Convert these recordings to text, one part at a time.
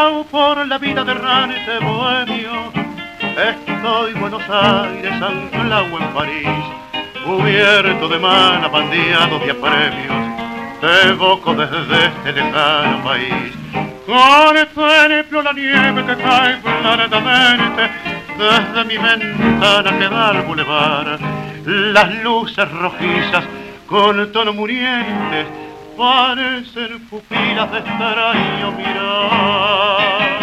Tirado por la vida de errante bohemio, estoy Buenos Aires, anclado en París, cubierto de manas, bandeado de apremios, te evoco desde este lejano país. Contemplo la nieve que cae claramente desde mi ventana que da al bulevar, las luces rojizas con tono murientes parecen pupilas de extraño mirar.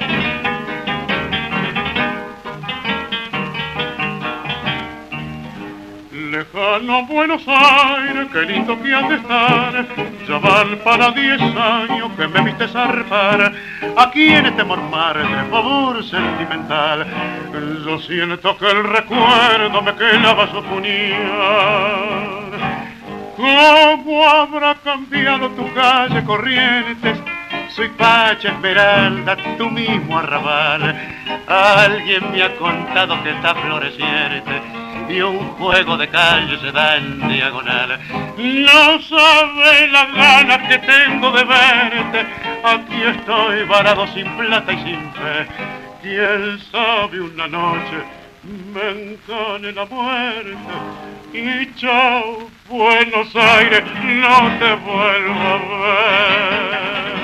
Lejano Buenos Aires, qué lindo que has de estar. Ya van para 10 años que me viste zarpar aquí en este mormar de favor sentimental. Yo siento que el recuerdo me clava su puñal. ¿Cómo habrá cambiado tu calle Corrientes? Soy Pacha Esmeralda, tu mismo arrabal. Alguien me ha contado que está floreciente y un juego de calle se da en diagonal. No sabe la gana que tengo de verte. Aquí estoy varado sin plata y sin fe. Quién sabe una noche me encane la muerte y chao Buenos Aires, no te vuelvo a ver.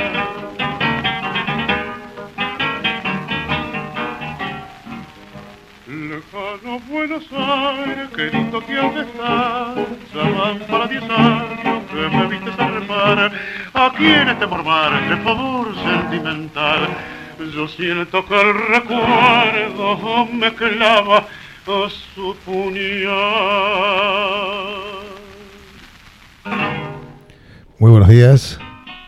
Lejano Buenos Aires, qué lindo que has de estar. Ya van para 10 años que me viste zarpar aquí en este mormar de favor sentimental. Yo siento que el recuerdo me clava a su puñal. Muy buenos días.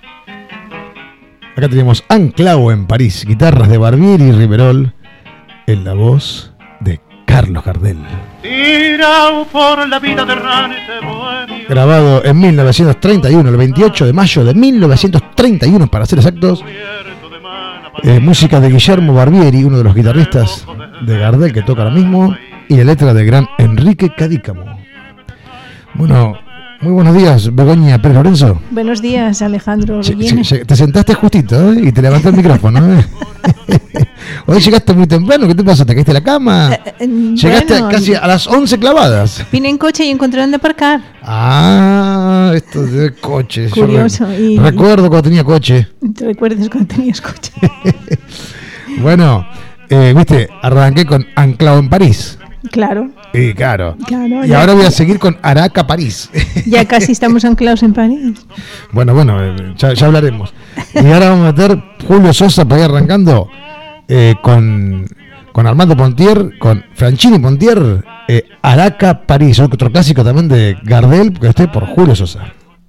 Acá tenemos Anclao en París, guitarras de Barbieri y Riverol, en la voz de Carlos Gardel. Tirado por la vida de errante bohemio. Grabado en 1931, el 28 de mayo de 1931 para ser exactos. Música de Guillermo Barbieri, uno de los guitarristas de Gardel que toca ahora mismo, y la letra del gran Enrique Cadícamo. Bueno, muy buenos días, Begoña Pérez Lorenzo. Buenos días, Alejandro. Sí, te sentaste justito, y te levanté el micrófono. Hoy llegaste muy temprano, ¿qué te pasó? ¿Te caíste de la cama? Llegaste casi a las 11 clavadas. Vine en coche y encontré dónde aparcar. Ah, esto de coches. Curioso. Recuerdo cuando tenía coche. ¿Te recuerdas cuando tenías coche? Bueno, viste, arranqué con Anclao en París. Claro. Claro. Y ya. Ahora voy a seguir con Araca París. Ya casi estamos anclados en París. Bueno, ya hablaremos. Y ahora vamos a meter Julio Sosa para ir arrancando con Armando Pontier, con Franchini Pontier, Araca París, otro clásico también de Gardel, porque estoy por Julio Sosa.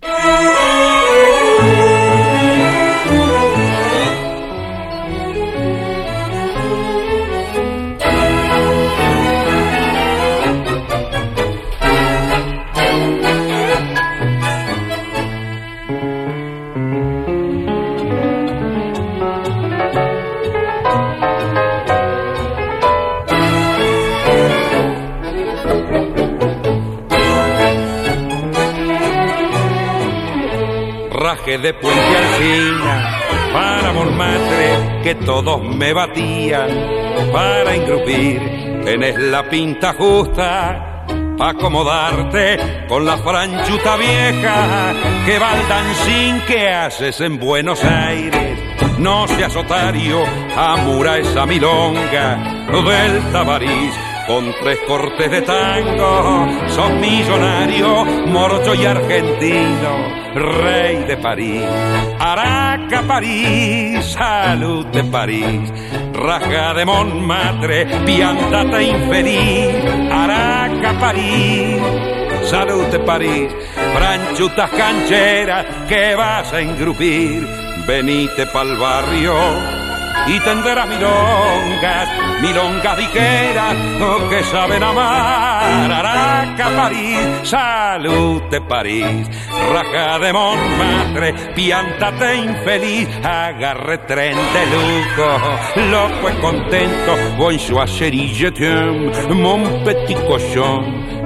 De Puente Alsina para Montmartre, que todos me batían para engrupir. Tenés la pinta justa pa' acomodarte con la franchuta vieja que va al dancing que haces en Buenos Aires. No seas otario, amura esa milonga del Tabarís. Con 3 cortes de tango, sos millonario, morocho y argentino, rey de París. Araca París, salud de París, raja de Montmartre, piantata infeliz. Araca París, salud de París, franchutas cancheras que vas a engrupir. Venite pa'l barrio y tendrás milongas ligeras que saben amar. Araca París, salud de París, raja de Montmartre, piántate infeliz, agarre tren de lujo, loco y contento, voy su chérie, je t'aime, mon petit cochon.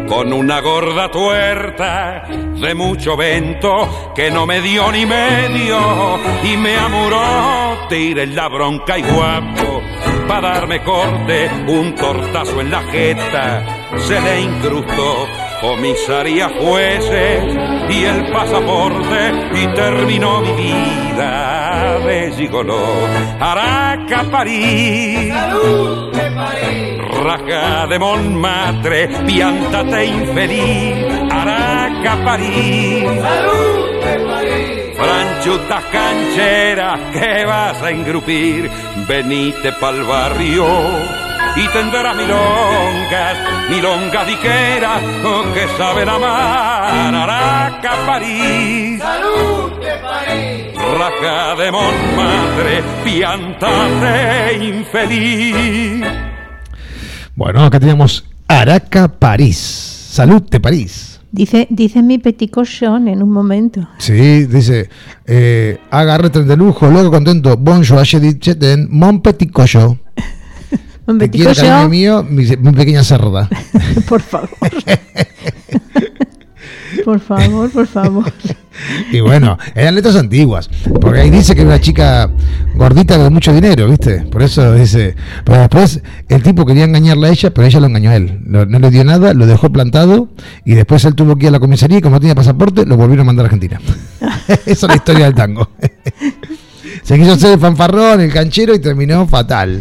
con una gorda tuerta de mucho vento que no me dio ni medio y me amuró. Tiré la bronca y guapo pa' darme corte, un tortazo en la jeta se le incrustó. Comisaría, jueces y el pasaporte y terminó mi vida de gigoló. Araca, París, ¡Salud de París! Raja de Montmartre, piántate infeliz. Araca, París, ¡Salud de París! franchutas cancheras que vas a engrupir. Venite pa'l barrio y tendrás milongas diqueras que saben amar. Araca, París, ¡Salud de París! Raja de Montmartre, piántate infeliz. Bueno, acá teníamos Araca, París. Salud de París. Dice mi petit cochon en un momento. Sí, dice, agarre tren de lujo, loco contento, bonjour, acheten, mon petit cochon. Un Te petit quiero, cariño cochon, mío, mi pequeña cerda. por favor. Por favor, por favor. Y bueno, eran letras antiguas, porque ahí dice que era una chica gordita de mucho dinero, ¿viste? Por eso dice, pero después el tipo quería engañarla a ella, pero ella lo engañó a él, no le dio nada, lo dejó plantado y después él tuvo que ir a la comisaría y como no tenía pasaporte, lo volvieron a mandar a Argentina. Esa es la historia del tango. Se quiso hacer el fanfarrón, el canchero y terminó fatal.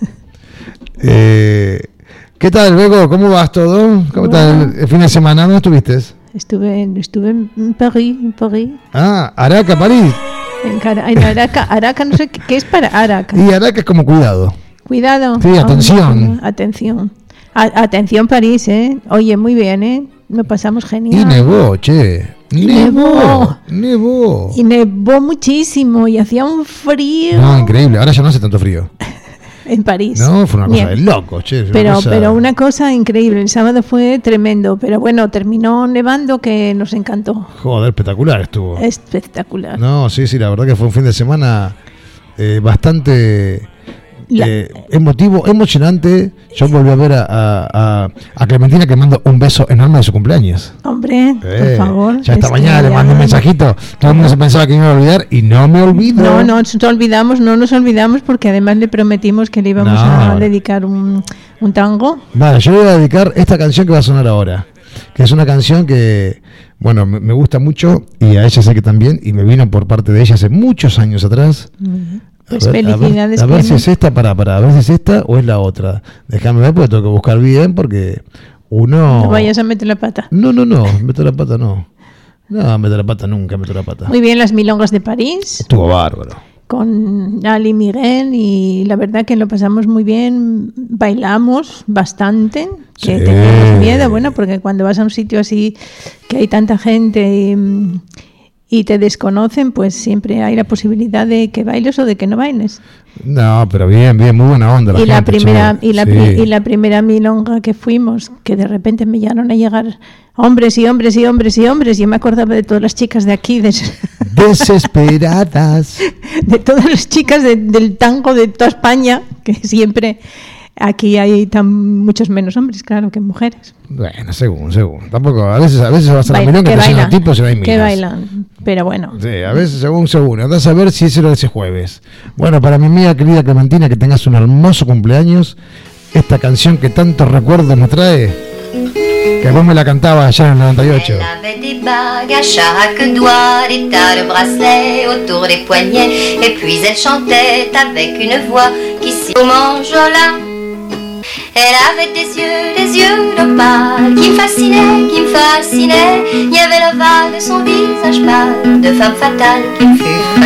¿Qué tal, Bego? ¿Cómo vas todo? ¿Cómo está el fin de semana? ¿Dónde estuviste? Estuve en París. Ah, Araca, París. En Araca, no sé qué es para Araca. Y Araca es como cuidado. Cuidado. Sí, atención. Atención, París, ¿eh? Oye, muy bien, ¿eh? Lo pasamos genial. Y nevó, che. Nevó. Nevó. Y nevó muchísimo y hacía un frío. No, increíble. Ahora ya no hace tanto frío. En París. No, fue una cosa Bien. de loco, che. Pero una cosa increíble. El sábado fue tremendo. Pero bueno, terminó nevando que nos encantó. Joder, espectacular estuvo. Espectacular. No, sí, la verdad que fue un fin de semana bastante emotivo, emocionante. Yo volví a ver a Clementina que mando un beso enorme de su cumpleaños. Hombre, por favor. Ya esta es mañana que le ya- mandé un mensajito. Todo el mundo se pensaba que me iba a olvidar y no me olvido. No nos olvidamos porque además le prometimos que le íbamos a dedicar un tango. Vale, yo le voy a dedicar esta canción que va a sonar ahora, que es una canción que, bueno, me gusta mucho y a ella sé que también, y me vino por parte de ella hace muchos años atrás. Pues felicidades. A ver si Clemen. es esta, a ver si es esta o es la otra. Déjame ver porque tengo que buscar bien porque uno... No vayas a meter la pata. No, meto la pata no. No, meto la pata nunca, meto la pata. Muy bien, las milongas de París Estuvo bárbaro. con Ali Miguel y la verdad que lo pasamos muy bien, bailamos bastante, que Sí. teníamos miedo, bueno, porque cuando vas a un sitio así que hay tanta gente y te desconocen, pues siempre hay la posibilidad de que bailes o de que no bailes. No, pero bien, muy buena onda. Y la gente, primera che. y la primera milonga que fuimos, que de repente me llegaron a llegar hombres y hombres y hombres y hombres, y yo me acordaba de todas las chicas de aquí, Desesperadas. de todas las chicas del tango de toda España, que siempre aquí hay muchos menos hombres, claro, que mujeres. Bueno, según. Tampoco, a veces vas a la milonga Que que son bailan, tipos y no hay minas. que bailan, pero bueno. Sí, a veces según. Andás a ver si es lo de ese jueves. Bueno, para mi amiga querida Clementina, que tengas un hermoso cumpleaños. Esta canción que tantos recuerdos me trae, que vos me la cantaba allá en el 98. Elle avait des bagues à chaque doigt, des tas de bracelets autour des poignets, et puis elle chantait avec une voix qui s'y mangeola. Elle avait des yeux d'opale qui me fascinaient. Il y avait l'ovale de son visage pâle, de femme fatale qui me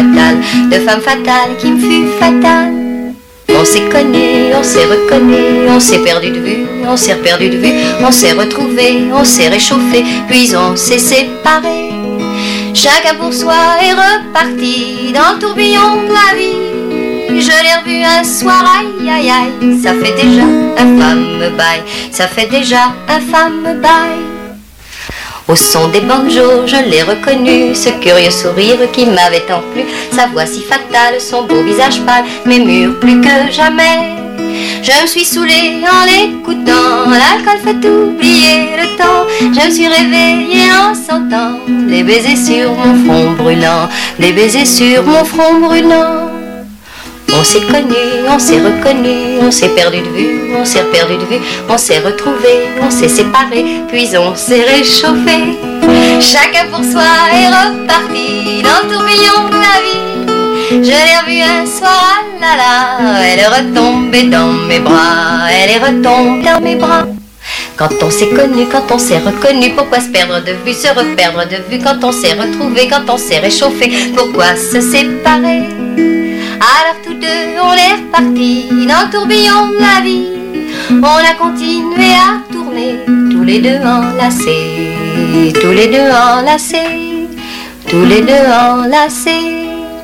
fut fatale. On s'est connus, on s'est reconnus, on s'est perdu de vue, on s'est reperdu de vue, on s'est retrouvés, on s'est réchauffés, puis on s'est séparés. Chacun pour soi est reparti dans le tourbillon de la vie. Je l'ai revu un soir, aïe aïe aïe, ça fait déjà un fameux bail, ça fait déjà un fameux bail. Au son des banjos, je l'ai reconnu, ce curieux sourire qui m'avait tant plu, sa voix si fatale, son beau visage pâle, mais mûr plus que jamais. Je me suis saoulée en l'écoutant, l'alcool fait oublier le temps. Je me suis réveillée en sentant des baisers sur mon front brûlant, des baisers sur mon front brûlant. On s'est connus, on s'est reconnus, on s'est perdu de vue, on s'est perdu de vue, on s'est retrouvés, on s'est séparés, puis on s'est réchauffés. Chacun pour soi est reparti dans le tourbillon de la vie. Je l'ai revue un soir, ah là là, elle est retombée dans mes bras, elle est retombée dans mes bras. Quand on s'est connu, quand on s'est reconnu, pourquoi se perdre de vue, se reperdre de vue? Quand on s'est retrouvé, quand on s'est réchauffé, pourquoi se séparer? Alors tous deux on est repartis dans le tourbillon de la vie. On a continué à tourner, tous les deux enlacés, tous les deux enlacés, tous les deux enlacés.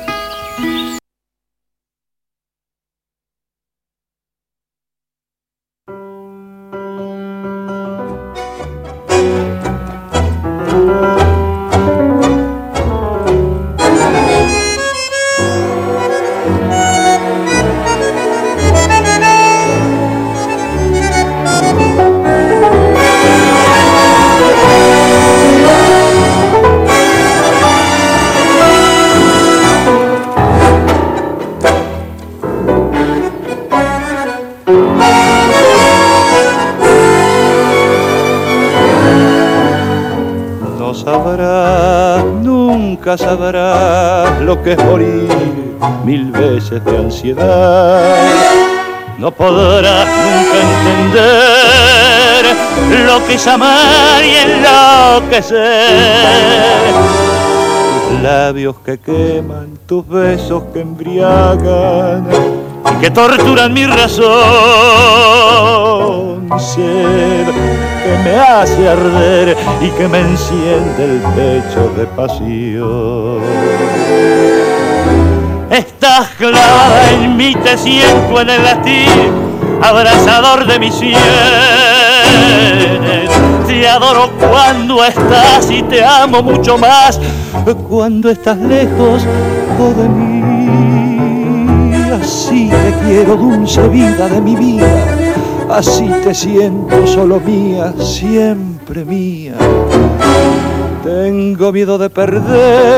Sabrás lo que es morir 1000 veces de ansiedad. No podrás nunca entender lo que es amar y enloquecer. Tus labios que queman, tus besos que embriagan y que torturan mi razón. Sed que me hace arder y que me enciende el pecho de pasión. Estás clavada en mí, te siento en el latir abrazador de mis sienes. Te adoro cuando estás y te amo mucho más cuando estás lejos de mí. Así te quiero, dulce vida de mi vida. Así te siento solo mía, siempre mía. Tengo miedo de perderte,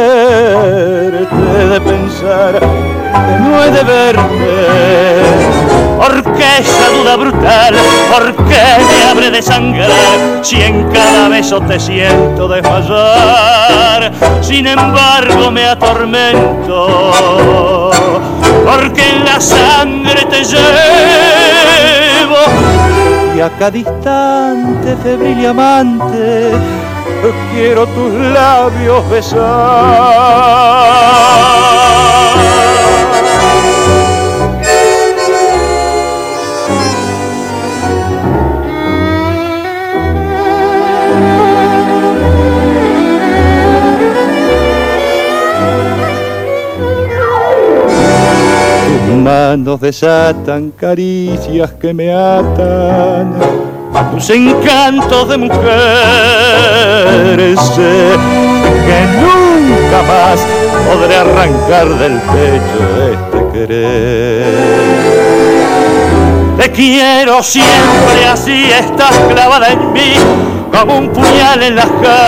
de pensar que no he de verte. ¿Por qué esa duda brutal? ¿Por qué me habré de sangrar? Si en cada beso te siento desmayar. Sin embargo me atormento, porque en la sangre te llevo. Y a cada instante febril y amante quiero tus labios besar. Manos desatan caricias que me atan, tus encantos de mujer. Sé que nunca más podré arrancar del pecho este querer. Te quiero siempre así, estás clavada en mí como un puñal en las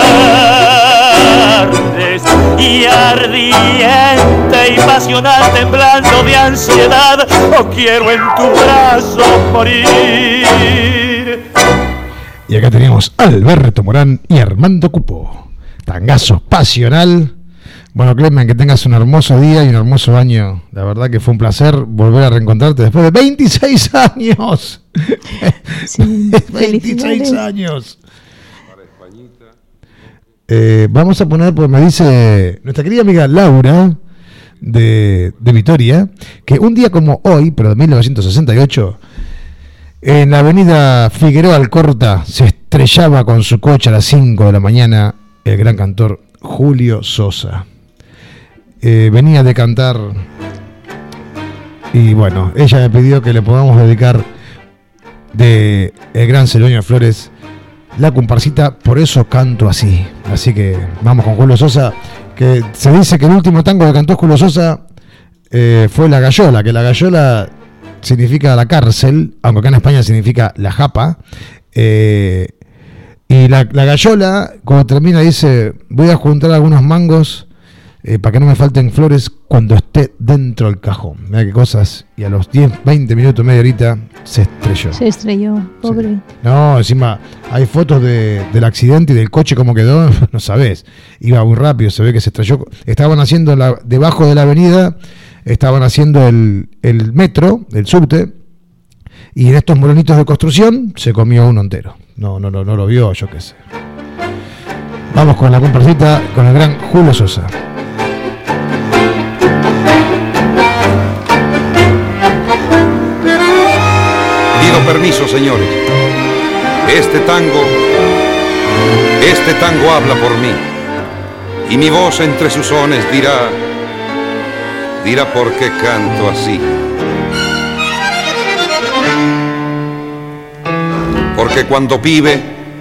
carnes, y ardiente y pasional, temblando de ansiedad, oh, quiero en tu brazo morir. Y acá teníamos Alberto Morán y Armando Cupo. Tangazo pasional. Bueno, Clemen, que tengas un hermoso día y un hermoso año. La verdad que fue un placer volver a reencontrarte después de 26 años. Sí, 26 años. Vamos a poner, pues me dice nuestra querida amiga Laura de Vitoria, que un día como hoy, pero de 1968, en la avenida Figueroa Alcorta se estrellaba con su coche a las 5 de la mañana el gran cantor Julio Sosa. Venía de cantar y bueno, ella me pidió que le podamos dedicar de el gran Celoño Flores la comparsita Por eso canto así. Así que vamos con Julio Sosa, que se dice que el último tango que cantó Julio Sosa fue La Gallola, que La Gallola significa la cárcel, aunque acá en España significa la japa. Y la gallola, cuando termina, dice: voy a juntar algunos mangos para que no me falten flores cuando esté dentro del cajón. Mira qué cosas. Y a los 10, 20 minutos, media horita, se estrelló. Se estrelló, pobre. Sí. No, encima hay fotos del accidente y del coche como quedó, no sabés. Iba muy rápido, se ve que se estrelló. Estaban haciendo debajo de la avenida, estaban haciendo el metro, el subte, y en estos moronitos de construcción se comió uno entero. No lo vio, yo qué sé. Vamos con la comparsita con el gran Julio Sosa. Pido permiso, señores. Este tango habla por mí. Y mi voz entre sus sones dirá por qué canto así. Porque cuando pibe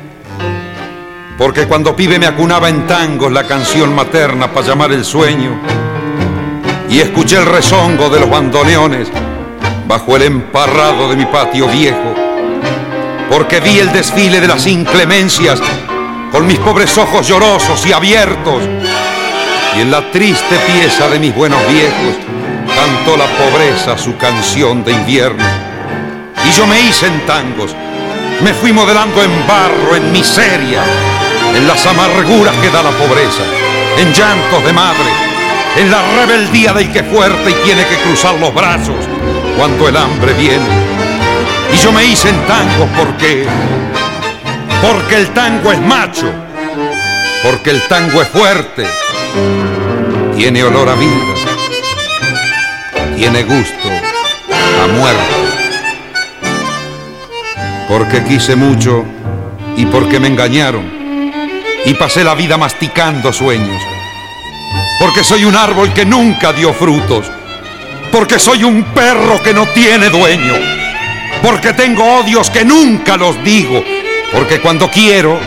me acunaba en tangos la canción materna para llamar el sueño, y escuché el rezongo de los bandoneones bajo el emparrado de mi patio viejo. Porque vi el desfile de las inclemencias con mis pobres ojos llorosos y abiertos, y en la triste pieza de mis buenos viejos cantó la pobreza su canción de invierno. Y yo me hice en tangos, me fui modelando en barro, en miseria, en las amarguras que da la pobreza, en llantos de madre, en la rebeldía del que es fuerte y tiene que cruzar los brazos cuando el hambre viene. Y yo me hice en tangos porque el tango es macho, porque el tango es fuerte, tiene olor a vida, tiene gusto a muerte. Porque quise mucho y porque me engañaron y pasé la vida masticando sueños. Porque soy un árbol que nunca dio frutos. Porque soy un perro que no tiene dueño. Porque tengo odios que nunca los digo. Porque cuando quiero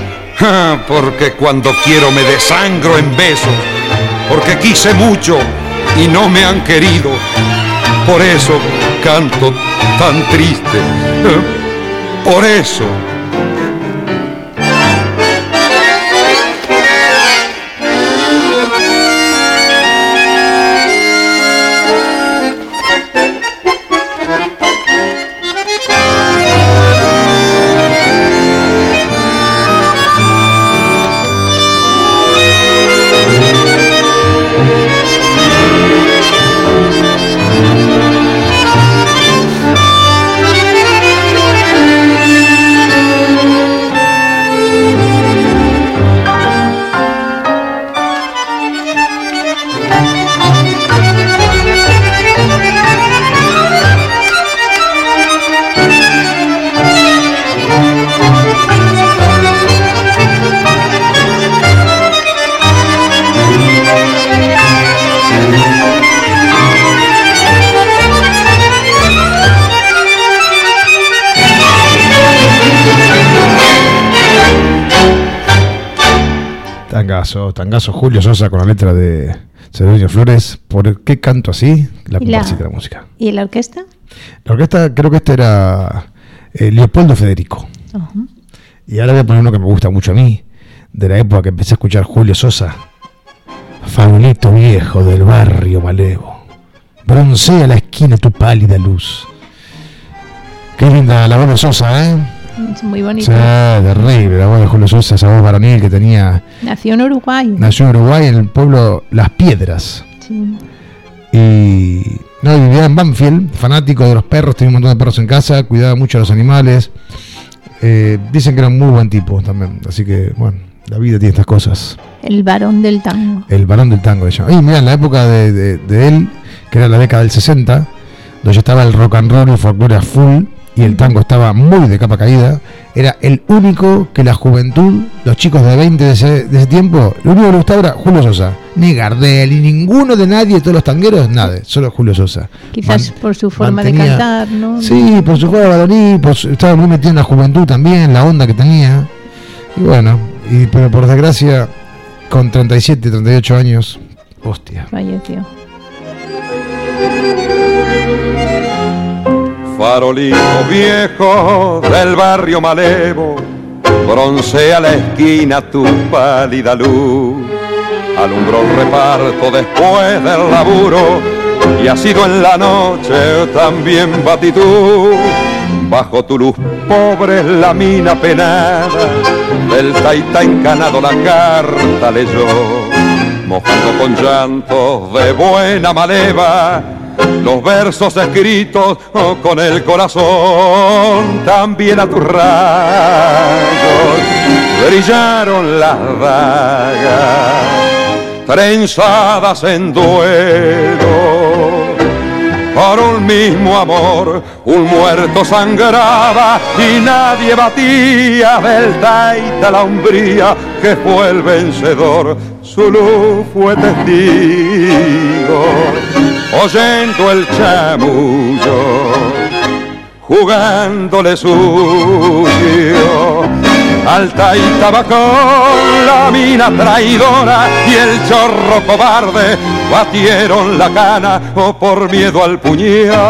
me desangro en besos. Porque quise mucho y no me han querido. Por eso canto tan triste. Por eso. Tangazo Julio Sosa con la letra de Cedeño Flores. ¿Por qué canto así? La comparsita de la música. ¿Y la orquesta? La orquesta, creo que era Leopoldo Federico. Uh-huh. Y ahora voy a poner uno que me gusta mucho a mí, de la época que empecé a escuchar Julio Sosa. Farolito viejo del barrio Malevo, broncea la esquina tu pálida luz. Qué linda la voz de Sosa, ¿eh? Es muy bonito. Sí, terrible, la voz de Julio Sosa, esa voz varonil que tenía. Nació en Uruguay. Nació en Uruguay, en el pueblo Las Piedras. Sí. Y vivía en Banfield, fanático de los perros, tenía un montón de perros en casa, cuidaba mucho a los animales. Dicen que era un muy buen tipo también, así que, bueno, la vida tiene estas cosas. El varón del tango. El varón del tango, le llaman. Y mirá, en la época de él, que era la década del 60, donde ya estaba el rock and roll, el folclore a full, y el tango estaba muy de capa caída, era el único que la juventud, los chicos de 20 de ese tiempo, lo único que le gustaba era Julio Sosa. Ni Gardel, ni ninguno de nadie, de todos los tangueros, nada, solo Julio Sosa. Quizás por su forma de cantar, ¿no? Sí, por su juego varonil, estaba muy metido en la juventud también, la onda que tenía. Y bueno, pero por desgracia, con 37, 38 años, hostia. Falleció. Farolito viejo del barrio Malevo, broncea la esquina tu pálida luz. Alumbró el reparto después del laburo y ha sido en la noche también batí tú. Bajo tu luz pobre la mina penada, del taita encanado la carta leyó, mojando con llantos de buena maleva los versos escritos con el corazón. También a tus rayos brillaron las dagas, trenzadas en duelo. Por un mismo amor, un muerto sangraba y nadie batía del taita la umbría que fue el vencedor. Su luz fue testigo, oyendo el chamullo, jugándole sucio al taita con la mina traidora y el chorro cobarde batieron la cana por miedo al puñal.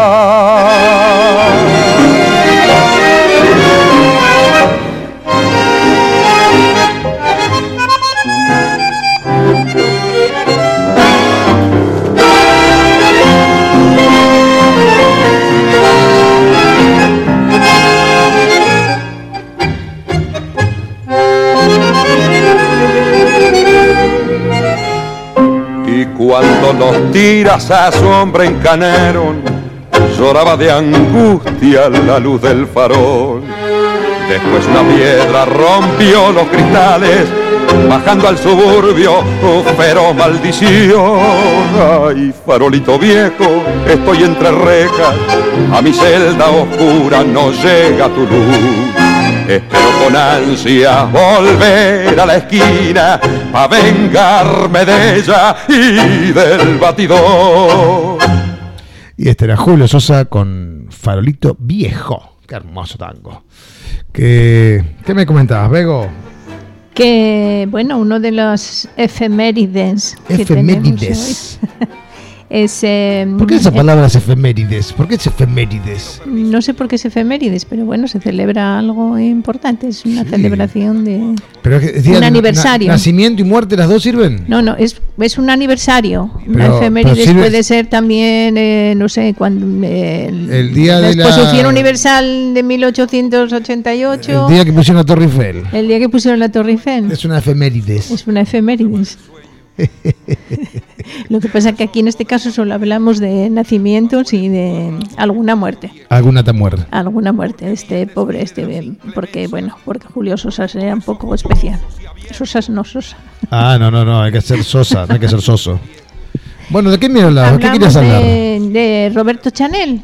Cuando los tiras a su hombre encanaron, lloraba de angustia la luz del farol. Después una piedra rompió los cristales, bajando al suburbio feroz maldición. Ay, farolito viejo, estoy entre rejas, a mi celda oscura no llega tu luz. Espero con ansia volver a la esquina a vengarme de ella y del batidor. Y este era Julio Sosa con Farolito Viejo. Qué hermoso tango. ¿Qué me comentabas, Bego? Que, bueno, uno de los efemérides que tenemos hoy es... ¿Por qué esa palabra es efemérides? ¿Por qué es efemérides? No sé por qué es efemérides, pero bueno, se celebra algo importante. Es una celebración de... Pero es un aniversario. ¿Nacimiento y muerte las dos sirven? No, es un aniversario. Una efemérides puede ser también, no sé, cuando el día la de Exposición Universal de 1888. El día que pusieron la Torre Eiffel. El día que pusieron la Torre Eiffel. Es una efemérides. Es una efemérides. Lo que pasa es que aquí en este caso solo hablamos de nacimientos y de alguna muerte. Alguna muerte. Alguna muerte, pobre, porque Julio Sosa era un poco especial. Sosa no Sosa. Ah, no, hay que ser Sosa, no hay que ser soso. Bueno, ¿de qué me hablabas? ¿Qué querías hablar? De Roberto Chanel.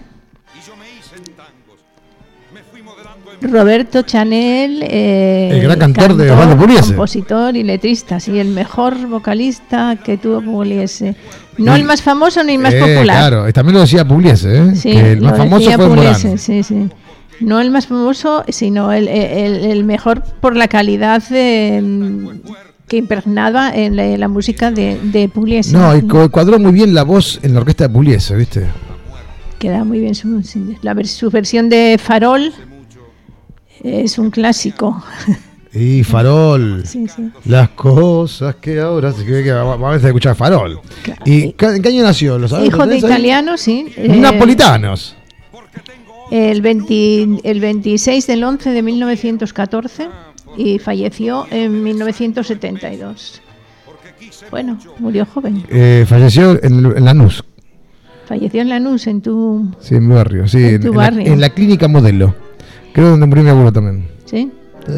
Roberto Chanel, el gran cantor de Osvaldo Pugliese, compositor y letrista, sí, el mejor vocalista que tuvo Pugliese. No el más famoso ni el más popular. Claro, también lo decía Pugliese, sí, que el más famoso fue Pugliese, Morán. Sí. No el más famoso, sino el mejor por la calidad que impregnaba en la música de Pugliese. No, y cuadró muy bien la voz en la orquesta de Pugliese, ¿viste? Queda muy bien su versión de Farol. Es un clásico. Y Farol. Sí. Las cosas que ahora vamos a escuchar Farol. Claro. ¿Y en qué año nació? ¿Lo sabes? Hijo de italianos, sí. Napolitanos. El 26 del 11 de 1914 y falleció en 1972. Bueno, murió joven. Falleció en Lanús. Falleció en Lanús, Sí, en mi barrio. Sí, en tu barrio. En la clínica Modelo. Creo donde murió mi abuelo también. Sí.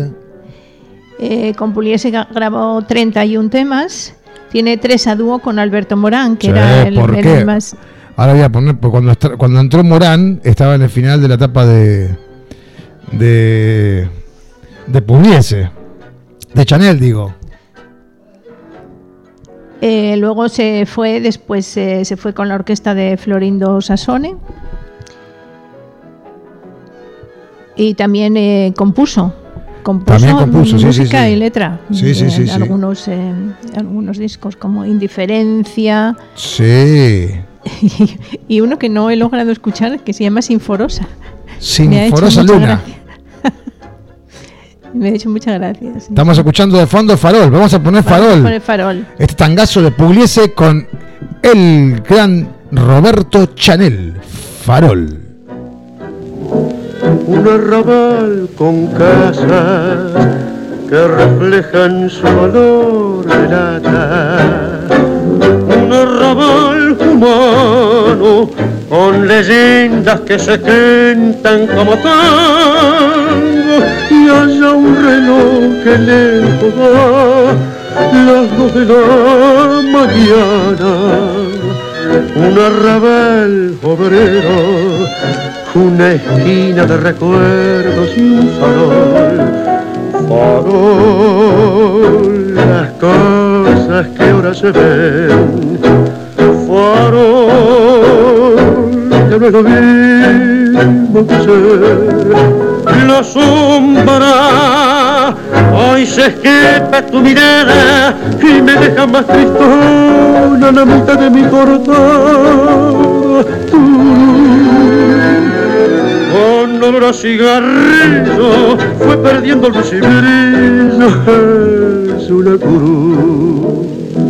Con Pugliese grabó 31 temas. Tiene 3 a dúo con Alberto Morán, que era el más... Ahora voy a poner, porque cuando entró Morán, estaba en el final de la etapa de Pugliese. De Chanel, digo. Luego se fue con la orquesta de Florindo Sassone. Y también compuso música sí. y letra. Sí. Algunos discos como Indiferencia. Sí. Y uno que no he logrado escuchar, que se llama Sinforosa. Sinforosa Luna. Me ha hecho muchas gracias. Estamos escuchando de fondo Farol. Vamos a poner Farol. Poner Farol. Este tangazo de Pugliese con el gran Roberto Chanel. Farol. Un arrabal con casas que reflejan su olor de lata. Un arrabal humano con leyendas que se cantan como tango. Y haya un reloj que lejos va las 2 de la mañana. Un arrabal obrero, una esquina de recuerdos y un farol. Farol, las cosas que ahora se ven. Farol, ya no es lo mismo que ser. La sombra hoy se escapa tu mirada y me deja más tristona la mitad de mi cortada. Con olor a cigarrillo fue perdiendo el luz y brillo. Es una cruz.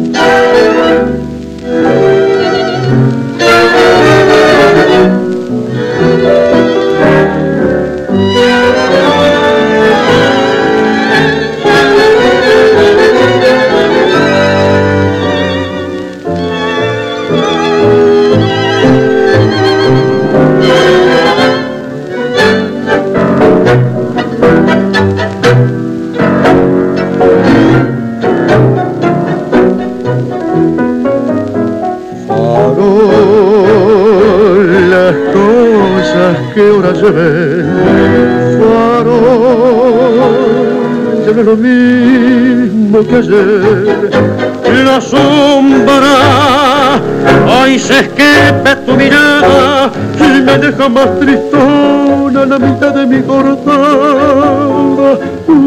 Que ahora se ven. Farol, ya no es lo mismo que ayer. La sombra hoy se escapa tu mirada y me deja más tristona la mitad de mi cortada.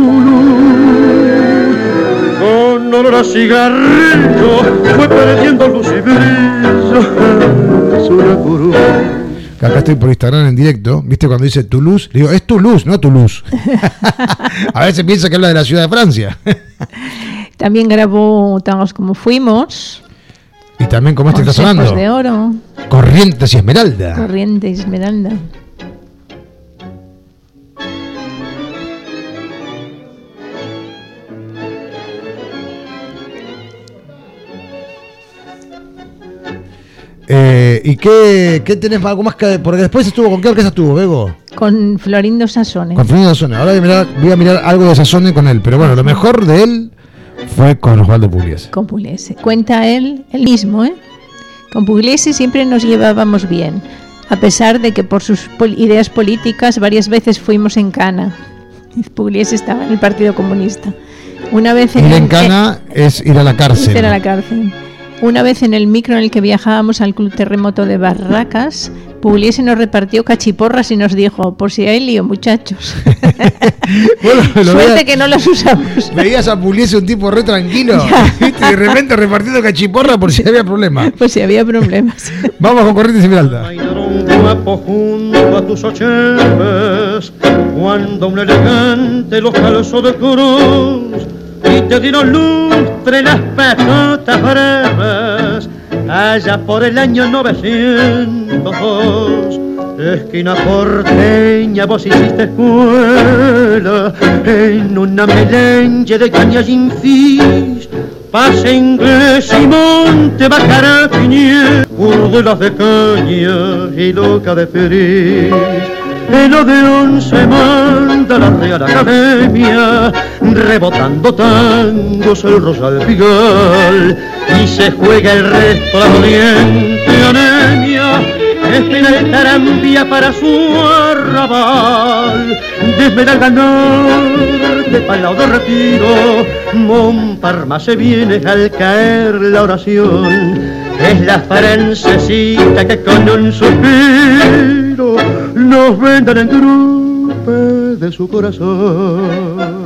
Con olor a cigarrillo fue perdiendo luz y brillo. Es una cruz. Acá estoy por Instagram en directo, ¿viste? Cuando dice Toulouse, le digo, es Toulouse, no Toulouse. A veces piensa que habla de la ciudad de Francia. También grabó Tangos como Fuimos. Y también como este está sonando. De Oro. Corrientes y Esmeralda. Corrientes y Esmeralda. ¿Y qué tenés algo más que...? Porque después estuvo, ¿con qué orquesta estuvo, Bego? Con Florindo Sassone. Con Florindo Sassone. Ahora voy a mirar algo de Sassone con él. Pero bueno, lo mejor de él fue con Osvaldo Pugliese. Con Pugliese. Cuenta él mismo, ¿eh? Con Pugliese siempre nos llevábamos bien. A pesar de que por sus ideas políticas varias veces fuimos en cana. Pugliese estaba en el Partido Comunista. Una vez ir en cana es ir a la cárcel. Ir a la cárcel. Una vez en el micro en el que viajábamos al Club Terremoto de Barracas, Pugliese nos repartió cachiporras y nos dijo, por si hay lío, muchachos. Bueno, suerte que no las usamos. Veías a Pugliese un tipo re tranquilo y de repente repartiendo cachiporras por si había problemas. Por si había problemas. Vamos con Corrientes y Esmeralda. Guapo junto a tus ocheves, cuando un elegante los calzó de cruz y te dieron lustre las petotas breves, allá por el año 902. Esquina porteña, vos hiciste escuela en una melenche de cañas infis. Pase inglés y monte bacarapiñé, urdelas de caña y loca de feliz. El Odeón se manda la Real Academia, rebotando tangos el Rosal Pigal, y se juega el resto la doliente anemia. Espera el Tarambia para su arrabal, de Esmeralda Norte para el lado de Retiro, Montparnasse se viene al caer la oración. Es la francesita que con un suspiro nos venden el grupo de su corazón.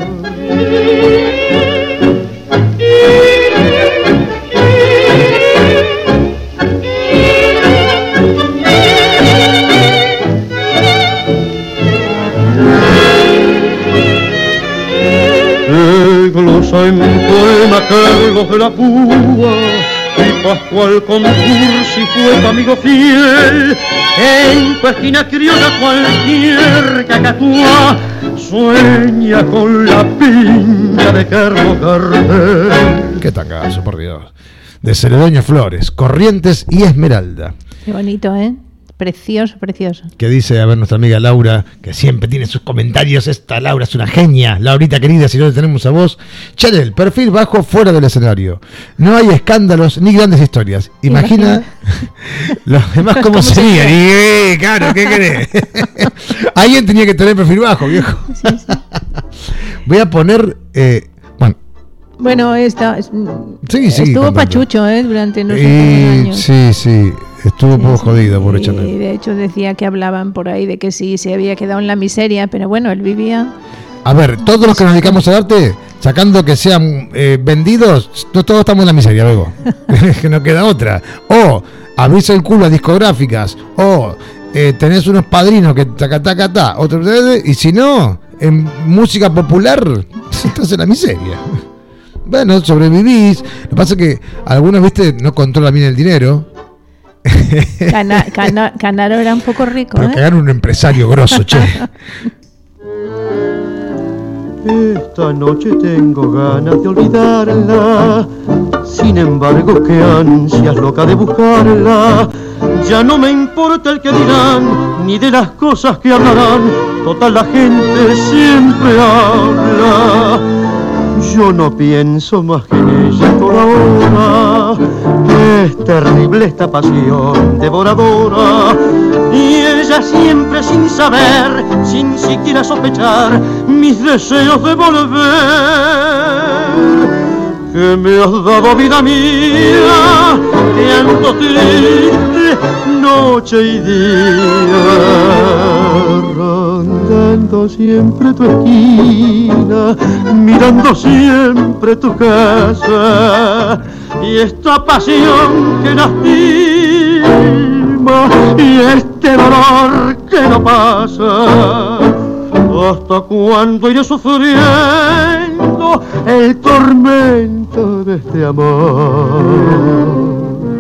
llama Carlos de la Púa, y Pascual Concursi fue tu amigo fiel. En tu esquina criolla cualquier cacatúa sueña con la piña de Carlos Gardel. Qué tangazo, por Dios. De Celedonio Flores, Corrientes y Esmeralda. Qué bonito, ¿eh? Precioso, precioso. Que dice, a ver, nuestra amiga Laura, que siempre tiene sus comentarios. Esta Laura es una genia. Laurita querida, si no le tenemos a vos. Chanel, perfil bajo fuera del escenario. No hay escándalos ni grandes historias. Imagina los demás cómo serían. Y claro, ¿qué querés? Alguien tenía que tener perfil bajo, viejo. Sí, sí. Voy a poner... Bueno, estuvo pachucho, durante no sé cuántos años. Sí, sí. Estuvo un poco jodido, pobre Chanel. Y de hecho decía que hablaban por ahí de que sí, se había quedado en la miseria, pero bueno, él vivía... A ver, todos los que nos dedicamos al arte, sacando que sean vendidos, todos estamos en la miseria luego. Que no queda otra. O abrís el culo a discográficas, o tenés unos padrinos que taca, y si no, en música popular, estás en la miseria. Bueno, sobrevivís. Lo que pasa es que algunos, viste, no controlan bien el dinero. Canaro era un poco rico, pero que hagan un empresario grosso, che. Esta noche tengo ganas de olvidarla, sin embargo qué ansias loca de buscarla. Ya no me importa el que dirán, ni de las cosas que hablarán, total la gente siempre habla. Yo no pienso más que en ella por ahora. Es terrible esta pasión devoradora, y ella siempre sin saber, sin siquiera sospechar mis deseos de volver. Que me has dado vida mía, que ando triste noche y día, rondando siempre tu esquina, mirando siempre tu casa, y esta pasión que lastima, y este dolor que no pasa. ¿Hasta cuándo iré sufriendo el tormento de este amor?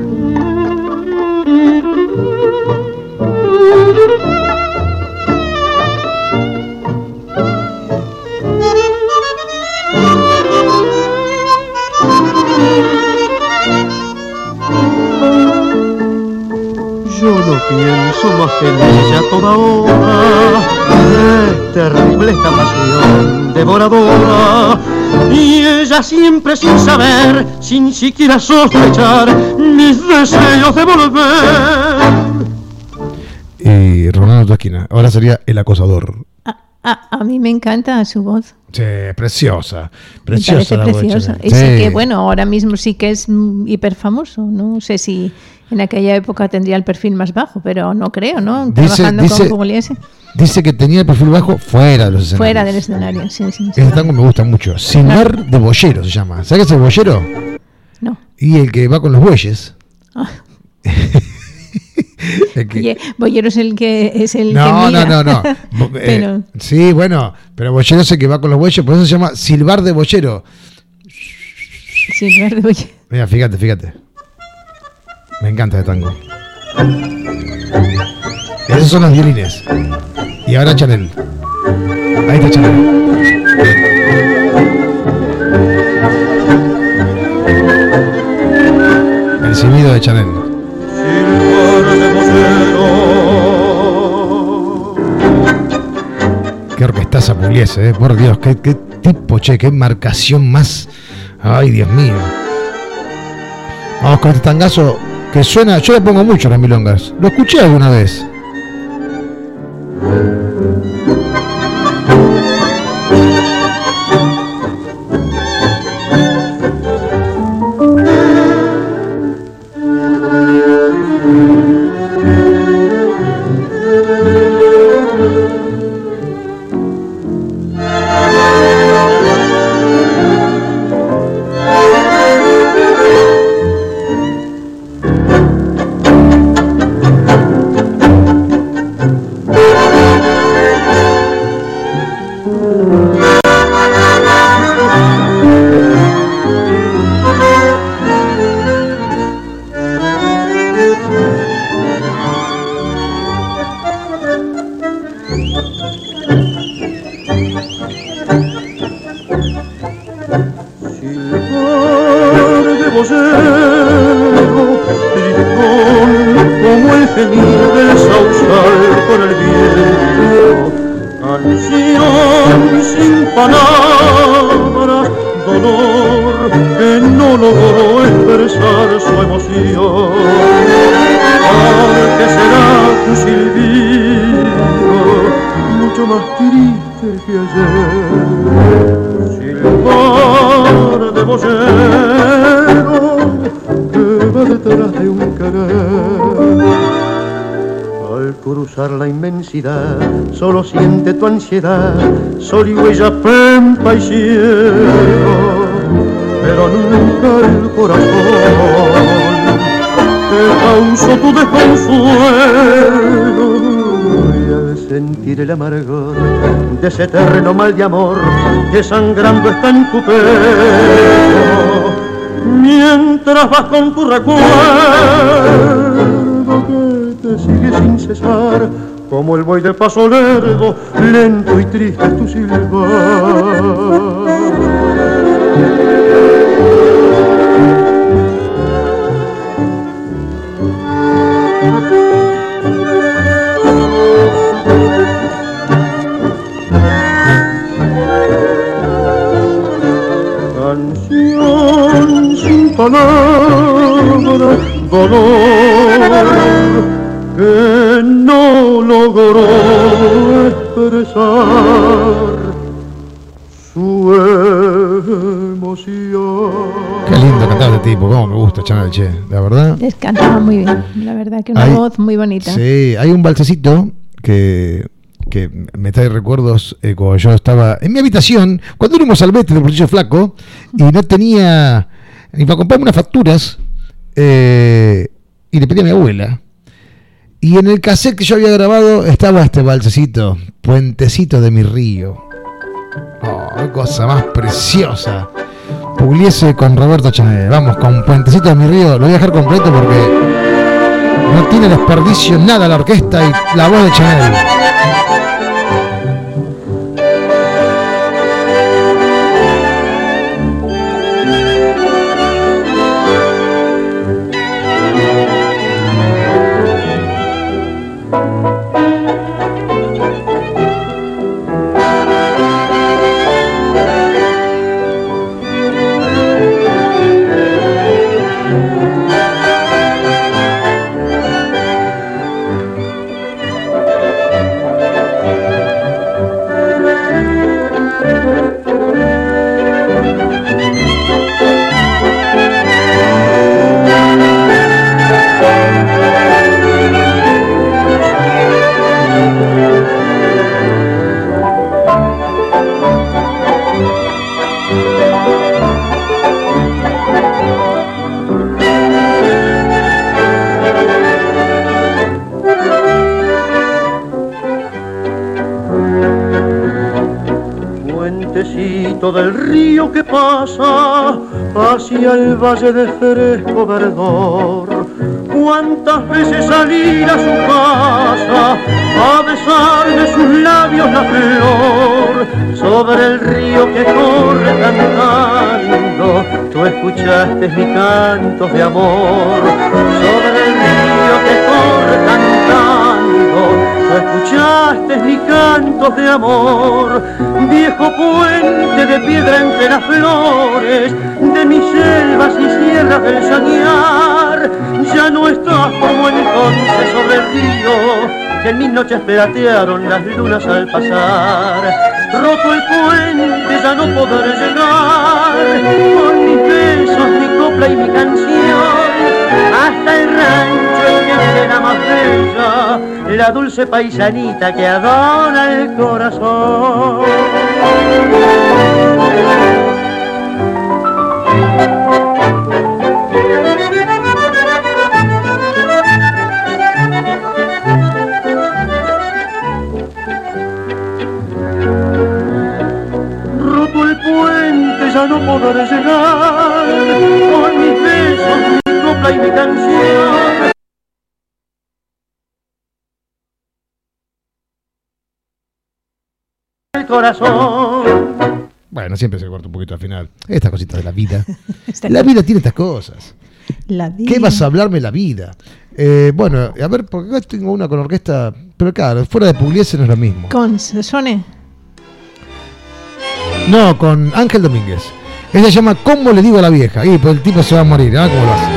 Yo no pienso más que en ella toda hora. Es terrible esta pasión devoradora, y ella siempre sin saber, sin siquiera sospechar mis deseos de volver. Y Ronaldo Tosquina, ahora sería el acosador. A mí me encanta su voz. Sí, preciosa. Me parece preciosa. Y sé que, bueno, ahora mismo sí que es hiper famoso. No sé si en aquella época tendría el perfil más bajo, pero no creo, ¿no? Trabajando con Pugliese. Dice que tenía el perfil bajo fuera de los escenarios. Fuera del escenario, sí. Ese tango me gusta mucho. Silbar de Boyero se llama. ¿Sabes qué es el boyero? No. Y el que va con los bueyes. Boyero es el que No. pero... sí, bueno, pero boyero es el que va con los bueyes, por eso se llama silbar de boyero. Silbar de boyero. Mira, fíjate. Me encanta el tango. Esos son los violines. Y ahora Chanel. Ahí está Chanel. El sonido de Chanel. Qué orquestaza Pugliese, por Dios, qué tipo, qué marcación más. Ay, Dios mío. Vamos con este tangazo que suena, yo le pongo mucho a las milongas. Lo escuché alguna vez. gemir del sausal con el viento. Canción sin palabras, dolor que no logró expresar su emoción. Porque será tu silbido mucho más triste que ayer. Silbar de boyero que va detrás de un querer. Al cruzar la inmensidad, solo siente tu ansiedad, sol y huella, pampa y cielo, pero nunca el corazón que causó tu desconsuelo. Y al sentir el amargor de ese eterno mal de amor que sangrando está en tu pecho, mientras vas con tu recuerdo que sigue sin cesar, como el buey de paso lerdo, lento y triste es tu silbar. Canción sin palabras, dolor que no logró expresar su emoción. Qué lindo cantar de tipo, cómo me gusta Chanel, che, la verdad. Les cantaba muy bien, la verdad que una voz muy bonita. Sí, hay un balsecito que me trae recuerdos cuando yo estaba en mi habitación, cuando éramos Salvete del Bolsillo Flaco, y no tenía ni para comprarme unas facturas, y le pedí a mi abuela. Y en el cassette que yo había grabado estaba este balsecito, Puentecito de mi río. Oh, qué cosa más preciosa. Pugliese con Roberto Chanel. Vamos, con Puentecito de mi río. Lo voy a dejar completo porque no tiene desperdicio nada la orquesta y la voz de Chanel. Del río que pasa hacia el valle de fresco verdor. Cuántas veces salir a su casa a besar de sus labios la flor. Sobre el río que corre cantando, tú escuchaste mis cantos de amor. Sobre el río que corre cantando, tú escuchaste mis cantos de amor. Viejo puente de piedra entre las flores de mis selvas y sierras del soñar, ya no estás como entonces sobre el río que en mis noches platearon las lunas al pasar. Roto el puente, ya no podré llegar con mis besos, mi copla y mi canción hasta el rancho en que era más bella la dulce paisanita que adora el corazón. Roto el puente, ya no podré llegar con mis besos, mi copla y mi canción. El corazón. Bueno, siempre se corta un poquito al final. Estas cositas de la vida. La vida tiene estas cosas. La vida. ¿Qué vas a hablarme la vida? Bueno, a ver, porque acá tengo una con orquesta, pero claro, fuera de Pugliese no es lo mismo. ¿Con Sassone? No, con Ángel Domínguez. Ella se llama ¿Cómo le digo a la vieja? Y pues el tipo se va a morir, ¿ah? ¿Cómo lo hace?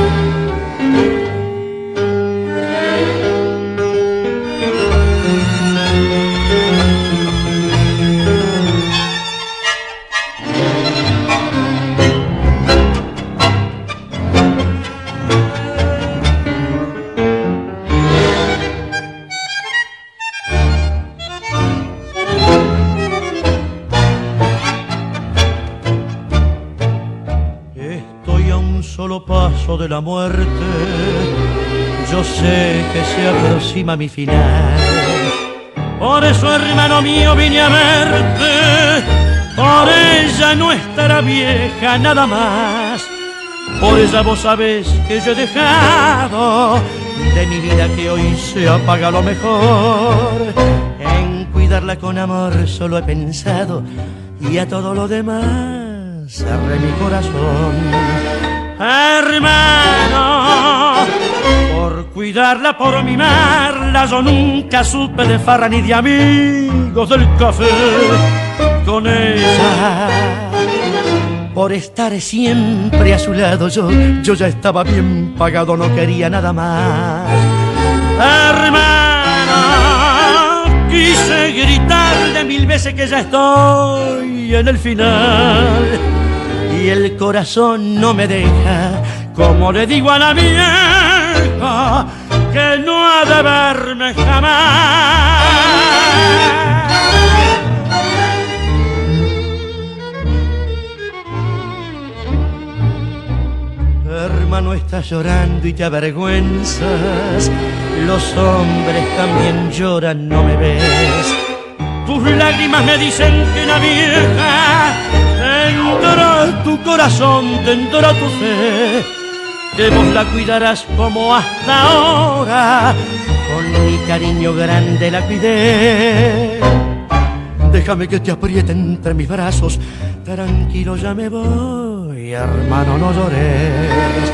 De la muerte, yo sé que se aproxima mi final. Por eso, hermano mío, vine a verte. Por ella no estará vieja nada más. Por ella vos sabés que yo he dejado de mi vida que hoy se apaga lo mejor. En cuidarla con amor solo he pensado y a todo lo demás cerré mi corazón. Hermano, por cuidarla, por mimarla, yo nunca supe de farra ni de amigos del café con ella. Por estar siempre a su lado, yo ya estaba bien pagado, no quería nada más. Hermano, quise gritarle 1000 veces que ya estoy en el final. Y el corazón no me deja, como le digo a la vieja, que no ha de verme jamás. Hermano, estás llorando y te avergüenzas, los hombres también lloran, no me ves. Tus lágrimas me dicen que una vieja tendrá tu corazón, tendrá tu fe, que vos la cuidarás como hasta ahora, con mi cariño grande la cuidé. Déjame que te apriete entre mis brazos, tranquilo ya me voy, hermano, no llores.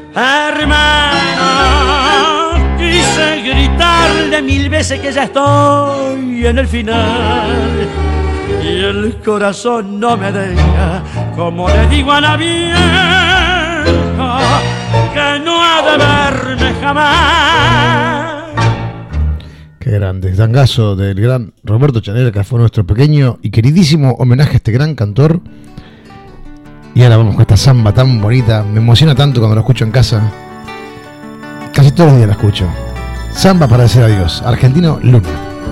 Hermano, quise gritarle 1000 veces que ya estoy en el final. Y el corazón no me deja, como le digo a la vieja, que no ha de verme jamás. Qué grande, tangazo del gran Roberto Chanel, que fue nuestro pequeño y queridísimo homenaje a este gran cantor. Y ahora vamos con esta samba tan bonita, me emociona tanto cuando lo escucho en casa. Casi todos los días la escucho. Samba para decir adiós, Argentino Luna.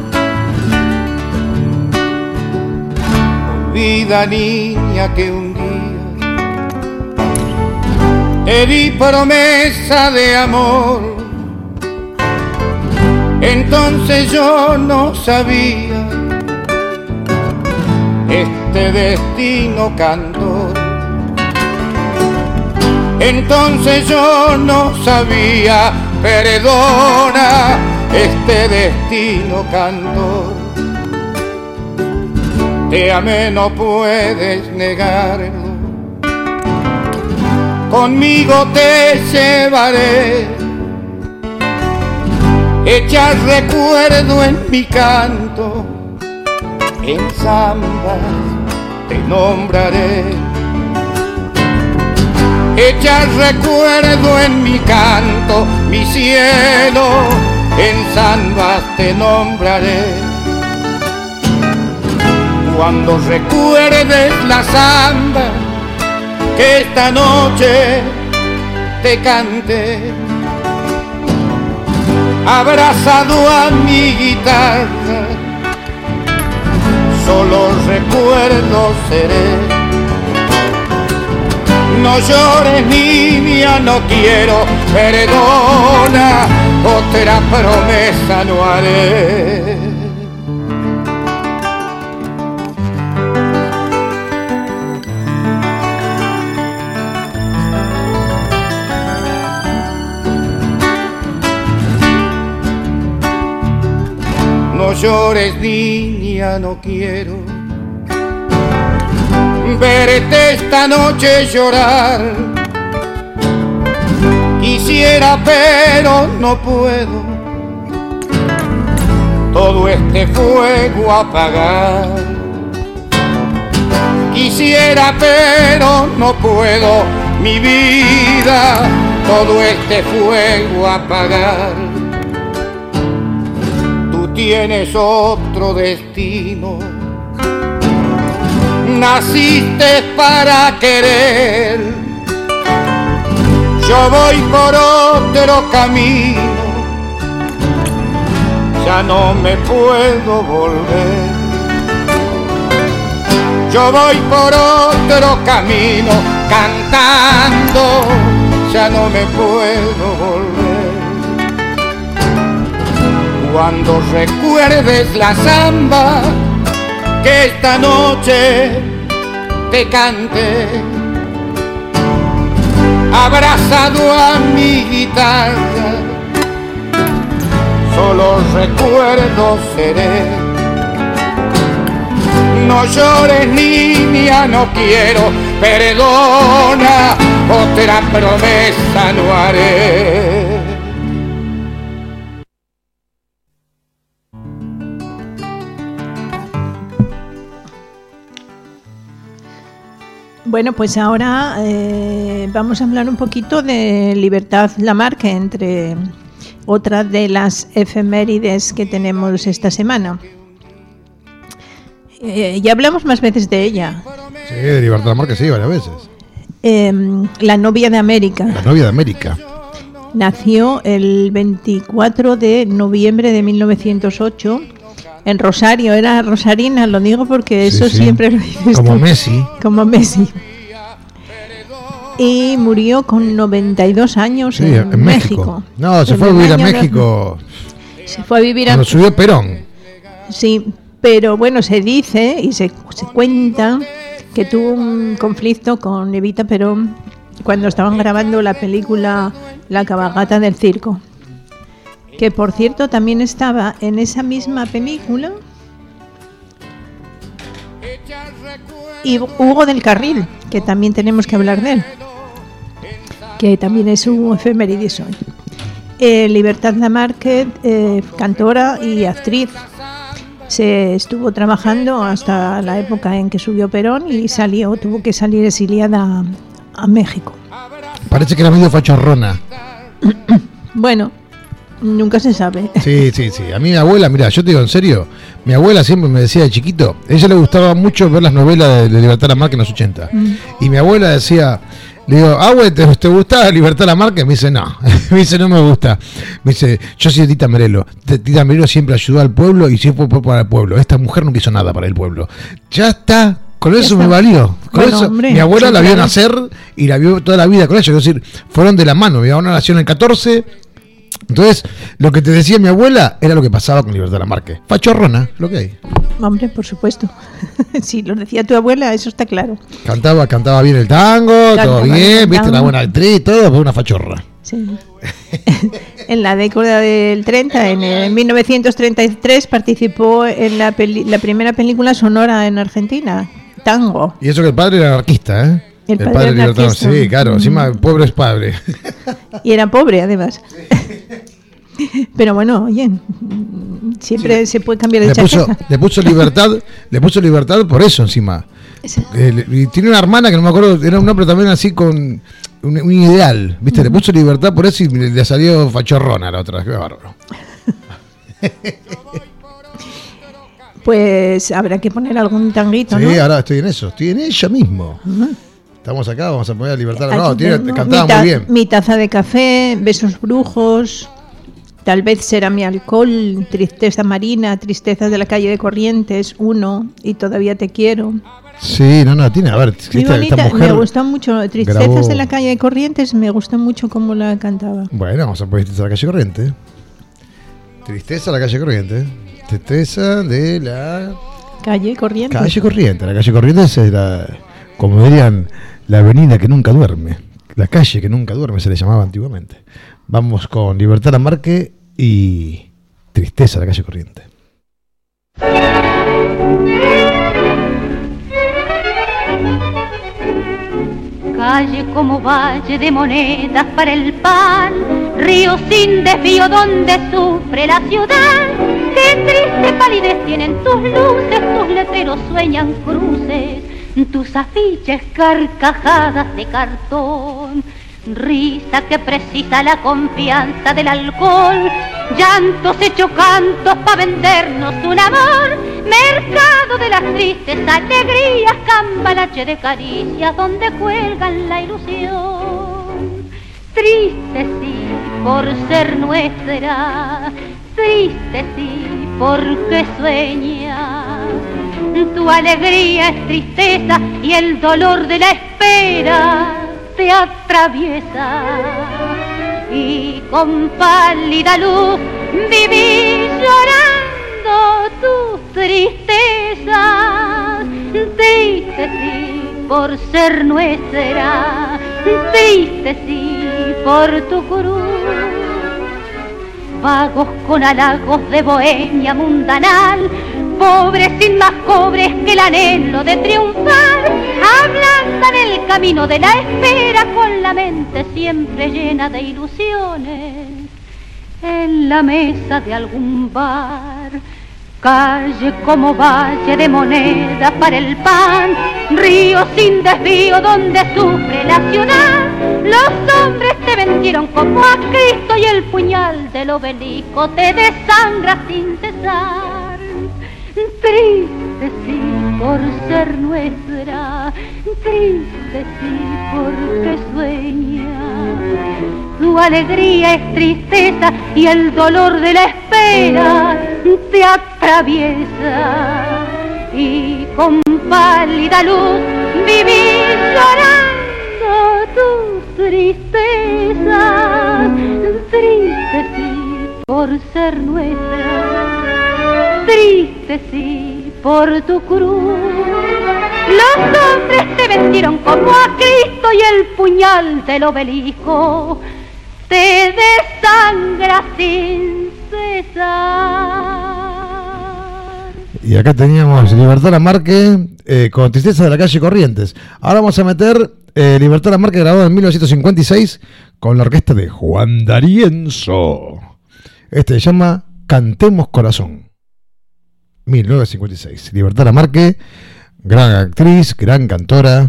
Vida niña que un día te di promesa de amor, entonces yo no sabía este destino cantor, entonces yo no sabía, perdona, este destino cantor. Te amé, no puedes negarlo, conmigo te llevaré, echar recuerdo en mi canto, en zambas te nombraré, echar recuerdo en mi canto, mi cielo, en zambas te nombraré. Cuando recuerdes la samba que esta noche te canté, abrazado a mi guitarra, solo recuerdo seré. No llores, niña, no quiero, perdona, otra promesa no haré. No llores, niña, no quiero verte esta noche llorar. Quisiera Quisiera pero no puedo todo este fuego apagar. Quisiera pero no puedo, mi vida, todo este fuego apagar. Tú tienes otro destino, naciste para querer. Yo voy por otro camino, ya no me puedo volver. Yo voy por otro camino, cantando, ya no me puedo volver. Cuando recuerdes la samba que esta noche te canté, abrazado a mi guitarra, solo recuerdo seré. No llores, niña, no quiero, perdona, otra promesa no haré. Bueno, pues ahora vamos a hablar un poquito de Libertad Lamarque, entre otras de las efemérides que tenemos esta semana. Ya hablamos más veces de ella. Sí, de Libertad Lamarque, sí, varias veces. La novia de América. La novia de América. Nació el 24 de noviembre de 1908 en Rosario. Era rosarina, lo digo porque eso sí. Siempre lo dices como tú. Messi. Como Messi. Y murió con 92 años en México. No, se fue a vivir a México. Se fue a vivir cuando subió Perón. Sí, pero bueno, se dice y se cuenta que tuvo un conflicto con Evita Perón cuando estaban grabando la película La cabalgata del circo, que por cierto también estaba en esa misma película y Hugo del Carril, que también tenemos que hablar de él, que también es un efemérides hoy. Libertad Lamarque, cantora y actriz. Se estuvo trabajando hasta la época en que subió Perón y tuvo que salir exiliada a México. Parece que era medio fachorrona. Bueno, nunca se sabe. Sí. A mí mi abuela, mira, yo te digo en serio, mi abuela siempre me decía de chiquito, a ella le gustaba mucho ver las novelas de Libertad Lamarque en los 80. Y mi abuela decía, le digo, güey, ¿te gusta Libertad Lamarque? Me dice, no. Me dice, no me gusta. Me dice, yo soy de Tita Merelo. Tita Merelo siempre ayudó al pueblo y siempre fue para el pueblo. Esta mujer no quiso nada para el pueblo. Ya está. Con eso me valió. Con eso, hombre, mi abuela la vio nacer y la vio toda la vida con ella. Es decir, fueron de la mano. Mi abuela nació en el 14. Entonces, lo que te decía mi abuela era lo que pasaba con Libertad Lamarque. Fachorrona, lo que hay. Hombre, por supuesto. Si lo decía tu abuela, eso está claro. Cantaba bien el tango, todo bien, viste, una buena actriz, todo, fue una fachorra. Sí. En la década del 30, en 1933, participó en la primera película sonora en Argentina, Tango. Y eso que el padre era anarquista, ¿eh? El padre anarquista. Sí, claro, encima pobre es padre. Y era pobre, además. Pero bueno, oye, siempre se puede cambiar de chaqueta. Le puso libertad por eso encima. Y tiene una hermana que no me acuerdo, era un hombre también así con un ideal, ¿viste? Le puso libertad por eso y le salió fachorrona a la otra, qué bárbaro. Pues habrá que poner algún tanguito, sí, ¿no? Sí, ahora estoy en ella mismo. Estamos acá, vamos a poner Libertad. No, cantaba muy bien. Mi taza de café, Besos brujos, Tal vez será mi alcohol, Tristeza marina, Tristezas de la calle de Corrientes, Uno, y Todavía te quiero. Sí, tiene, a ver, muy bonita, me gustó mucho. Tristezas de la calle de Corrientes, me gustó mucho cómo la cantaba. Bueno, vamos a poner Tristeza de la calle Corrientes. Tristeza de la calle Corrientes. Tristeza de la calle Corrientes. Calle Corrientes. La calle Corrientes es como dirían, la avenida que nunca duerme. La calle que nunca duerme se le llamaba antiguamente. Vamos con Libertad Lamarque y Tristeza de la calle Corrientes. Calle como valle de monedas para el pan, río sin desvío donde sufre la ciudad. Qué triste palidez tienen tus luces, tus letreros sueñan cruces, tus afiches carcajadas de cartón. Risa que precisa la confianza del alcohol, llantos hechos cantos pa' vendernos un amor. Mercado de las tristes alegrías, cambalache de caricias donde cuelgan la ilusión. Triste sí por ser nuestra, triste sí porque sueña. Tu alegría es tristeza y el dolor de la espera te atraviesa, y con pálida luz vivís llorando tus tristezas. Triste sí por ser nuestra, triste sí por tu cruz. Vagos con halagos de bohemia mundanal, pobres sin más pobres que el anhelo de triunfar, ablandan el camino de la espera con la mente siempre llena de ilusiones. En la mesa de algún bar, calle como valle de moneda para el pan, río sin desvío donde sufre la ciudad. Los hombres te vendieron como a Cristo y el puñal del obelisco te desangra sin cesar. Triste sí por ser nuestra, triste sí porque sueña. Tu alegría es tristeza y el dolor de la espera te atraviesa, y con pálida luz vivís llorando tu tristeza. Triste sí por ser nuestra, triste sí por tu cruz. Los hombres te vendieron como a Cristo y el puñal del obelisco te desangra sin cesar. Y acá teníamos Libertad Lamarque con Tristeza de la calle Corrientes. Ahora vamos a meter Libertad Lamarque grabado en 1956 con la orquesta de Juan D'Arienzo. Este se llama Cantemos Corazón. 1956. Libertad Lamarque, gran actriz, gran cantora.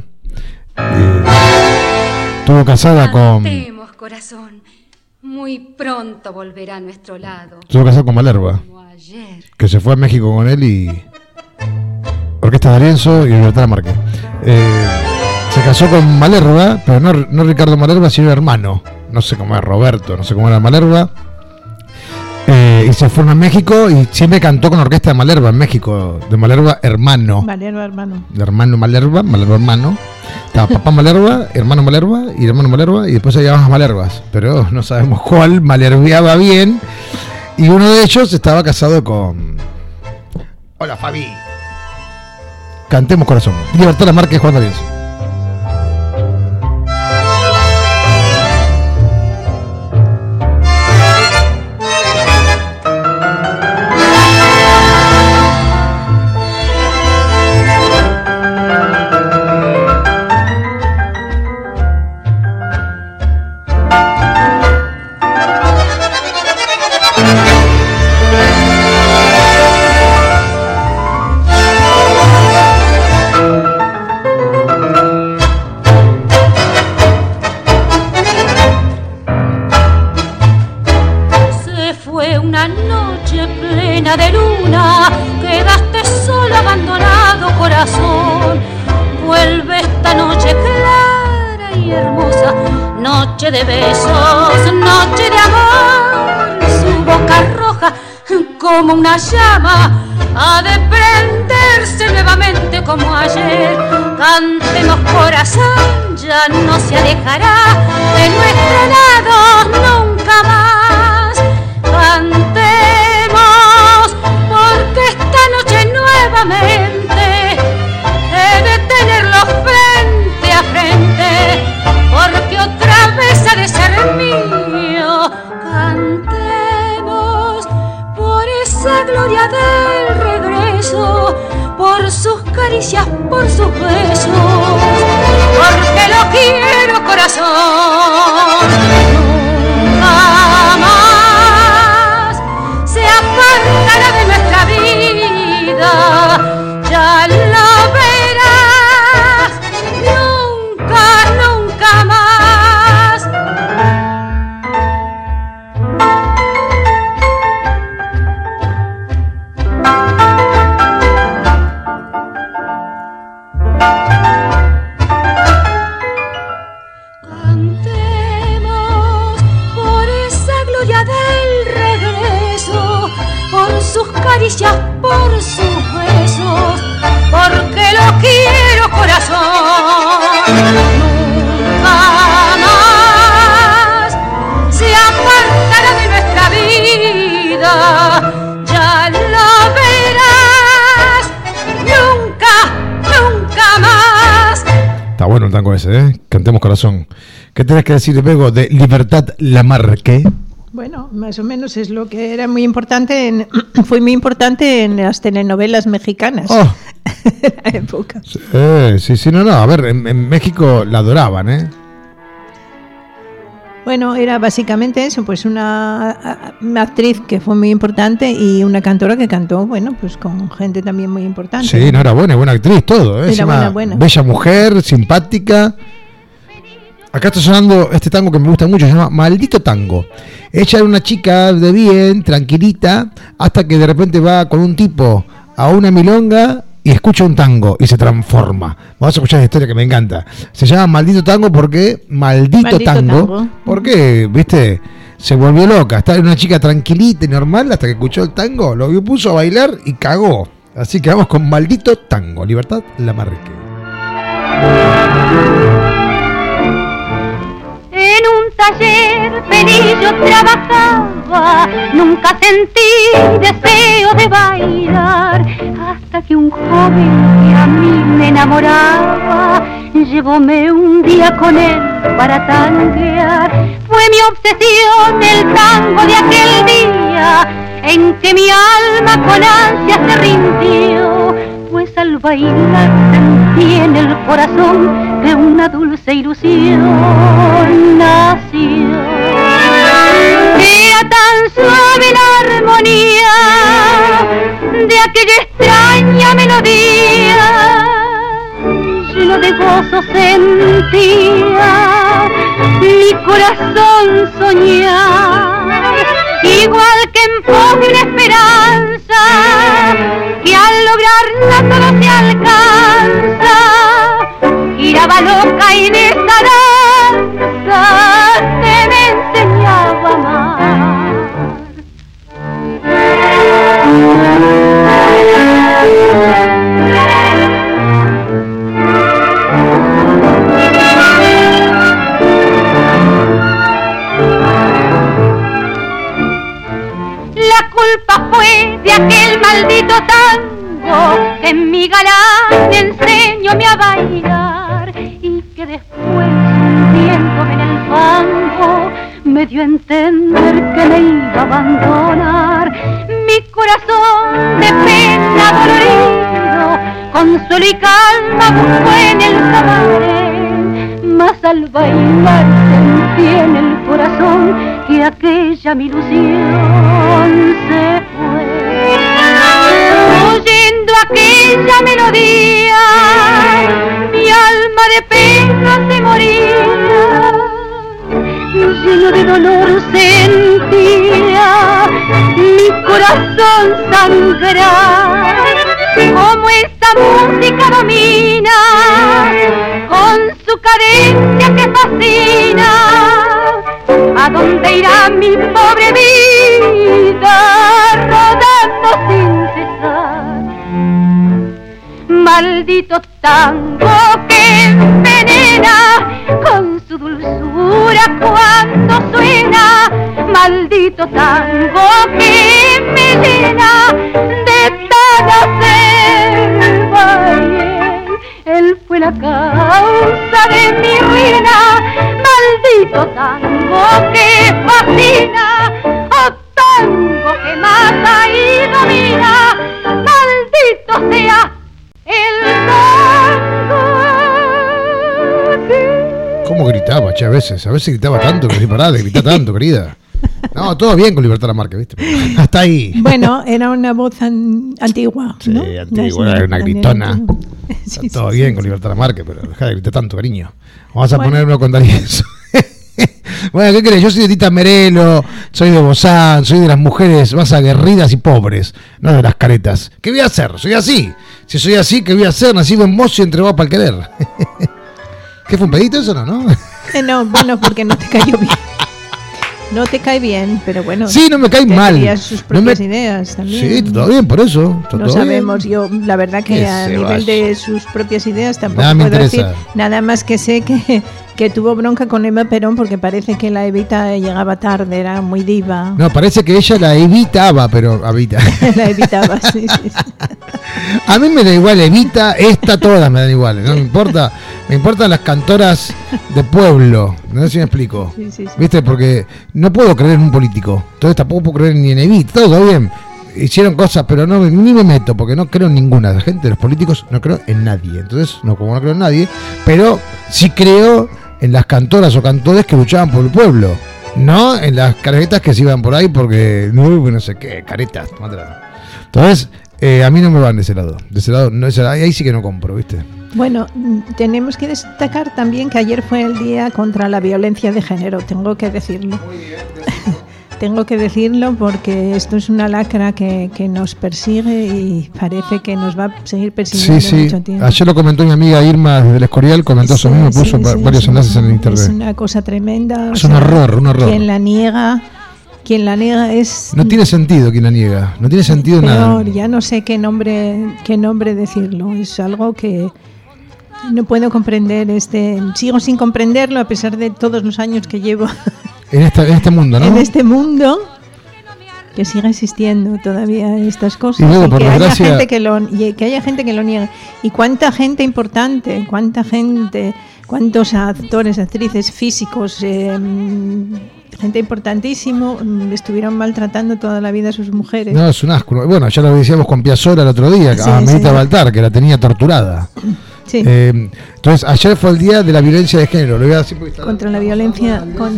Estuvo casada con... Cantemos corazón, muy pronto volverá a nuestro lado. Estuvo casada con Malerva, que se fue a México con él, y orquesta de D'Arienzo y Libertad Lamarque. Se casó con Malerva, pero no Ricardo Malerva, sino hermano. No sé cómo es Roberto, no sé cómo era Malerva. Y se fueron a México y siempre cantó con la orquesta de Malerva en México, de Malerva hermano. Malerva hermano. De hermano Malerva, Malerva hermano. Estaba papá Malerva, hermano Malerva, y después había más Malervas, pero no sabemos cuál malerveaba bien. Y uno de ellos estaba casado con... Hola Fabi. Cantemos Corazón. Libertad Lamarque, Juan D'Arienzo. De besos, noche de amor, su boca roja como una llama ha de prenderse nuevamente como ayer. Cantemos corazón, ya no se alejará de nuestro lado nunca más. Cantemos porque esta noche nuevamente he de tenerlos frente a frente, porque otra vez ha de ser mío. Cantemos por esa gloria del regreso, por sus caricias, por sus besos, porque lo lo quiero, corazón. Nunca más se apartará de nuestra vida, ya lo verás, nunca, nunca más. Caricias por sus besos, porque lo quiero, corazón. Nunca más se apartará de nuestra vida, ya lo verás, nunca, nunca más. Está bueno el tango ese, ¿eh? Cantemos corazón. ¿Qué tenés que decir, Bego, de Libertad Lamarque? Bueno, más o menos es lo que era muy importante, fue muy importante en las telenovelas mexicanas de la época. Sí, no, a ver, en México la adoraban, ¿eh? Bueno, era básicamente eso, pues una actriz que fue muy importante y una cantora que cantó, bueno, pues con gente también muy importante. Sí, no, era buena actriz, todo, ¿eh? Era buena. Bella mujer, simpática. Acá está sonando este tango que me gusta mucho, se llama Maldito Tango. Ella era una chica de bien, tranquilita, hasta que de repente va con un tipo a una milonga y escucha un tango y se transforma. Vamos a escuchar esta historia que me encanta. Se llama Maldito Tango porque Maldito tango. Porque, viste, se volvió loca. Estaba una chica tranquilita y normal hasta que escuchó el tango, lo puso a bailar y cagó. Así que vamos con Maldito Tango. Libertad Lamarque. En un taller feliz yo trabajaba, nunca sentí deseo de bailar, hasta que un joven que a mí me enamoraba, llevóme un día con él para tanguear. Fue mi obsesión el tango de aquel día, en que mi alma con ansias se rindió, pues al bailar sentí en el corazón que una dulce ilusión nació. Era tan suave la armonía de aquella extraña melodía, lleno de gozo sentía mi corazón soñar, igual que en pos de una esperanza, que al lograrla todo se alcanza. Giraba loca y en esa danza se me enseñaba a amar. La culpa fue de aquel maldito tango que mi galán enseñóme a bailar y que después, hundiéndome en el fango, me dio a entender que me iba a abandonar. Mi corazón de pena dolorido, consuelo y calma buscó en el cabaret, mas al bailar sentí en el corazón que aquella mi ilusión se fue. Oyendo aquella melodía, mi alma de pena se moría, lleno de dolor sentía mi corazón sangrar. Como esta música domina, con su cadencia que fascina, ¿a dónde irá mi pobre vida rodando sin cesar? Maldito tango que envenena con su dulzura cuando suena, maldito tango que me llena de tan hacer bailar. Él fue la causa de mi ruina, maldito tango que fascina, oh tango que mata y domina, maldito sea el tango que ¿Cómo gritaba, che? A veces gritaba tanto que no paraba de gritar tanto, querida. No, todo bien con Libertad Lamarque, ¿viste? Hasta ahí. Bueno, era una voz antigua, ¿no? Sí, antigua, era una gritona. Está todo bien con Libertad Lamarque, pero deja de gritar tanto, cariño. Vamos a poner uno con Darienzo. Bueno, ¿qué crees? Yo soy de Tita Merelo, soy de Bozán, soy de las mujeres más aguerridas y pobres, no de las caretas. ¿Qué voy a hacer? Soy así. Si soy así, ¿qué voy a hacer? Nacido en mozo y entregado para el querer. ¿Qué fue un pedito eso, no? No, bueno, porque no te cayó bien. No te cae bien, pero bueno. Sí, no me cae mal. Tendrías sus propias ideas también. Sí, todo bien, por eso. No sabemos, yo la verdad que a nivel de sus propias ideas tampoco nada puedo decir nada más que sé que tuvo bronca con Eva Perón porque parece que la Evita llegaba tarde, era muy diva. No, parece que ella la evitaba, pero habita. La evitaba, sí. A mí me da igual Evita, todas me dan igual, no me importa. Me importan las cantoras de pueblo, no sé si me explico. Sí. ¿Viste? Porque no puedo creer en un político, entonces tampoco puedo creer ni en Evita, todo bien. Hicieron cosas, pero ni me meto, porque no creo en ninguna. La gente, los políticos, no creo en nadie. Entonces, como no creo en nadie, pero sí creo en las cantoras o cantores que luchaban por el pueblo. No en las caretas que se iban por ahí porque no sé qué, caretas. Entonces, a mí no me van de ese lado. De ese lado, no, ahí sí que no compro, ¿viste? Bueno, tenemos que destacar también que ayer fue el día contra la violencia de género, tengo que decirlo. Muy bien. Tengo que decirlo porque esto es una lacra que nos persigue y parece que nos va a seguir persiguiendo mucho tiempo. Ayer lo comentó mi amiga Irma desde el Escorial, comentó eso mismo, puso varios enlaces en el internet. Es una cosa tremenda. Es un horror. Quien la niega es... No tiene sentido quien la niega, no tiene sentido nada. Ya no sé qué nombre decirlo, es algo que no puedo comprender. Sigo sin comprenderlo a pesar de todos los años que llevo en este mundo, ¿no? En este mundo que siga existiendo todavía estas cosas y luego, que haya gente que lo niegue. Y cuánta gente importante, cuántos actores, actrices, físicos, gente importantísimo, estuvieron maltratando toda la vida a sus mujeres. No, es un asco. Bueno, ya lo decíamos con Piazzolla el otro día, a Melita Baltar, que la tenía torturada. Sí. Entonces, ayer fue el día de la violencia de género. Lo voy a decir contra la violencia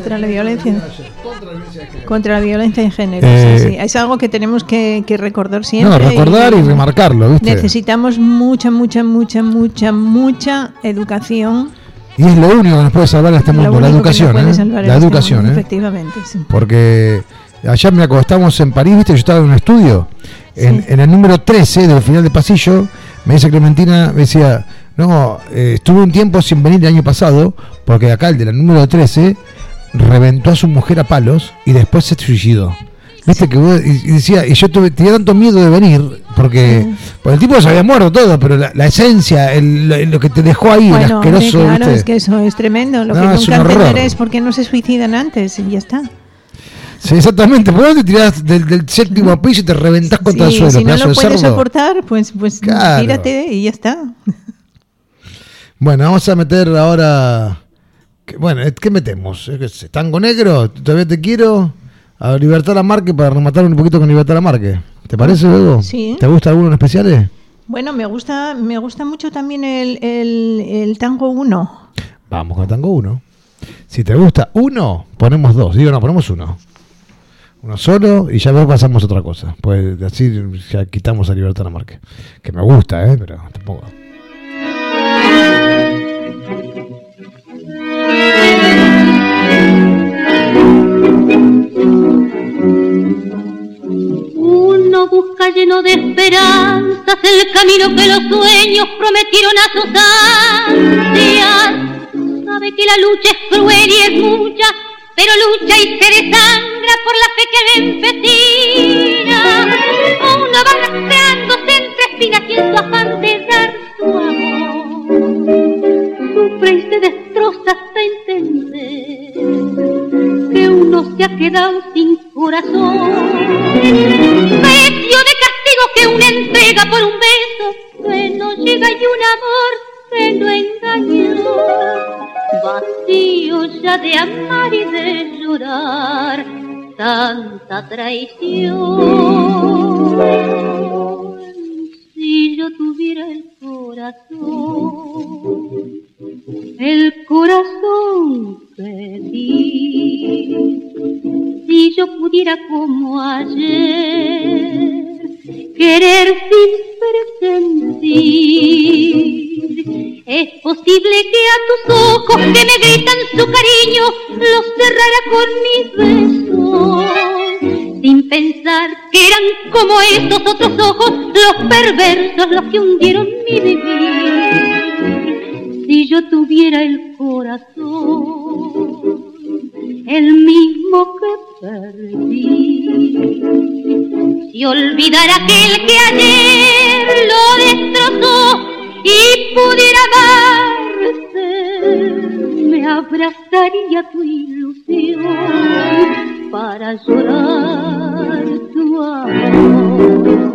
de género. Sí. Es algo que tenemos que recordar siempre. No, recordar y remarcarlo, ¿viste? Necesitamos mucha educación. Y es lo único que nos puede salvar en este mundo, la educación, la educación, efectivamente, sí. Porque ayer me acostamos en París, ¿viste? Yo estaba en un estudio, en el número 13 del final de pasillo, me dice Clementina, me decía, no, estuve un tiempo sin venir el año pasado, porque acá el de la número 13 reventó a su mujer a palos y después se suicidó. Viste que y decía, y yo tenía tanto miedo de venir, porque el tipo se había muerto todo, pero la esencia, lo que te dejó ahí, el asqueroso. Claro, ¿viste? Es que eso es tremendo. Lo que nunca entenderé es por qué no se suicidan antes y ya está. Sí, exactamente. ¿Por qué te tirás del séptimo piso y te reventás contra el suelo? Si no lo puedes soportar, pues claro. Tírate y ya está. Bueno, vamos a meter ahora. ¿Qué metemos? ¿Tango negro? ¿Todavía te quiero? A Libertad Lamarque para rematar un poquito con Libertad Lamarque. ¿Te parece, luego? Sí. ¿Te gusta alguno en especiales? Bueno, me gusta mucho también el tango 1. Vamos con el tango 1. Si te gusta uno, ponemos dos. Digo, no, ponemos uno. Uno solo y ya luego pasamos a otra cosa. Pues así ya quitamos a Libertad Lamarque. Que me gusta, pero tampoco. Uno busca lleno de esperanzas el camino que los sueños prometieron a sus ansias. Sabe que la lucha es cruel y es mucha, pero lucha y se desangra por la fe que le empecina. Uno va rastreándose entre espinas y en su afán de dar su amor sufre y se destroza hasta entender que uno se ha quedado sin corazón. Precio de castigo que una entrega por un beso que no llega y un amor que lo engañó. Vacío ya de amar y de llorar tanta traición. Si yo tuviera el corazón el corazón pedir. Si yo pudiera como ayer querer sin presentir, es posible que a tus ojos que me gritan su cariño los cerrara con mis besos, sin pensar que eran como esos otros ojos los perversos, los que hundieron mi vivir. Si yo tuviera el corazón, el mismo que perdí, si olvidara aquel que ayer lo destrozó y pudiera amarte, me abrazaría tu ilusión para llorar tu amor.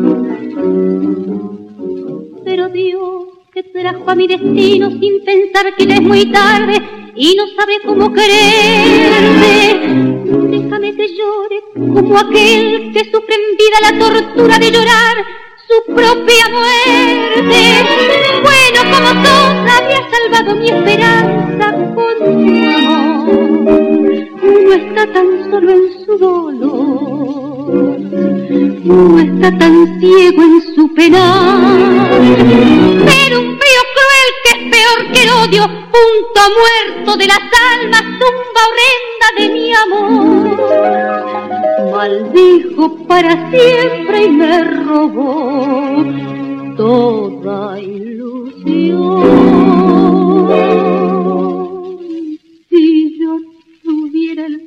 Pero Dios, que trajo a mi destino sin pensar que ya es muy tarde y no sabe cómo quererme, déjame que llore como aquel que sufre en vida la tortura de llorar su propia muerte. Bueno, como tú habías salvado mi esperanza con tu amor, uno está tan solo en su dolor, uno está tan ciego en su penar, pero un frío cruel que es peor que el odio, punto muerto de las almas, tumba horrenda de mi amor, maldijo para siempre y me robó toda ilusión. Si yo tuviera el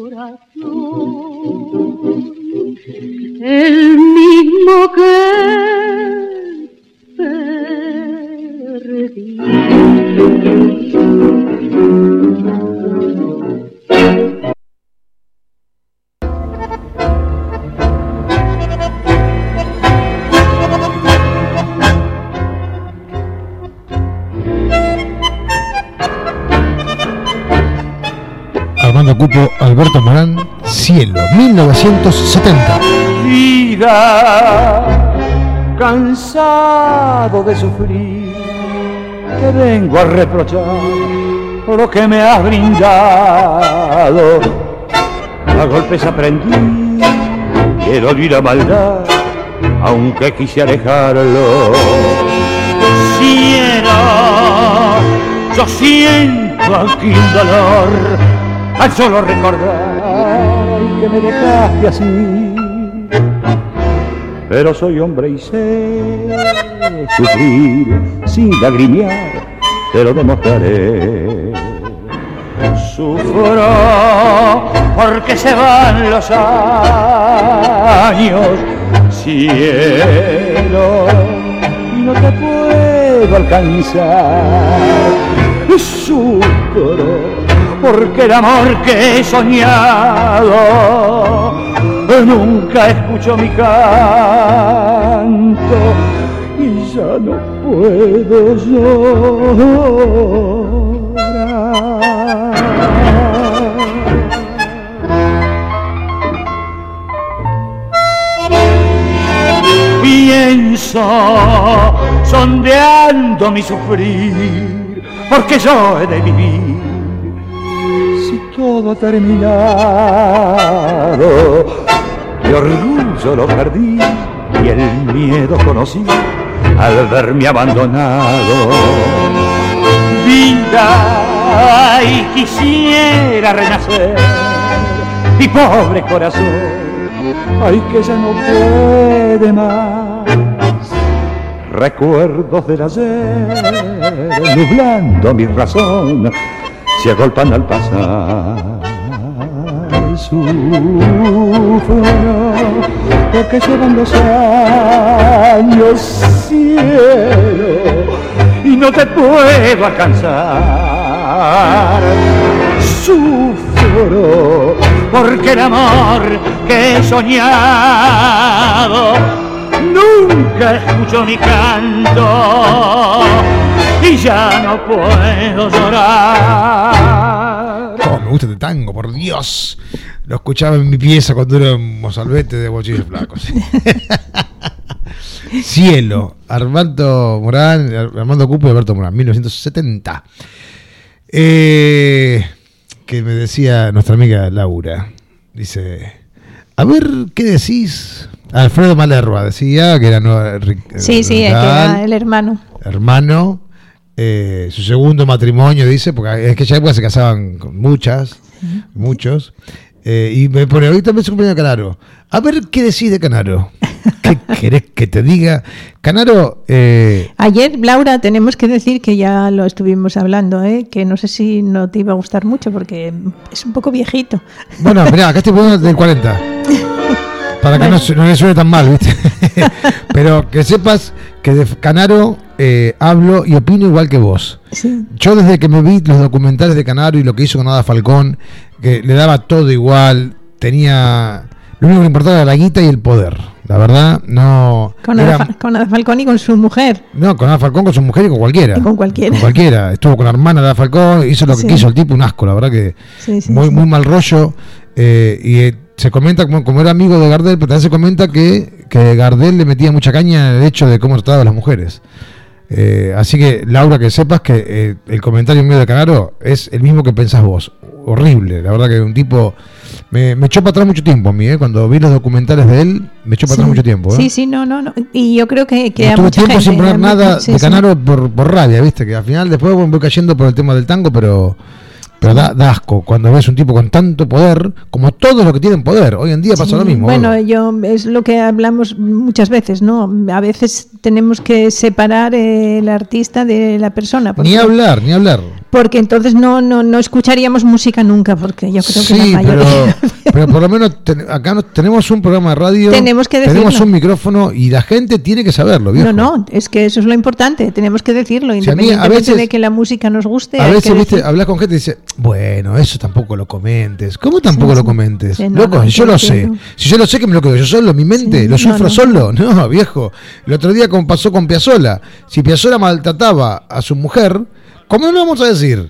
corazón, el mismo que perdí. Armando Cupo, Alberto Marán, Cielo, 1970. Vida, cansado de sufrir, te vengo a reprochar por lo que me has brindado. A golpes aprendí que el odio y la maldad, aunque quise alejarlo. Cielo, yo siento aquí un dolor al solo recordar que me dejaste así, pero soy hombre y sé sufrir sin lagrimear, te lo demostraré. Sufro porque se van los años, cielo, y no te puedo alcanzar. Sufro porque el amor que he soñado nunca escucho mi canto y ya no puedo llorar. Pienso sondeando mi sufrir, porque yo he de vivir. Si todo ha terminado, mi orgullo lo perdí y el miedo conocí al verme abandonado. Vida, y quisiera renacer, mi pobre corazón, ay que ya no puede más. Recuerdos del ayer, nublando mi razón, se agolpan al pasar. Sufro porque se van los años, cielo, y no te puedo alcanzar. Sufro porque el amor que he soñado nunca escucho mi canto y ya no puedo llorar. Oh, me gusta este tango, por Dios. Lo escuchaba en mi pieza cuando era un mozalbete de Bochillos Flacos. Cielo, Armando Morán, Armando Cupo y Alberto Morán, 1970. Que me decía nuestra amiga Laura, dice, a ver, ¿qué decís? Alfredo Malerba decía que era sí, que era el hermano. Su segundo matrimonio, dice, porque en aquella época se casaban con muchos. Y me pone, ahorita me acompaña Canaro. A ver, ¿qué decís de Canaro? ¿Qué querés que te diga? Canaro... Ayer, Laura, tenemos que decir que ya lo estuvimos hablando, que no sé si no te iba a gustar mucho porque es un poco viejito. Bueno, mirá, acá estoy poniendo del 40. Para que no le suene tan mal, ¿viste? Pero que sepas que de Canaro hablo y opino igual que vos. Sí. Yo desde que me vi los documentales de Canaro y lo que hizo con Ada Falcón, que le daba todo igual, tenía... Lo único que le importaba era la guita y el poder. La verdad, no... Con Ada Falcón y con su mujer. No, con Ada Falcón, con su mujer y con cualquiera. Y con cualquiera. Con cualquiera. Estuvo con la hermana de Ada Falcón, hizo lo que quiso el tipo, un asco, la verdad que... muy mal rollo. Se comenta, como era amigo de Gardel, pero también se comenta que Gardel le metía mucha caña en el hecho de cómo trataba a las mujeres. Así que, Laura, que sepas que el comentario mío de Canaro es el mismo que pensás vos. Horrible, la verdad que un tipo... Me echó para atrás mucho tiempo a mí, cuando vi los documentales de él, me echó para atrás mucho tiempo. Sí, no. Y yo creo que no a tuve mucha tiempo gente... sin poner nada de Canaro por rabia, ¿viste? Que al final después voy cayendo por el tema del tango, pero da asco cuando ves un tipo con tanto poder, como todos los que tienen poder. Hoy en día pasa lo mismo. Bueno, es lo que hablamos muchas veces, ¿no? A veces tenemos que separar el artista de la persona. Ni hablar. Porque entonces no escucharíamos música nunca, porque yo creo que la mayoría... pero por lo menos acá tenemos un programa de radio, tenemos que decirlo. Tenemos un micrófono y la gente tiene que saberlo, viejo. No, es que eso es lo importante, tenemos que decirlo, independientemente de que la música nos guste. A veces, viste, hablas con gente y dices, bueno, eso tampoco lo comentes. ¿Cómo tampoco lo comentes? Loco, yo lo sé. Si yo lo sé, que me lo quedo yo solo, mi mente, lo sufro solo. No, viejo. El otro día como pasó con Piazzolla. Si Piazzolla maltrataba a su mujer, ¿cómo no lo vamos a decir?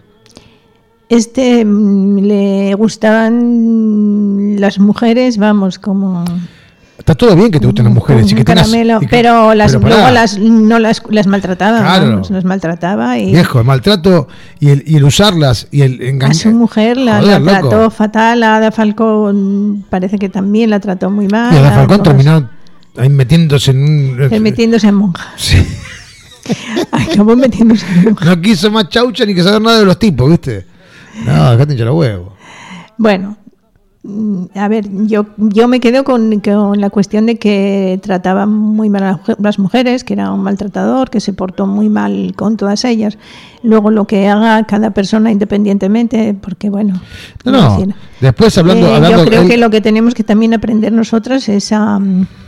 Le gustaban las mujeres, vamos, como... Está todo bien que te gusten las mujeres. Un caramelo, pero luego las maltrataba. Claro. Vamos, las maltrataba. Y viejo, el maltrato y el usarlas y el engañar. A su mujer la trató fatal, a Ada Falcón parece que también la trató muy mal. Y Ada Falcón terminó ahí metiéndose en monja. Sí. Acabó metiéndose en monja. No quiso más chaucha ni que saber nada de los tipos, ¿viste? No, dejate hinchar los huevos. Bueno, a ver, yo me quedo con la cuestión de que trataba muy mal a las mujeres, que era un maltratador, que se portó muy mal con todas ellas. Luego lo que haga cada persona independientemente, porque bueno... No, después hablando yo creo que lo que tenemos que también aprender nosotras es a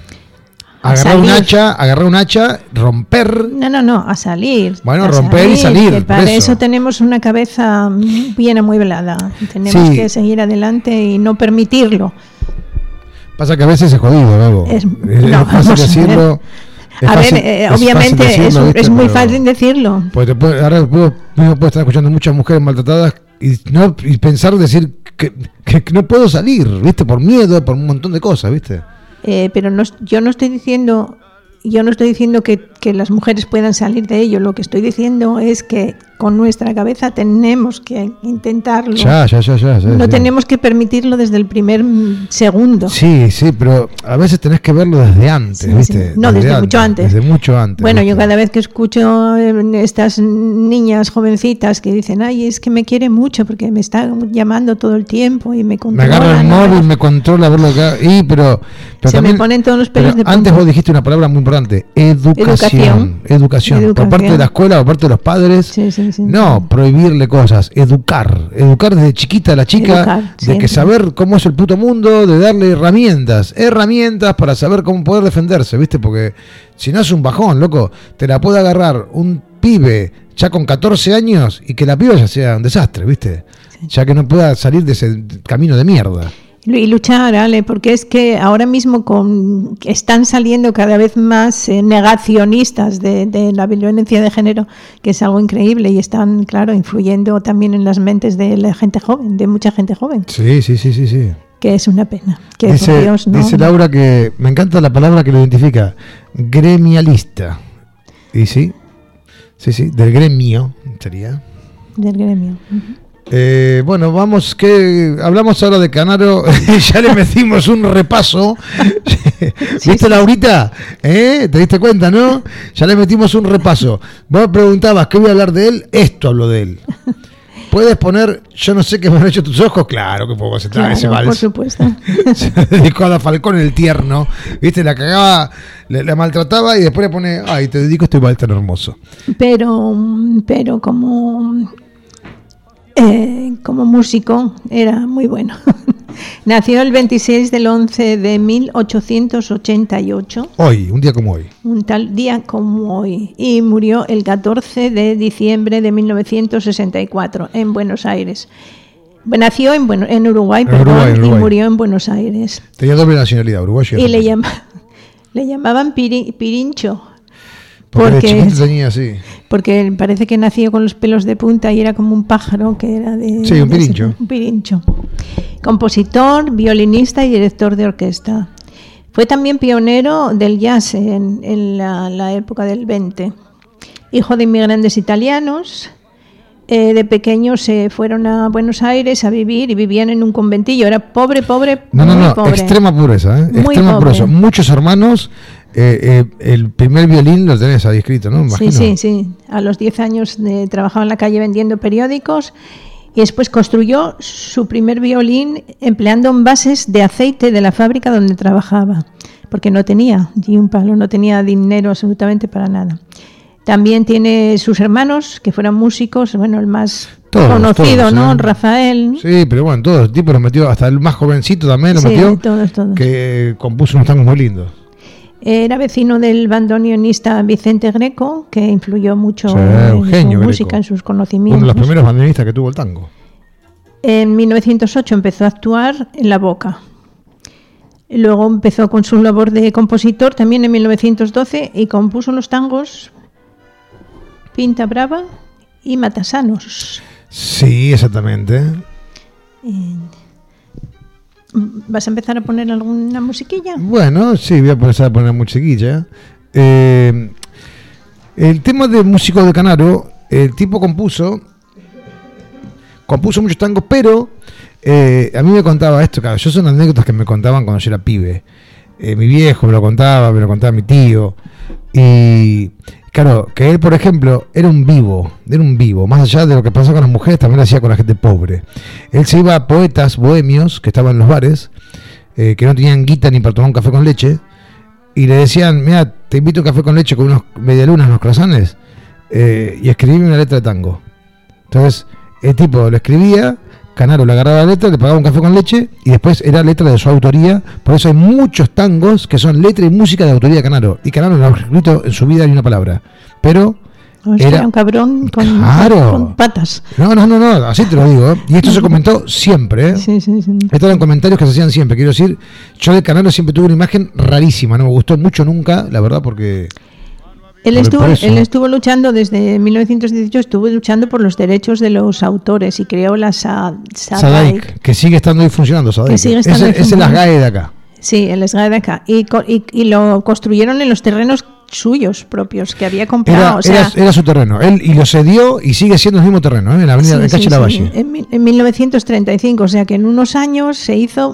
agarrar un hacha, romper. No, a salir. Bueno, romper y salir. Que para eso tenemos una cabeza bien amueblada. Tenemos que seguir adelante y no permitirlo. Pasa que a veces es jodido, luego. Es fácil decirlo. Obviamente es muy fácil decirlo. Pues ahora puedo estar escuchando muchas mujeres maltratadas y pensar, decir que no puedo salir, ¿viste? Por miedo, por un montón de cosas, ¿viste? Pero yo no estoy diciendo que las mujeres puedan salir de ello. Lo que estoy diciendo es que con nuestra cabeza tenemos que intentarlo. No tenemos que permitirlo desde el primer segundo. Sí, pero a veces tenés que verlo desde antes, ¿viste? No, desde mucho antes. Desde mucho antes. Bueno, ¿viste? Yo cada vez que escucho estas niñas jovencitas que dicen, ay, es que me quiere mucho porque me está llamando todo el tiempo y me controla. Me agarra el móvil, me controla, ver lo que pero se también, me ponen todos los pelos de punta. Antes vos dijiste una palabra muy importante, educación. Por parte de la escuela o por parte de los padres. No, prohibirle cosas, educar desde chiquita a la chica, de que saber cómo es el puto mundo, de darle herramientas para saber cómo poder defenderse, ¿viste? Porque si no es un bajón, loco, te la puede agarrar un pibe ya con 14 años y que la piba ya sea un desastre, ¿viste? Ya que no pueda salir de ese camino de mierda. Y luchar, Ale, porque es que ahora mismo están saliendo cada vez más negacionistas de la violencia de género, que es algo increíble, y están, claro, influyendo también en las mentes de la gente joven, de mucha gente joven. Sí. que es una pena. Que por Dice, Dios, no. dice Laura que me encanta la palabra que lo identifica, gremialista. Y sí, del gremio sería. Del gremio. Bueno, vamos, que hablamos ahora de Canaro. Ya le metimos un repaso. ¿Viste, Laurita? ¿Te diste cuenta, no? Ya le metimos un repaso. Vos preguntabas qué voy a hablar de él. Esto hablo de él. ¿Puedes poner yo no sé qué me han hecho tus ojos? Claro que puedo aceptar ese vals. Por supuesto. Se dedicó a la Falcón el tierno. ¿Viste? La cagaba, la maltrataba y después le pone, ay, te dedico a este vals tan hermoso. Pero como músico era muy bueno. Nació el 26 del 11 de 1888. Hoy, un día como hoy. Un tal día como hoy. Y murió el 14 de diciembre de 1964 en Buenos Aires. Nació en Uruguay, y murió en Buenos Aires. Tenía doble nacionalidad, uruguayo. Y le llamaban Pirincho. Porque tenía así. Porque parece que nació con los pelos de punta y era como un pájaro que era de... Sí, un pirincho. Un pirincho. Compositor, violinista y director de orquesta. Fue también pionero del jazz en la época del 20. Hijo de inmigrantes italianos. De pequeños se fueron a Buenos Aires a vivir y vivían en un conventillo. Era pobre, pobre, muy pobre. Extrema pobreza, ¿eh? Extrema pobreza. Muchos hermanos. El primer violín lo tenés ahí escrito, ¿no? Imagino. Sí. A los 10 años trabajaba en la calle vendiendo periódicos y después construyó su primer violín empleando envases de aceite de la fábrica donde trabajaba, porque no tenía ni un palo, no tenía dinero absolutamente para nada. También tiene sus hermanos que fueron músicos, bueno, el más conocido, ¿no? Rafael. Sí, pero bueno, todos, el tipo los metió, hasta el más jovencito también lo metió. Todos. Que compuso unos tangos muy lindos. Era vecino del bandoneonista Vicente Greco, que influyó mucho en su música, en sus conocimientos. Uno de los primeros bandoneonistas que tuvo el tango. En 1908 empezó a actuar en La Boca. Luego empezó con su labor de compositor también en 1912 y compuso los tangos Pinta Brava y Matasanos. Sí, exactamente. ¿Vas a empezar a poner alguna musiquilla? Bueno, sí, voy a empezar a poner musiquilla. El tema de músico de Canaro, el tipo compuso muchos tangos, pero a mí me contaba esto, claro, yo son anécdotas que me contaban cuando yo era pibe. Mi viejo me lo contaba mi tío. Y claro, que él, por ejemplo, era un vivo, más allá de lo que pasaba con las mujeres, también lo hacía con la gente pobre. Él se iba a poetas bohemios que estaban en los bares, que no tenían guita ni para tomar un café con leche, y le decían, mira, te invito a un café con leche con unos medialunas, unos croissants, y escribime una letra de tango. Entonces, el tipo lo escribía, Canaro le agarraba la letra, le pagaba un café con leche y después era letra de su autoría. Por eso hay muchos tangos que son letra y música de autoría de Canaro. Y Canaro no ha escrito en su vida ni una palabra. Pero era un cabrón con patas. No, así te lo digo. Y esto se comentó siempre. Sí. Estos eran comentarios que se hacían siempre. Quiero decir, yo de Canaro siempre tuve una imagen rarísima. No me gustó mucho nunca, la verdad, porque... Él estuvo luchando desde 1918, estuvo luchando por los derechos de los autores y creó la SADAIC. Que sigue estando ahí funcionando, SADAIC. Es el SGAE de acá. Sí, el SGAE de acá. Y lo construyeron en los terrenos suyos propios que había comprado. Era su terreno. Él y lo cedió y sigue siendo el mismo terreno, en la avenida de Cache Lavalle. En 1935, o sea que en unos años se hizo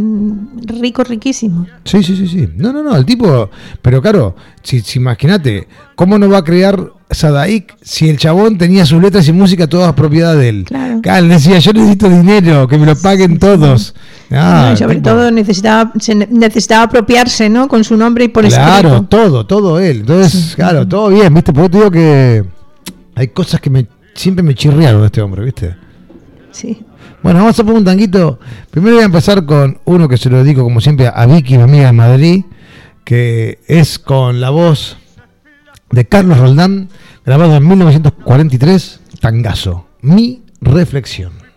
riquísimo. Sí. No, el tipo... Pero claro, si imagínate, ¿cómo no va a crear SADAIC si el chabón tenía sus letras y música todas propiedad de él? Claro. Él decía, yo necesito dinero, que me lo paguen todos. Sobre todo necesitaba apropiarse, ¿no? Con su nombre y por escrito. Claro, todo él. Entonces, claro, todo bien, ¿viste? Porque te digo que hay cosas que siempre me chirriaron de este hombre, ¿viste? Sí. Bueno, vamos a poner un tanguito. Primero voy a empezar con uno que se lo dedico, como siempre, a Vicky, mi amiga de Madrid, que es con la voz de Carlos Roldán, grabado en 1943, Tangazo, Mi Reflexión.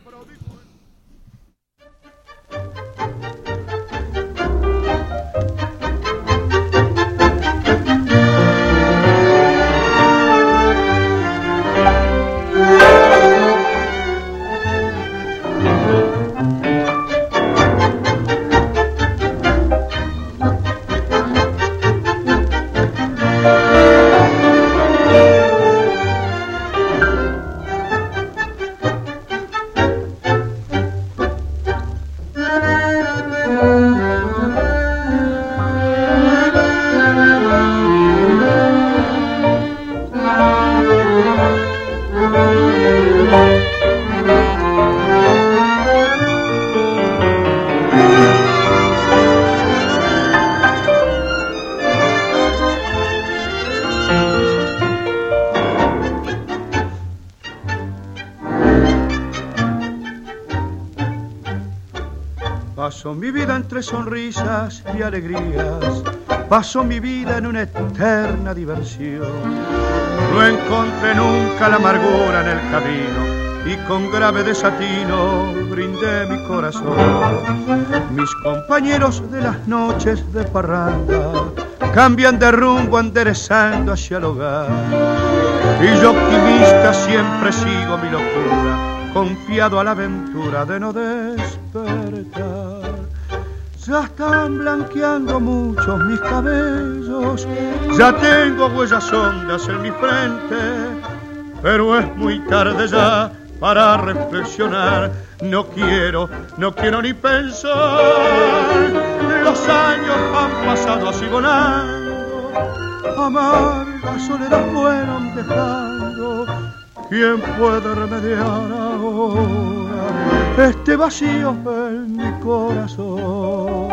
Paso mi vida entre sonrisas y alegrías, paso mi vida en una eterna diversión. No encontré nunca la amargura en el camino y con grave desatino brindé mi corazón. Mis compañeros de las noches de parranda cambian de rumbo enderezando hacia el hogar. Y yo optimista siempre sigo mi locura, confiado a la aventura de no despertar. Ya están blanqueando muchos mis cabellos, ya tengo huellas hondas en mi frente, pero es muy tarde ya para reflexionar. No quiero ni pensar. Los años han pasado así volando, amarga soledad fueron dejando. ¿Quién puede remediar ahora este vacío en mi corazón?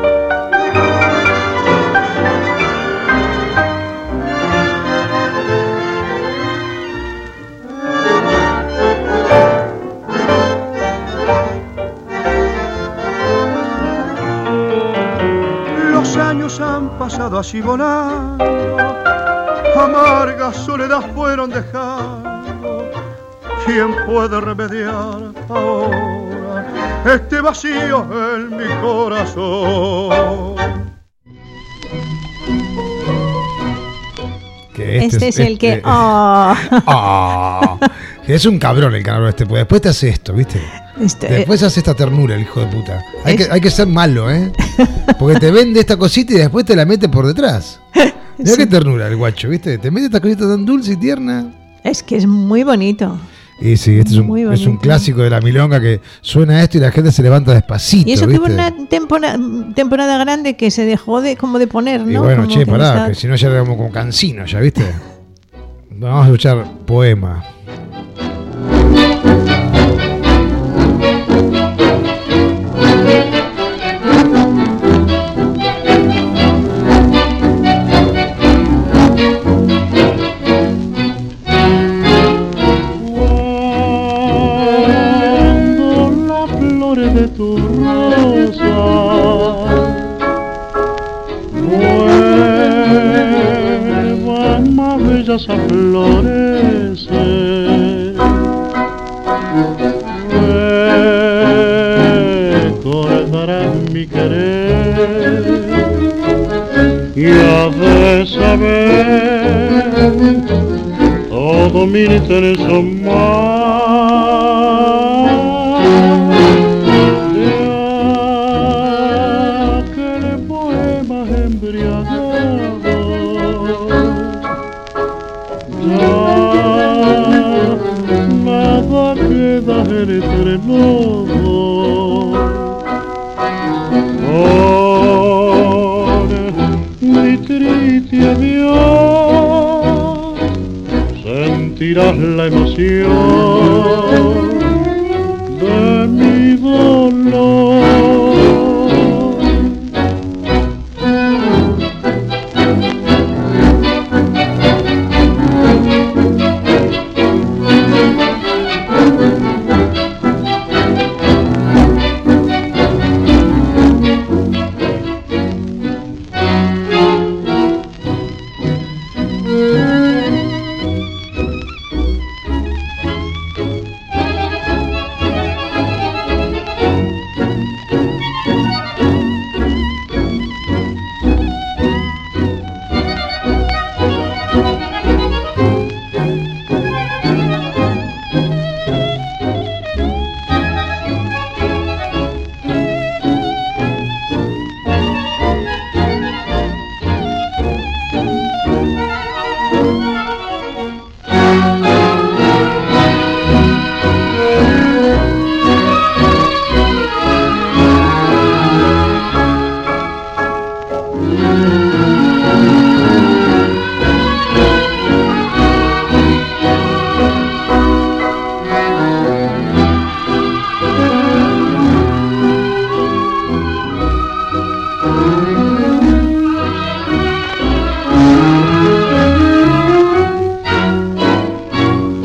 Los años han pasado así volando, amarga soledad fueron dejando. ¿Quién puede remediar ahora este vacío en mi corazón? Que este es el que... Es un cabrón el Canaro este, pues después te hace esto, ¿viste? Después hace esta ternura el hijo de puta. Hay que ser malo, ¿eh? Porque te vende esta cosita y después te la mete por detrás. Mira qué ternura el guacho, ¿viste? Te mete esta cosita tan dulce y tierna. Es que es muy bonito. Y sí, este es un clásico de la milonga que suena esto y la gente se levanta despacito. Y eso ¿viste? que una temporada grande que se dejó de poner, ¿no? Y bueno, como pará, que si no ya éramos como cansinos, ¿ya viste? Vamos a escuchar Poema. Tu rosa vuelvan más bellas a florecer, recordarán mi querer y a de saber todo mi interés más. Entre los dos, con mi triste adiós sentirás la emoción de mi dolor.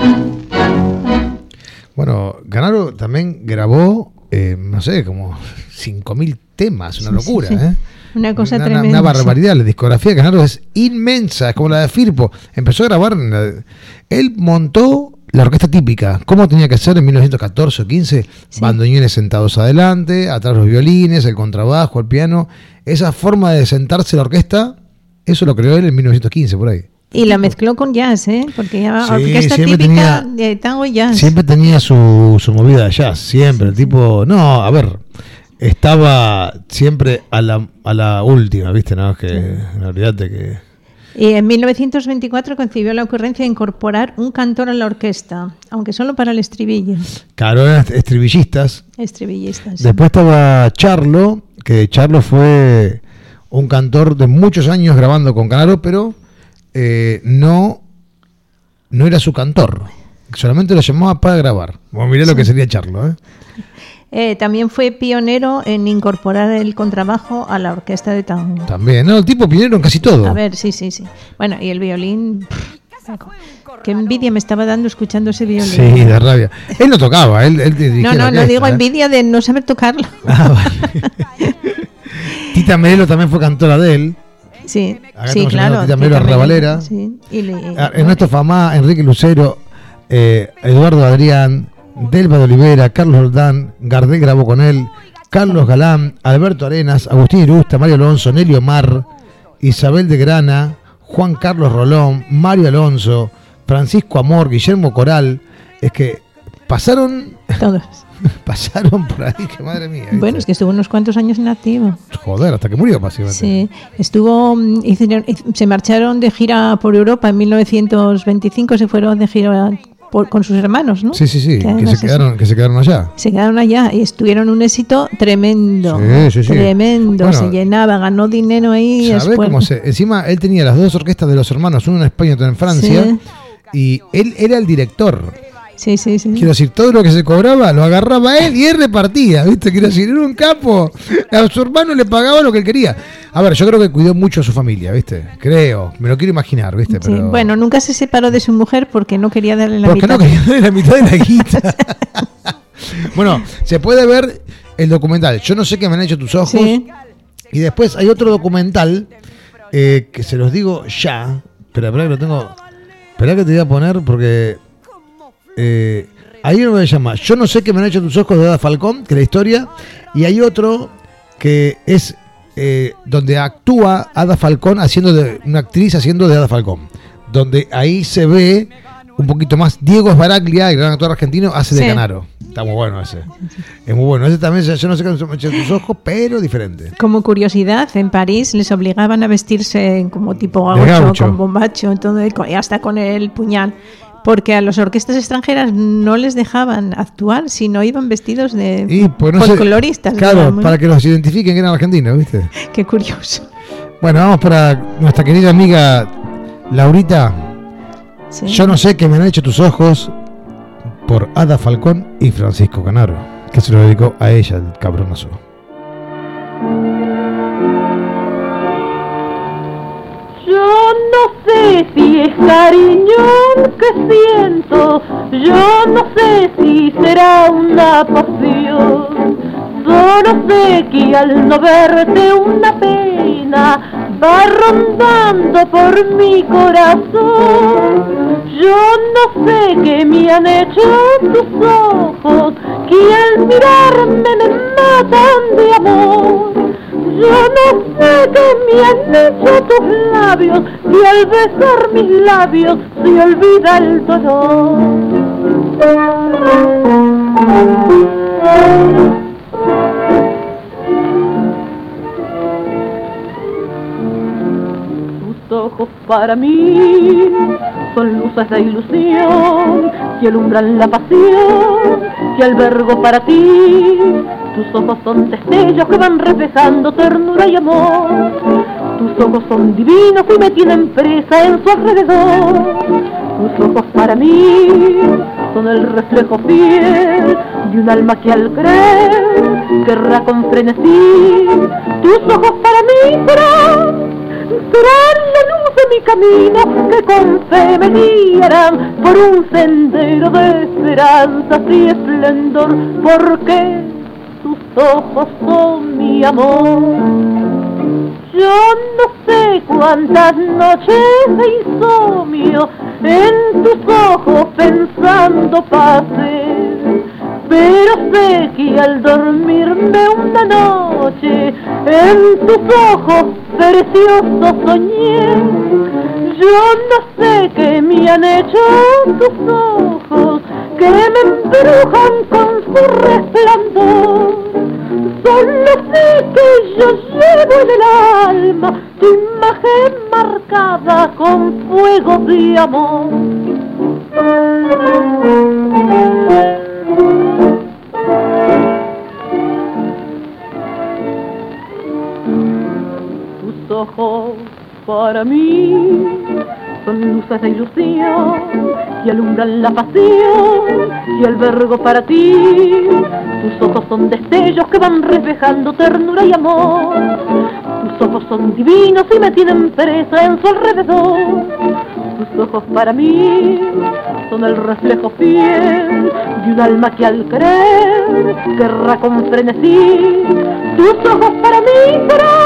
Canaro también grabó, no sé, como 5.000 temas, una locura, sí. Una cosa tremenda. Una barbaridad. La discografía de Canaro es inmensa, es como la de Firpo. Empezó a grabar, él montó la orquesta típica, como tenía que ser en 1914 o 15, bandoneones sentados adelante, atrás los violines, el contrabajo, el piano. Esa forma de sentarse la orquesta, eso lo creó él en 1915, por ahí. Y la mezcló con jazz, porque ya orquesta típica de tango y jazz. Siempre tenía su movida de jazz, siempre. El tipo, no, a ver, estaba siempre a la última, ¿viste? No, que olvídate que... Y en 1924 concibió la ocurrencia de incorporar un cantor a la orquesta, aunque solo para el estribillo. Claro, eran estribillistas. Estribillistas. Después estaba Charlo, que Charlo fue un cantor de muchos años grabando con Canaro, pero no era su cantor. Solamente lo llamaba para grabar. Bueno, mirá lo que sería Charlo, también fue pionero en incorporar el contrabajo a la orquesta de tango. También, el tipo pionero en casi todo. A ver, sí. Bueno, y el violín, qué envidia me estaba dando escuchando ese violín. Sí, de rabia. Él no tocaba, él dirigía la orquesta, no digo envidia de no saber tocarlo. Vale. Tita Merelo también fue cantora de él. Sí, acá claro. Tita Merelo Arrabalera. Sí. Ernesto Famá, Enrique Lucero, Eduardo Adrián, Delva de Olivera, Carlos Roldán, Gardel grabó con él, Carlos Galán, Alberto Arenas, Agustín Irusta, Mario Alonso, Nelio Mar, Isabel de Grana, Juan Carlos Rolón, Mario Alonso, Francisco Amor, Guillermo Coral. Es que pasaron todos. Pasaron por ahí, que madre mía. ¿Viste? Bueno, es que estuvo unos cuantos años en activo. Joder, hasta que murió básicamente. Sí, se marcharon de gira por Europa en 1925, se fueron de gira con sus hermanos, ¿no? Sí, que se quedaron allá. Se quedaron allá y estuvieron un éxito tremendo. Sí. Tremendo, bueno, se llenaba, ganó dinero ahí. ¿Sabés cómo encima él tenía las dos orquestas de los hermanos, una en España y otra en Francia, y él era el director. Sí. Quiero decir, todo lo que se cobraba lo agarraba él y él repartía, ¿viste? Quiero decir, era un capo. A su hermano le pagaba lo que él quería. A ver, yo creo que cuidó mucho a su familia, ¿viste? Creo, me lo quiero imaginar, ¿viste? Pero... Sí, bueno, nunca se separó de su mujer porque no quería darle la mitad. Porque no quería darle la mitad de la guita. Bueno, se puede ver el documental Yo no sé qué me han hecho tus ojos. Sí. Y después hay otro documental que se los digo ya. Espera que lo tengo. Espera que te voy a poner porque... hay uno que se llama Yo no sé qué me han hecho tus ojos, de Ada Falcón, que es la historia, y hay otro que es donde actúa Ada Falcón una actriz haciendo de Ada Falcón, donde ahí se ve un poquito más. Diego Sbaraglia, el gran actor argentino, hace de Canaro. Está muy bueno ese. Es muy bueno. Ese también, yo no sé qué me han hecho tus ojos, pero diferente. Como curiosidad, en París les obligaban a vestirse como tipo gaucho, con bombacho, hasta con el puñal. Porque a las orquestas extranjeras no les dejaban actuar si no iban vestidos de folcloristas. Claro, para que los identifiquen que eran argentinos, ¿viste? Qué curioso. Bueno, vamos para nuestra querida amiga Laurita. Sí. Yo no sé qué me han hecho tus ojos, por Ada Falcón y Francisco Canaro, que se lo dedicó a ella, el cabronazo. Yo no sé si es cariño que siento, yo no sé si será una pasión, solo sé que al no verte una pena va rondando por mi corazón. Yo no sé qué me han hecho tus ojos, que al mirarme me matan de amor. Yo no sé qué me han hecho tus labios, que al besar mis labios se olvida el dolor. Tus ojos para mí son luces de ilusión que alumbran la pasión que albergo para ti. Tus ojos son destellos que van reflejando ternura y amor. Tus ojos son divinos y me tienen presa en su alrededor. Tus ojos para mí son el reflejo fiel de un alma que al creer querrá con frenesí. Tus ojos para mí serán la luz de mi camino, que con fe me guiarán por un sendero de esperanzas y esplendor, porque tus ojos son mi amor. Yo no sé cuántas noches de insomnio en tus ojos pensando pasé, pero sé que al dormirme una noche en tus ojos preciosos soñé. Yo no sé qué me han hecho tus ojos, que me embrujan con su resplandor. Solo sé que yo llevo en el alma tu imagen marcada con fuego de amor. Tus ojos para mí son luces de ilusión y alumbran la pasión y albergo para ti. Tus ojos son destellos que van reflejando ternura y amor. Tus ojos son divinos y me tienen presa en su alrededor. Tus ojos para mí son el reflejo fiel de un alma que al querer querrá con frenesí. Tus ojos para mí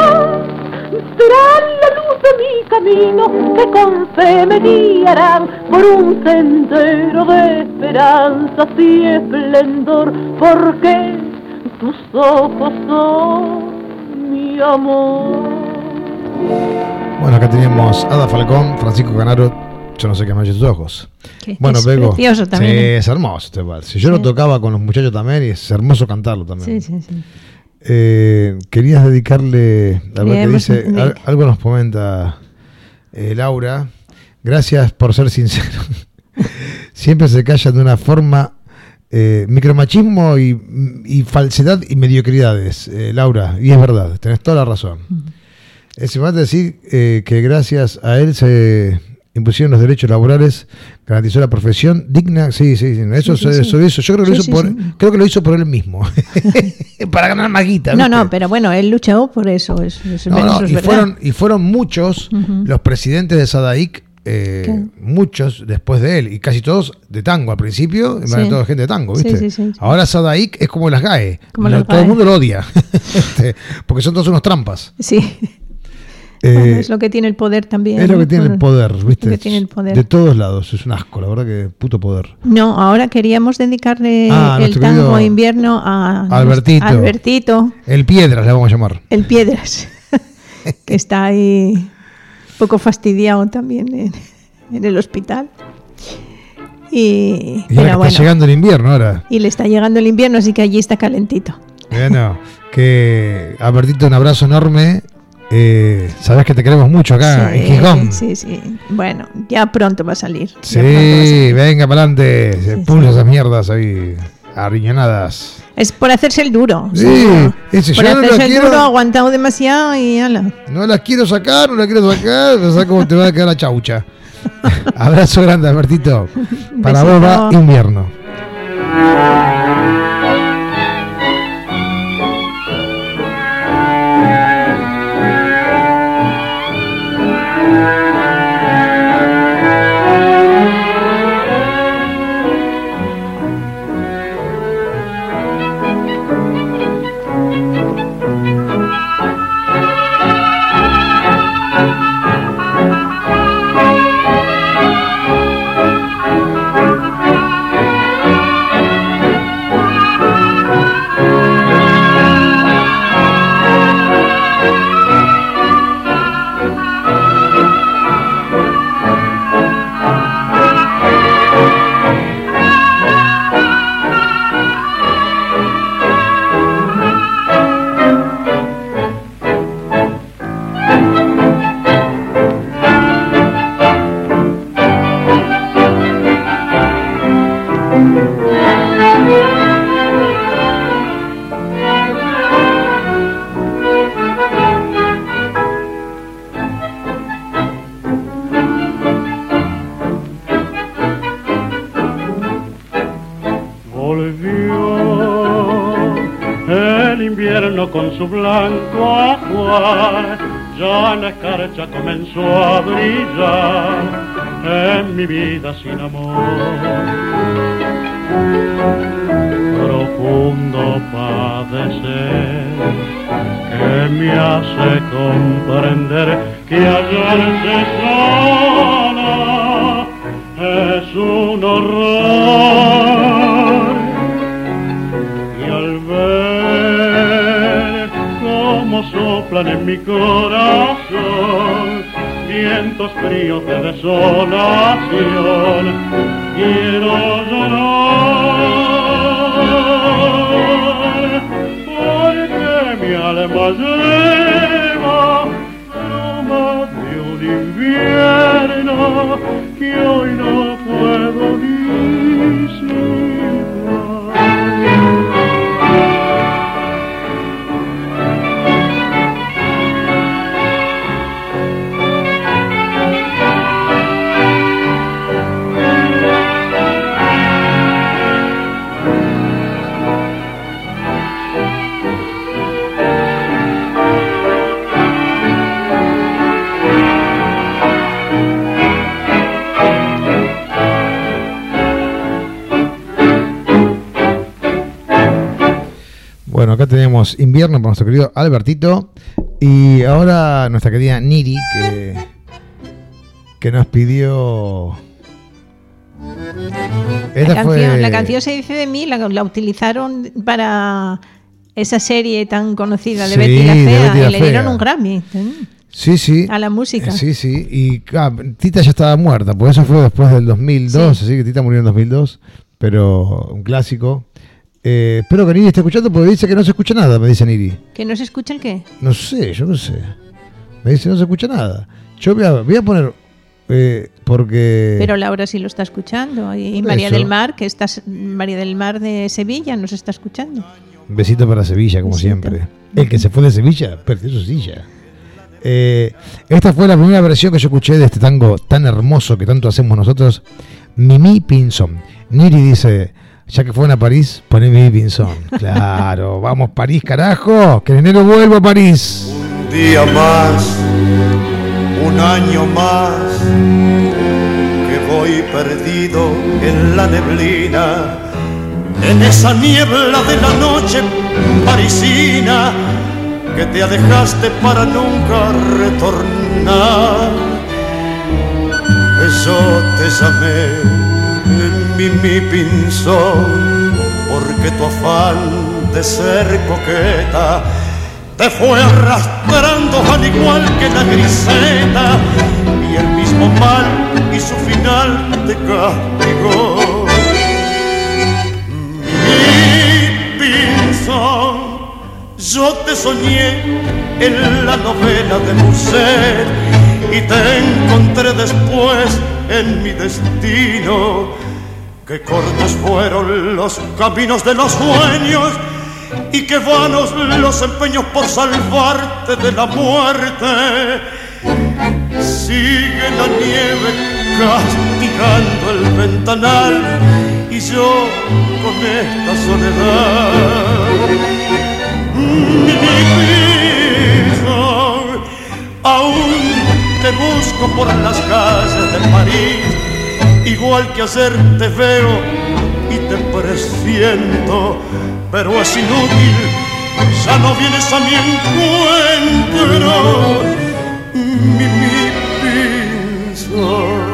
serán la luz de mi camino, que con fe me guiarán por un sendero de esperanza y esplendor, porque tus ojos son mi amor. Bueno, acá tenemos Ada Falcón, Francisco Canaro, yo no sé qué me ha hecho tus ojos. Bueno, es Bego, precioso también. Sí, es hermoso este vals. Si yo lo tocaba con los muchachos también, y es hermoso cantarlo también. Sí. Querías dedicarle, a ver qué dice, Nick. algo nos comenta Laura. Gracias por ser sincero. Siempre se callan de una forma, micromachismo y falsedad y mediocridades, Laura, y es verdad, tenés toda la razón. Se me va a decir que gracias a él se impusieron los derechos laborales, garantizó la profesión digna. Sí. Eso. Yo creo que creo que lo hizo por él mismo. Para ganar más guita. No, pero bueno, él luchó por eso. Eso es verdad. Fueron muchos los presidentes de Sadaic, muchos después de él, y casi todos de tango al principio, toda gente de tango, ¿viste? Sí. Ahora Sadaic es como las GAE. Todo el mundo lo odia. Porque son todos unos trampas. Sí. Bueno, es lo que tiene el poder también. Es lo que tiene el poder, ¿viste? Lo que tiene el poder. De todos lados, es un asco, la verdad que puto poder. No, ahora queríamos dedicarle el tango invierno a Albertito. El Piedras le vamos a llamar. El Piedras, que está ahí un poco fastidiado también en el hospital. Y ahora está llegando el invierno ahora. Y le está llegando el invierno, así que allí está calentito. Bueno, que Albertito, un abrazo enorme. Sabes que te queremos mucho acá en Gijón. Sí. Bueno, ya pronto va a salir. Sí, venga para adelante. Se pulsa esas mierdas ahí, arriñonadas. Es por hacerse el duro. Sí, por hacerse el duro, aguantado demasiado y ala. No las quiero sacar, no sé cómo te va a quedar la chaucha. Abrazo grande, Albertito. Para vos va invierno. Con su blanco ajuar, ya la escarcha comenzó a brillar en mi vida sin amor. profundo padecer que me hace comprender que hallarse sola es un horror. Y al ver cómo soplan en mi corazón vientos fríos de desolación, quiero llorar, porque mi alma lleva bruma de un invierno que hoy no puedo disipar. Bueno, acá tenemos Invierno para nuestro querido Albertito. Y ahora nuestra querida Niri, que nos pidió... La canción Se dice de mí, la utilizaron para esa serie tan conocida de Betty la Fea, y le dieron un Grammy. Sí. A la música. Sí. Y Tita ya estaba muerta, por eso fue después del 2002, sí. Así que Tita murió en 2002, pero un clásico. Espero que Niri esté escuchando, porque dice que no se escucha nada, me dice Niri. ¿Que no se escucha el qué? No sé, yo no sé. Me dice no se escucha nada. Yo voy a poner... porque... Pero Laura sí lo está escuchando. Y María del Mar, María del Mar de Sevilla, nos está escuchando. Un besito para Sevilla, como siempre. El que se fue de Sevilla perdió su silla. Esta fue la primera versión que yo escuché de este tango tan hermoso que tanto hacemos nosotros, Mimi Pinzón. Niri dice, ya que fueron a París, poné Mimi Pinzón. Claro, vamos París, carajo, que en enero vuelvo a París. Un día más, un año más, que voy perdido en la neblina, en esa niebla de la noche parisina, que te alejaste para nunca retornar. Yo te llamé Mimi Pinzón, porque tu afán de ser coqueta te fue arrastrando al igual que la griseta, y el mismo mal y su final te castigó. Mimi Pinzón, yo te soñé en la novela de Musset y te encontré después en mi destino. Que cortos fueron los caminos de los sueños y que vanos los empeños por salvarte de la muerte. Sigue la nieve castigando el ventanal y yo con esta soledad. Mi Pinzón, aún te busco por las calles de París, igual que ayer te veo y te presiento, pero es inútil, ya no vienes a mi encuentro, mi Pinzón.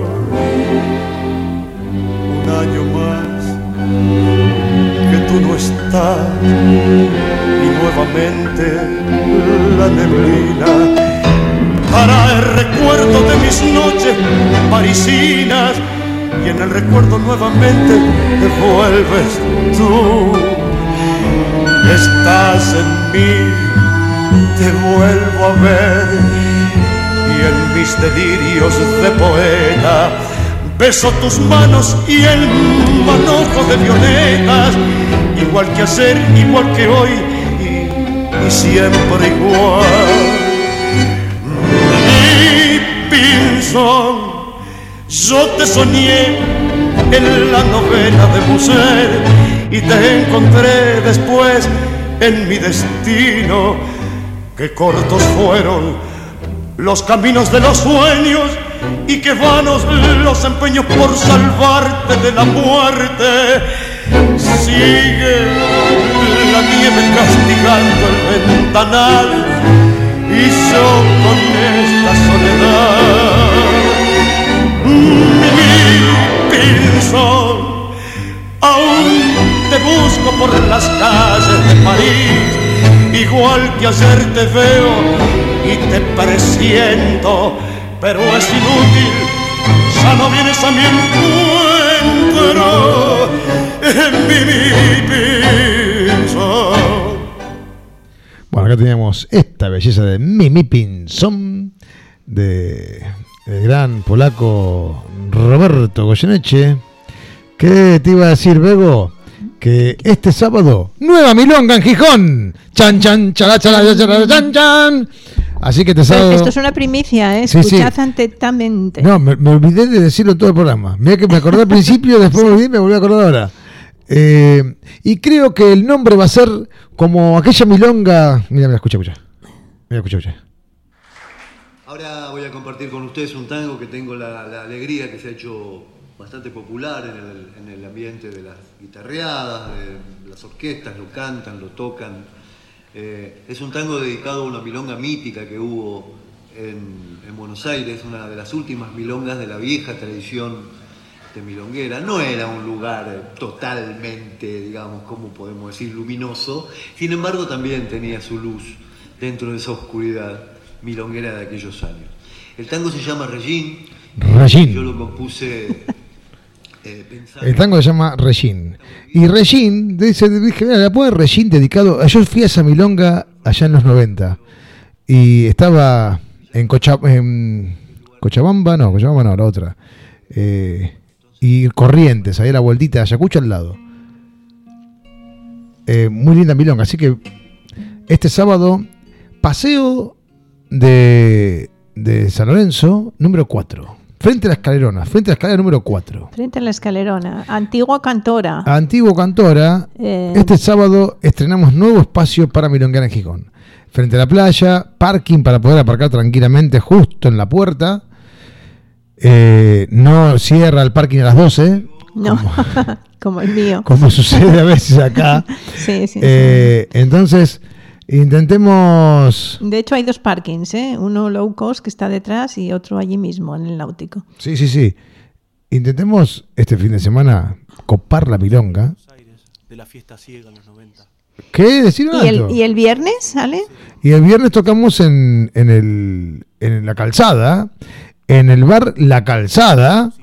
Un año más que tú no estás y nuevamente la neblina para el recuerdo de mis noches parisinas, y en el recuerdo nuevamente te vuelves tú. Estás en mí, te vuelvo a ver, y en mis delirios de poeta beso tus manos y el manojo de violetas, igual que ayer, igual que hoy y siempre igual. Pinzón, yo te soñé en la novela de Musset y te encontré después en mi destino. Que cortos fueron los caminos de los sueños y que vanos los empeños por salvarte de la muerte. Sigue la nieve castigando el ventanal y yo con esta soledad. Mi Pinzón, aún te busco por las calles de París, igual que ayer te veo y te presiento, pero es inútil, ya no vienes a mi encuentro, mi Pinzón. Bueno, acá teníamos esta belleza de Mimi Pinzón, de el gran polaco Roberto Goyeneche. ¿Qué te iba a decir, Bego? Que este sábado, nueva milonga en Gijón. Chan, chan, chala, chala, chala, chan, chan. Así que este sábado... Esto es una primicia, ¿eh? Escuchad atentamente. No, me olvidé de decirlo en todo el programa. Mira que me acordé al principio, después me olvidé y me volví a acordar ahora. Y creo que el nombre va a ser como aquella milonga... Mira, escucha. Ahora voy a compartir con ustedes un tango que tengo la alegría que se ha hecho bastante popular en el ambiente de las guitarreadas, de las orquestas, lo cantan, lo tocan. Es un tango dedicado a una milonga mítica que hubo en Buenos Aires, una de las últimas milongas de la vieja tradición de milonguera. No era un lugar totalmente, digamos, ¿cómo podemos decir?, luminoso. Sin embargo, también tenía su luz dentro de esa oscuridad milonguera de aquellos años. El tango se llama Regín. Yo lo compuse pensando... El tango se llama Regín. Y Regín, dije, mira, la puede Regín dedicado... Yo fui a esa milonga allá en los 90. Y estaba en Cochabamba, no, la otra. Y Corrientes, ahí a la vueltita, Ayacucho al lado. Muy linda milonga. Así que este sábado, paseo de San Lorenzo, número 4. Frente a la escalerona número 4. Frente a la escalerona, Antigua Cantora. Este sábado estrenamos nuevo espacio para milonguear en Gijón. Frente a la playa, parking para poder aparcar tranquilamente justo en la puerta. No cierra el parking a las 12. No, como el mío. Como sucede a veces acá. Sí. Entonces... Intentemos... De hecho hay dos parkings, uno low cost que está detrás y otro allí mismo en el Náutico. Sí. Intentemos este fin de semana copar la milonga. De la fiesta ciega en los 90. ¿Qué? Decirlo alto. ¿Y el viernes sale? Y el viernes tocamos en la Calzada, en el bar La Calzada,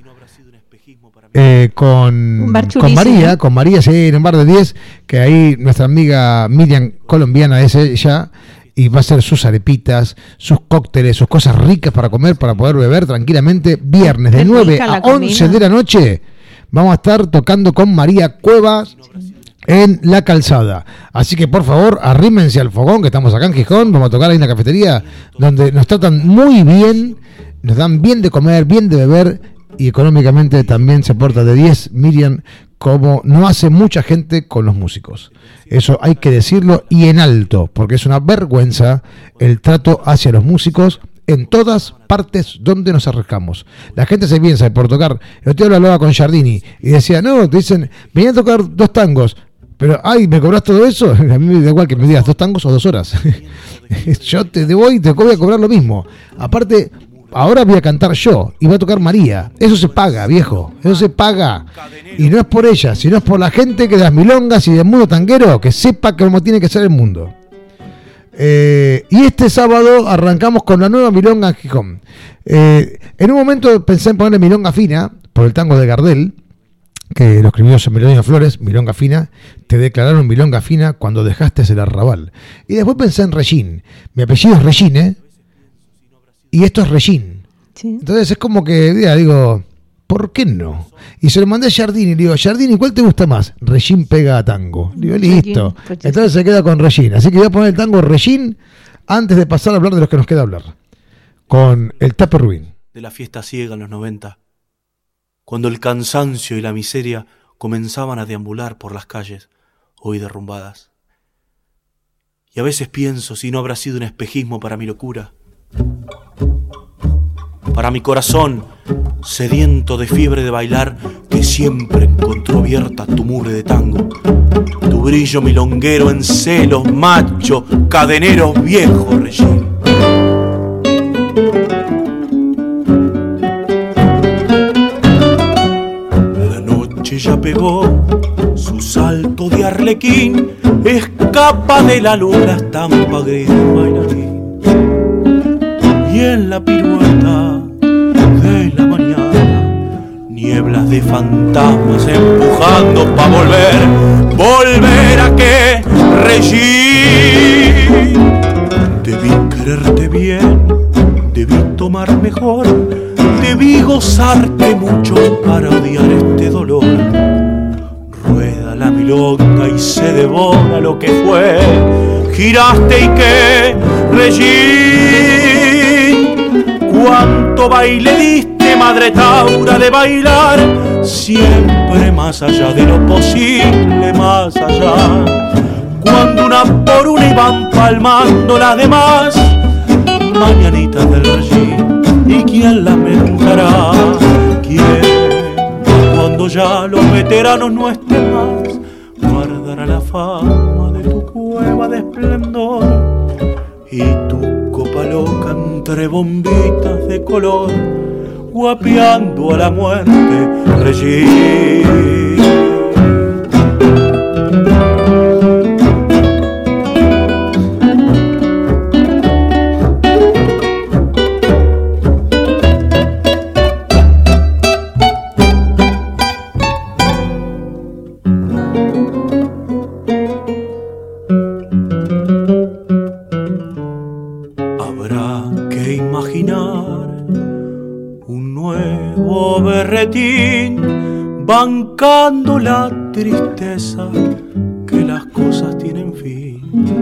con María, sí, en un bar de 10, que ahí nuestra amiga Miriam, colombiana, es ella, y va a hacer sus arepitas, sus cócteles, sus cosas ricas para comer, para poder beber tranquilamente. Viernes de 9 a 11 de la noche vamos a estar tocando con María Cuevas en La Calzada. Así que por favor, arrímense al fogón, que estamos acá en Gijón. Vamos a tocar ahí en la cafetería, donde nos tratan muy bien, nos dan bien de comer, bien de beber, y económicamente también se porta de 10, Miriam, como no hace mucha gente con los músicos. Eso hay que decirlo y en alto, porque es una vergüenza el trato hacia los músicos en todas partes donde nos arriesgamos. La gente se piensa por tocar. El otro día hablaba con Giardini y decía, no, te dicen, venía a tocar 2 tangos, pero, ¿me cobras todo eso? A mí me da igual que me digas 2 tangos o 2 horas. Yo te voy y te voy a cobrar lo mismo. Aparte... Ahora voy a cantar yo y va a tocar María. Eso se paga, viejo. Eso se paga. Y no es por ella, sino es por la gente que de las milongas y del mundo tanguero, que sepa cómo tiene que ser el mundo. Y este sábado arrancamos con la nueva milonga en Gijón. En un momento pensé en ponerle milonga fina por el tango de Gardel, que lo escribió Melodino Flores, milonga fina. Te declararon milonga fina cuando dejaste el arrabal. Y después pensé en Regín. Mi apellido es Regín, y esto es Regín. Sí. Entonces es como que, digo, ¿por qué no? Y se lo mandé a Giardini y le digo, Giardini, ¿cuál te gusta más? Regín pega a tango. Digo, listo. Entonces se queda con Regín. Así que voy a poner el tango Regín antes de pasar a hablar de los que nos queda hablar. Con el Tape Rubín. De la fiesta ciega en los 90, cuando el cansancio y la miseria comenzaban a deambular por las calles, hoy derrumbadas. Y a veces pienso si no habrá sido un espejismo para mi locura, para mi corazón sediento de fiebre de bailar, que siempre encontró abierta tu mugre de tango. Tu brillo milonguero en celos, macho, cadenero, viejo relleno. La noche ya pegó su salto de arlequín, escapa de la luna estampa gris del bailarín. Y en la pirueta de la mañana, nieblas de fantasmas empujando pa' volver a que regir. Debí quererte bien, debí tomar mejor, debí gozarte mucho para odiar este dolor. Rueda la milonga y se devora lo que fue, giraste y que regir. Cuánto baile diste, madre Taura, de bailar, siempre más allá de lo posible, más allá. Cuando una por una iban palmando las demás, mañanitas del regín, ¿y quién las merungará? ¿Quién? Cuando ya los veteranos no estén más, guardará la fama de tu cueva de esplendor y tu copa loca entre bombitas de color, guapeando a la muerte, regir. Bancando la tristeza que las cosas tienen fin.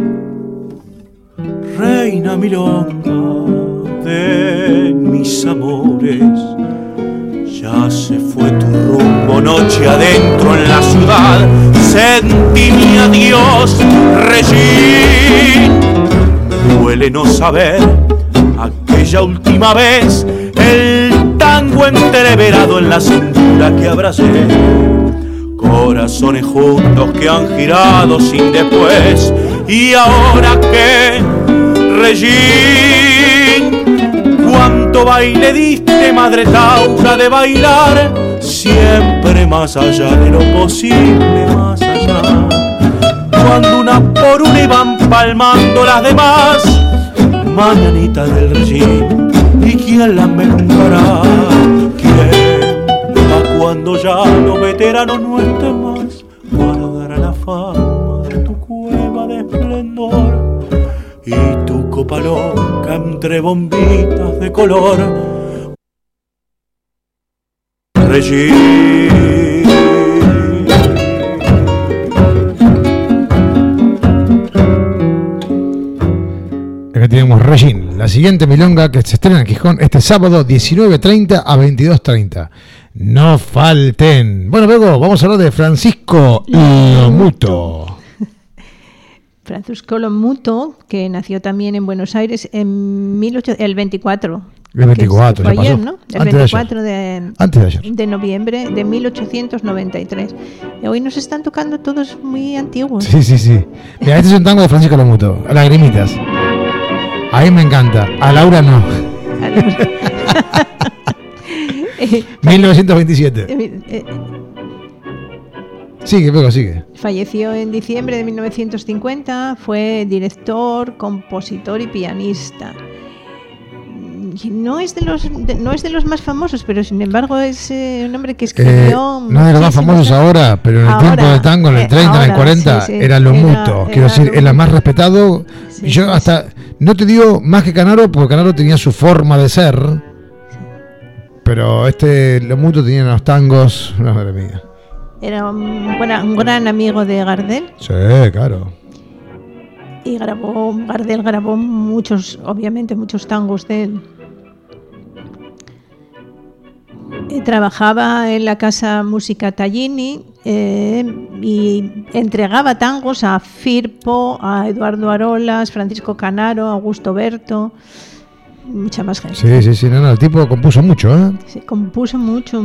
Reina milonga de mis amores, ya se fue tu rumbo noche adentro en la ciudad. Sentí mi adiós, regín. Duele no saber aquella última vez, el tango entreverado en la cintura que abracé. Corazones juntos que han girado sin después, y ahora que regín. Cuánto baile diste, madre Taura, de bailar, siempre más allá de lo posible, más allá. Cuando una por una iban palmando las demás, mañanitas del regín, ¿y quién las merungará? ¿Quién? Pa' cuando ya los veteranos no estén más, guardará la fama de tu cueva de esplendor y tu copa loca entre bombitas de color, regín. Acá tenemos Regín, la siguiente milonga que se estrena en Gijón este sábado 19:30 a 22:30. No falten. Bueno, luego vamos a hablar de Francisco Lomuto. Francisco Lomuto, que nació también en Buenos Aires en el 24. El 24, fue ya ayer, pasó. ¿no? El Antes 24 Antes de ayer. de noviembre de 1893. Y hoy nos están tocando todos muy antiguos. Sí. Mira, este es un tango de Francisco Lomuto, Lagrimitas. A mí me encanta, a Laura no. 1927. Sigue. Falleció en diciembre de 1950, fue director, compositor y pianista. No es de los más famosos, pero sin embargo es un hombre que escribió. No de los más famosos ahora, pero en el tiempo del tango, en el 30, en el 40, era Lomuto. Quiero decir, era más respetado. Sí, yo hasta, no te digo más que Canaro, porque Canaro tenía su forma de ser, pero Lomuto tenía los tangos, una madre mía. Era un gran amigo de Gardel. Sí, claro. Y Gardel grabó muchos tangos de él. Trabajaba en la casa Música Tallini y entregaba tangos a Firpo, a Eduardo Arolas, Francisco Canaro, Augusto Berto. mucha más gente. Sí, no, el tipo compuso mucho, ¿eh? Sí, compuso mucho.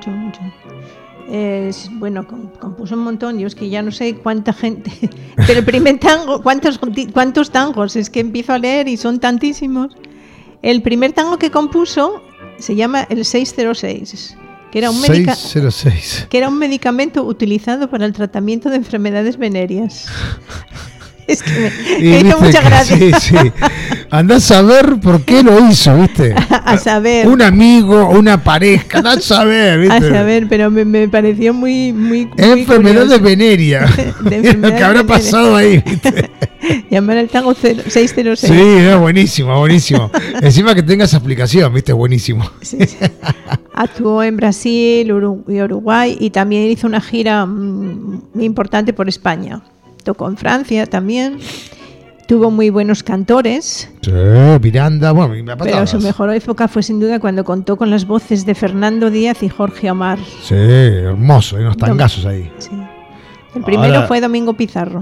Bueno, compuso un montón, yo es que ya no sé cuánta gente, pero el primer tango, ¿cuántos tangos? Es que empiezo a leer y son tantísimos. El primer tango que compuso se llama el 606, que era un 606. Que era un medicamento utilizado para el tratamiento de enfermedades venéreas. Es que me hizo mucha gracia. Sí. Andás a ver por qué lo hizo, ¿viste? A saber. Un amigo, una pareja, andás a saber, ¿viste? A saber, pero me pareció muy enfermedades venéreas. Lo que habrá pasado ahí, ¿viste? Llamar al tango 606. Sí, es buenísimo. Encima que tenga esa aplicación, ¿viste? Es buenísimo. Sí. Actuó en Brasil y Uruguay y también hizo una gira muy importante por España. Tocó en Francia también. Tuvo muy buenos cantores. Sí, Miranda, bueno, pero su mejor época fue sin duda cuando contó con las voces de Fernando Díaz y Jorge Amar. Sí, hermoso, hay unos tangazos ahí. Sí. El primero fue Domingo Pizarro.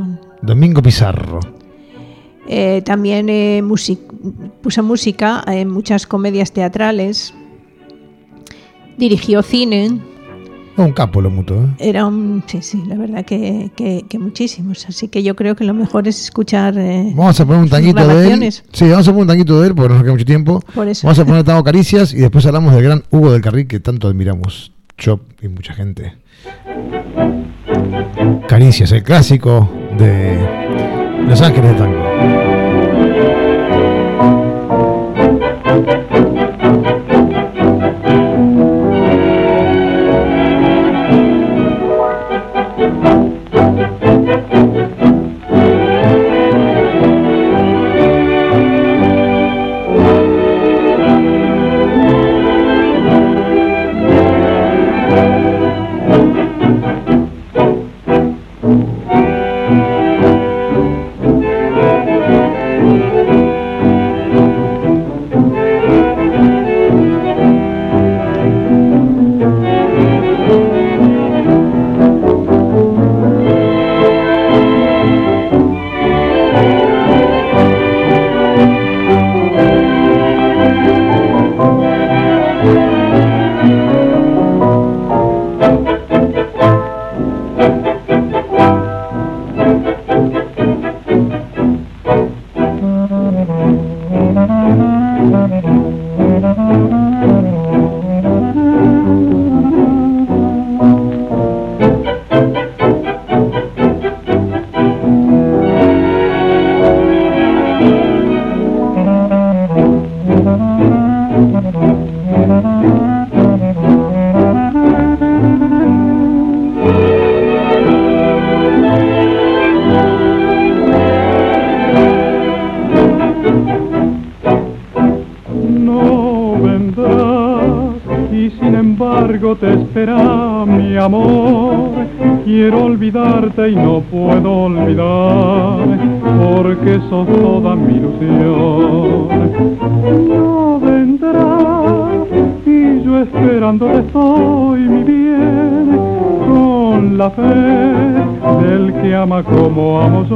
También puso música en muchas comedias teatrales. Dirigió cine. Un capo lo mutuo, ¿eh? Era sí, la verdad que muchísimos. Así que yo creo que lo mejor es escuchar. Vamos a poner un tanguito de él. Sí, vamos a poner un tanguito de él porque no nos queda mucho tiempo. Por eso. Vamos a poner tango Caricias y después hablamos del gran Hugo del Carril que tanto admiramos. Chop y mucha gente. Caricias, el clásico de Los Ángeles de Tango. Te espera mi amor, quiero olvidarte y no puedo olvidar, porque sos toda mi ilusión. No vendrás y yo esperándote estoy, mi bien, con la fe del que ama como amo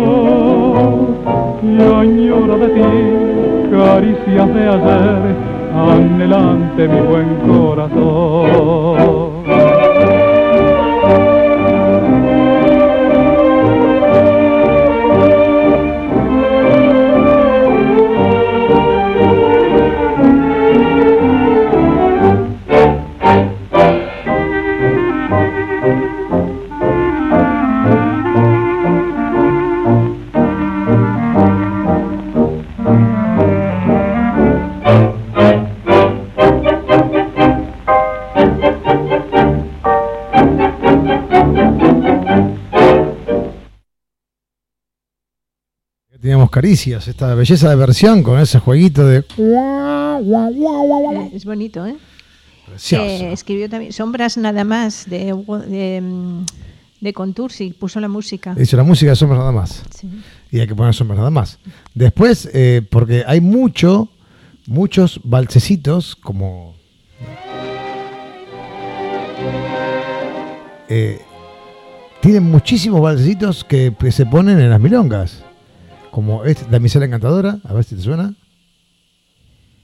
yo. Y añoro de ti caricias de ayer, anhelante mi buen corazón. Teníamos Caricias, esta belleza de versión con ese jueguito de... Es bonito, ¿eh? Precioso. Escribió también Sombras nada más de Contursi, puso la música. Hizo la música de Sombras nada más. Sí. Y hay que poner Sombras nada más. Después, porque hay muchos valsecitos como... tienen muchísimos valsecitos que se ponen en las milongas. Como Damisela Encantadora, a ver si te suena.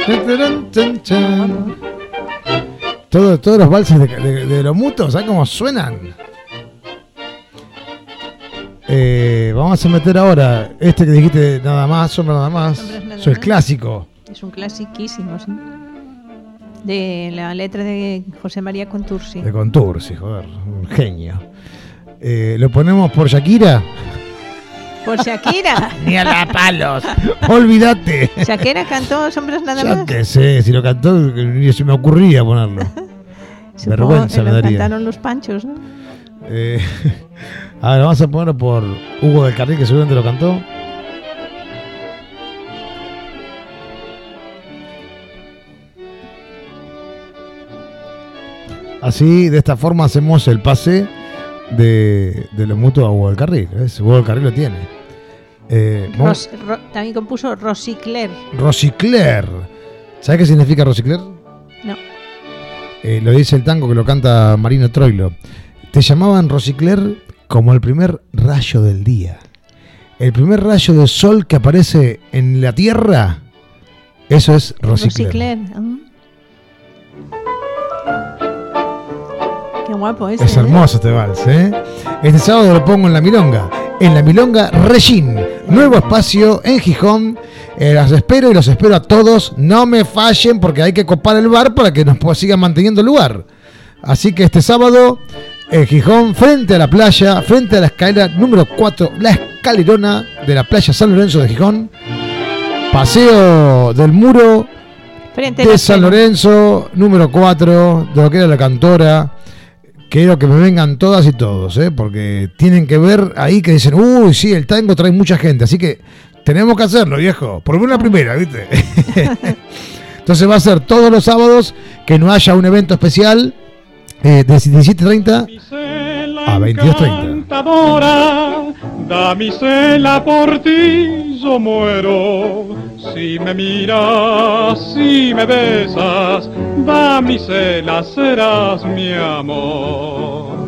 Todos los valses de los mutos, ¿sabes cómo suenan? Vamos a meter ahora este que dijiste, nada más, sombra nada más. Eso es clásico. Es un clasiquísimo, sí. De la letra de José María Contursi. De Contursi, joder, un genio. ¿Lo ponemos por Shakira? Por Shakira. Ni a la palos. Olvídate. Shakira cantó Sombras nada más. Ya que sé, si lo cantó, ni se me ocurría ponerlo. Vergüenza me daría. Cantaron los Panchos, ¿no? A ver, vamos a ponerlo por Hugo del Carril, que seguramente lo cantó. Así, de esta forma hacemos el pase de los mutuos a Hugo del Carril. ¿Ves? Hugo del Carril lo tiene. También compuso Rosicler. Rosicler. ¿Sabes qué significa Rosicler? No. Lo dice el tango que lo canta Marino Troilo. Te llamaban Rosicler como el primer rayo del día. El primer rayo de sol que aparece en la tierra. Eso es Rosicler. Qué guapo ese. Es hermoso este vals, ¿eh? Este sábado lo pongo en La Milonga. En La Milonga Regín. Nuevo espacio en Gijón. Los espero y los espero a todos. No me fallen porque hay que copar el bar para que nos sigan manteniendo el lugar. Así que este sábado en Gijón, frente a la playa, frente a la escalera número 4, la escalerona de la playa San Lorenzo de Gijón. Paseo del Muro de San Lorenzo, número 4, de lo que era la Cantora. Quiero que me vengan todas y todos, porque tienen que ver ahí que dicen, uy, sí, el tango trae mucha gente, así que tenemos que hacerlo, viejo, por lo menos la primera, ¿viste? Entonces va a ser todos los sábados que no haya un evento especial de 17:30 a 22:30. Damisela, por ti yo muero. Si me miras, si me besas, damisela, serás mi amor.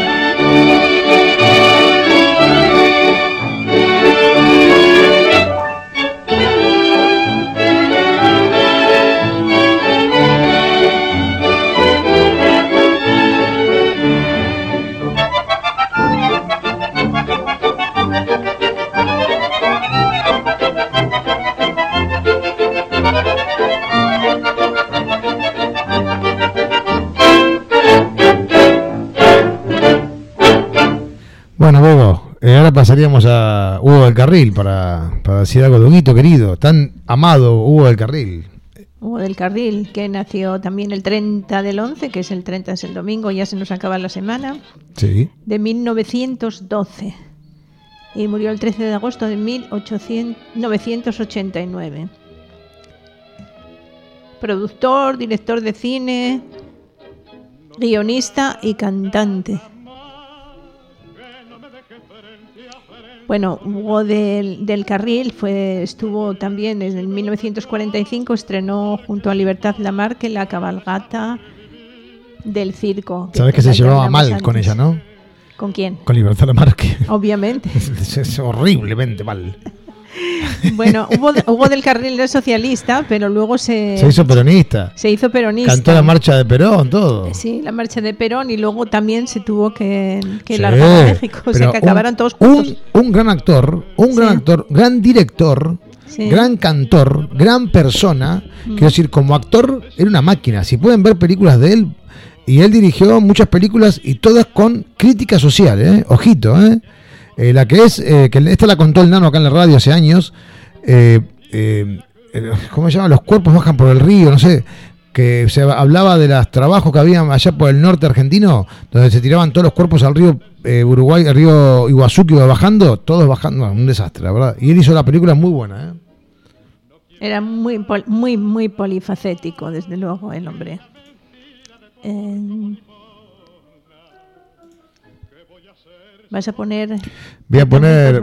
Bueno, Bebo, ahora pasaríamos a Hugo del Carril para decir algo de Huguito querido, tan amado Hugo del Carril. Hugo del Carril, que nació también el 30 del 11, que es el 30 es el domingo, ya se nos acaba la semana, sí, de 1912, y murió el 13 de agosto de 1989. Productor, director de cine, guionista y cantante. Bueno, Hugo del Carril estuvo también en el 1945, estrenó junto a Libertad Lamarque la cabalgata del circo. Sabes que se llevaba mal con ella, ¿no? ¿Con quién? Con Libertad Lamarque. Obviamente. Es horriblemente mal. Bueno, Hugo del Carril era socialista, pero luego se hizo peronista. Se hizo peronista. Cantó la marcha de Perón, todo. Sí, la marcha de Perón, y luego también se tuvo que largar a México, o sea que acabaron todos juntos. Un gran actor, gran director, gran cantor, gran persona. Quiero decir, como actor era una máquina. Si pueden ver películas de él, y él dirigió muchas películas y todas con crítica social, ojito, la que es, que esta la contó el Nano acá en la radio hace años, ¿cómo se llama? Los cuerpos bajan por el río, no sé, que se hablaba de los trabajos que había allá por el norte argentino, donde se tiraban todos los cuerpos al río Uruguay, al río Iguazú, que iba bajando, todos bajando, un desastre, la verdad. Y él hizo la película muy buena, Era muy polifacético, desde luego, el hombre. Vas a poner. Voy a poner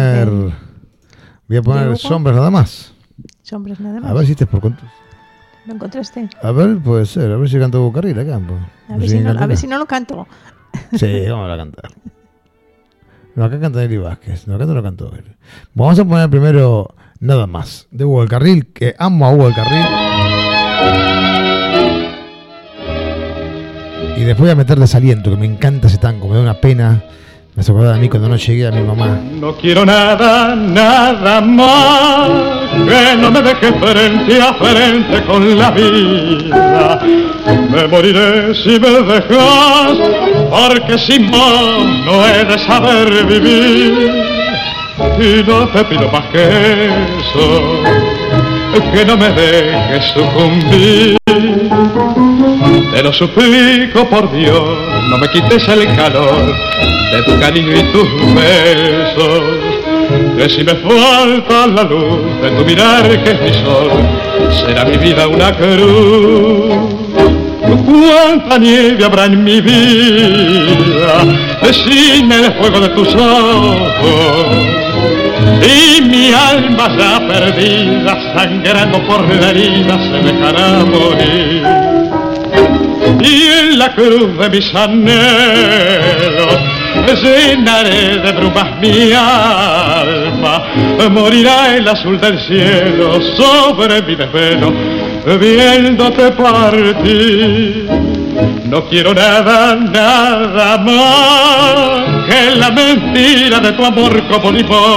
Sombras nada más. Sombras nada más. A ver si te por contra. ¿Lo encontraste? A ver, puede ser. A ver si canto Hugo Carril acá. A ver si no lo canto. Sí, vamos a cantar. No, acá canta Eli Vázquez. No, acá no lo cantó él. Vamos a poner primero Nada Más de Hugo del Carril, que amo a Hugo del Carril. Y después voy a meter Desaliento, que me encanta ese tango, me da una pena. Me hace acordar a mí cuando no llegué a mi mamá. No quiero nada, nada más que no me deje frente a frente con la vida. Me moriré si me dejas, porque sin vos no he de saber vivir. Y no te pido más que eso, que no me dejes sucumbir. Te lo suplico por Dios, no me quites el calor de tu cariño y tus besos. Que si me falta la luz de tu mirar que es mi sol, será mi vida una cruz. Cuánta nieve habrá en mi vida sin el fuego de tus ojos, y mi alma ya perdida, sangrando por la herida, se dejará morir. Y en la cruz de mis anhelos llenaré de brumas mi alma, morirá el azul del cielo sobre mi desvelo, viéndote partir. No quiero nada, nada más que la mentira de tu amor como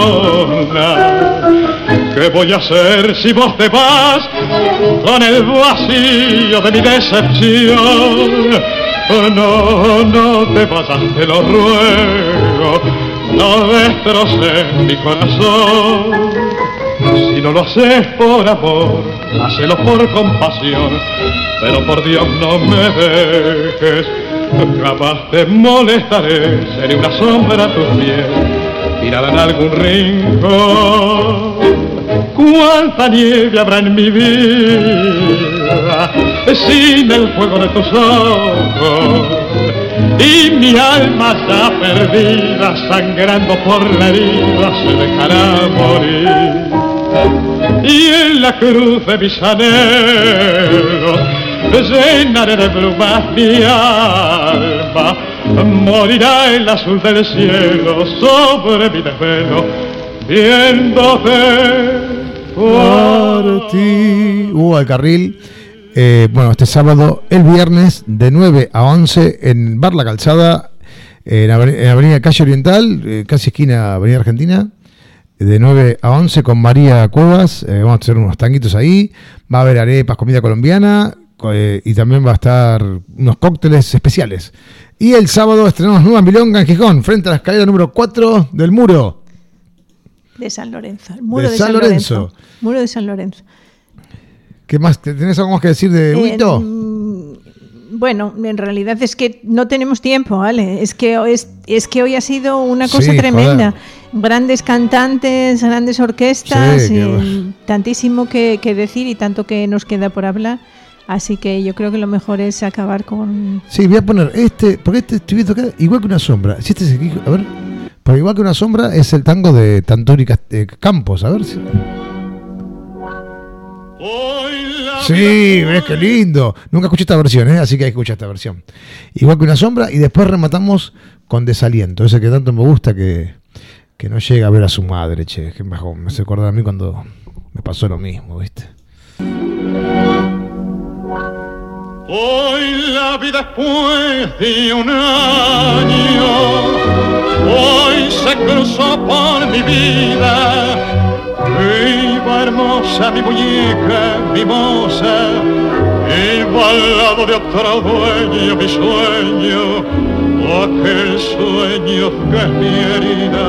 limona. ¿Qué voy a hacer si vos te vas con el vacío de mi decepción? No, no te vayas, te lo ruego, no destroces mi corazón. Si no lo haces por amor, hacelo por compasión, pero por Dios no me dejes, jamás te molestaré, seré una sombra a tus pies, tirada en algún rincón. Cuánta nieve habrá en mi vida sin el fuego de tus ojos, y mi alma ya perdida, sangrando por la herida, se dejará morir. Y en la cruz de mis anhelos llenaré de brumas mi alma, morirá el azul del cielo sobre mi desvelo, viéndote partir. Al carril. Bueno, este sábado, el viernes, de 9 a 11 en Bar La Calzada, en Avenida Calle Oriental, casi esquina Avenida Argentina, de 9 a 11 con María Cuevas. Vamos a hacer unos tanguitos ahí, va a haber arepas, comida colombiana, y también va a estar unos cócteles especiales. Y el sábado estrenamos nueva milonga en Gijón, frente a la escalera número 4 del muro de San Lorenzo, el muro de San Lorenzo. Muro de San Lorenzo. ¿Qué más? ¿Tenés algo más que decir de Huito? Bueno, en realidad es que no tenemos tiempo, ¿vale? Es que hoy ha sido una cosa tremenda. Joder. Grandes cantantes, grandes orquestas, tantísimo que decir y tanto que nos queda por hablar. Así que yo creo que lo mejor es acabar con... Sí, voy a poner porque estoy viendo acá, igual que una sombra. Si este es el, a ver, porque igual que una sombra es el tango de Tanturi Campos, a ver si... Sí, ves qué lindo. Nunca escuché esta versión, así que hay que escuchar esta versión. Igual que una sombra, y después rematamos con Desaliento, ese que tanto me gusta que no llega a ver a su madre, che, que me hace acordar a mí cuando me pasó lo mismo, ¿viste? Hoy la vida después de un año, hoy se cruzó por mi vida. Iba hermosa mi muñeca, mi moza, iba al lado de otro dueño mi sueño, aquel sueño que es mi herida.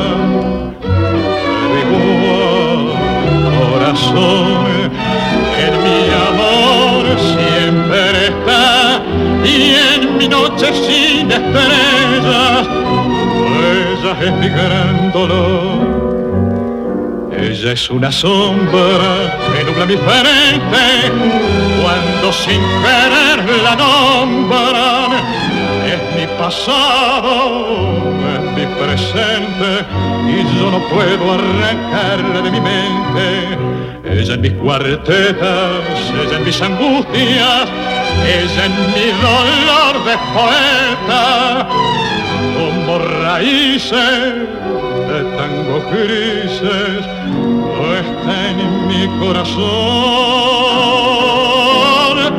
Mi corazón en mi amor siempre está, y en mi noche sin estrellas, ella es mi gran dolor. Ella es una sombra que nubla mi frente cuando sin querer la nombran. Es mi pasado, es mi presente, y yo no puedo arrancarla de mi mente. Ella en mis cuartetas, ella en mis angustias, ella en mi dolor de poeta, como raíces de tangos grises, está en mi corazón.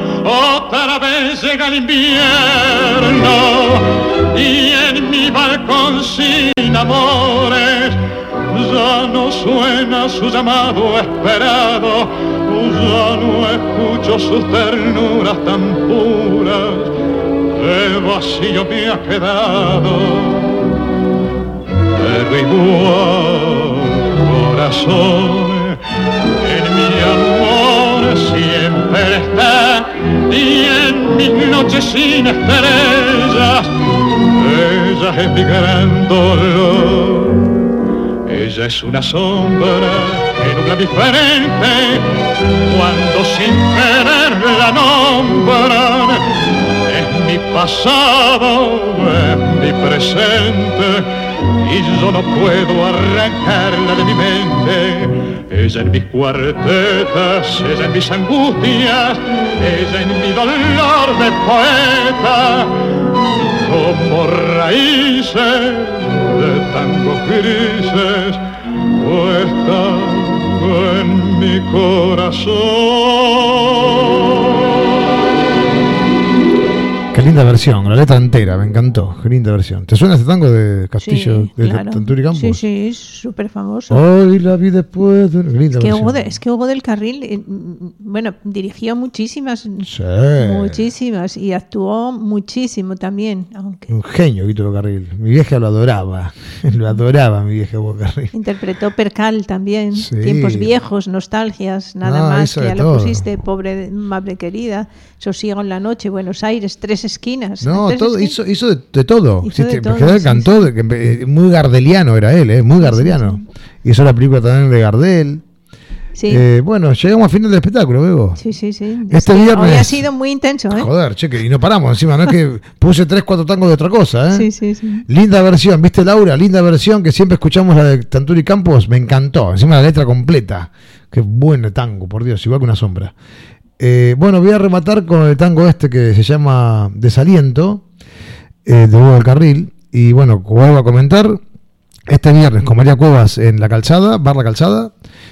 llega el invierno y en mi balcón sin amores ya no suena su llamado esperado, ya no escucho sus ternuras tan puras, el vacío me ha quedado. Pero igual, corazón, en mi amor siempre está, y en mis noches sin estrellas, ella es mi gran dolor. Ella es una sombra que nubla mi frente cuando sin querer la nombran. Es mi pasado, es mi presente, y yo no puedo arrancarla de mi mente. Ella en mis cuartetas, ella en mis angustias, ella en mi dolor de poeta, como raíces de tangos grises, puesta en mi corazón. Qué linda versión, la letra entera, me encantó, qué linda versión. ¿Te suena este tango de Castillo, sí, de claro. Tanturi Campos? Sí, sí, es súper famoso. Hoy la vi después de... Qué linda versión. Es que Hugo del Carril, bueno, dirigió muchísimas, Sí. muchísimas, y actuó muchísimo también, aunque Un genio, Víctor Carril. Mi vieja lo adoraba mi vieja Hugo Carril. interpretó Percal también, Sí. Tiempos viejos, nostalgias, nada No, más, hizo que de ya lo todo. pusiste, pobre madre querida, Sosiego en la noche, Buenos Aires, Tres esquinas. No, Tres todo, esquinas. hizo de todo. Hizo de todo, Gardel sí, cantó, muy gardeliano era él, muy gardeliano. Hizo la película también de Gardel. Sí. Bueno, llegamos al final del espectáculo, Bego. Sí. Este Es que viernes- hoy ha sido muy intenso, ¿eh? Joder, cheque, y no paramos encima, no es que puse 3-4 tangos de otra cosa, ¿eh? Sí. Linda versión, ¿viste, Laura? Linda versión, que siempre escuchamos la de Tanturi Campos, me encantó, encima la letra completa. Qué buen tango, por Dios, igual que una sombra. Bueno, voy a rematar con el tango este que se llama Desaliento, de Hugo del Carril. Y bueno, como vuelvo a comentar, este viernes con María Cuevas en La Calzada, Bar La Calzada.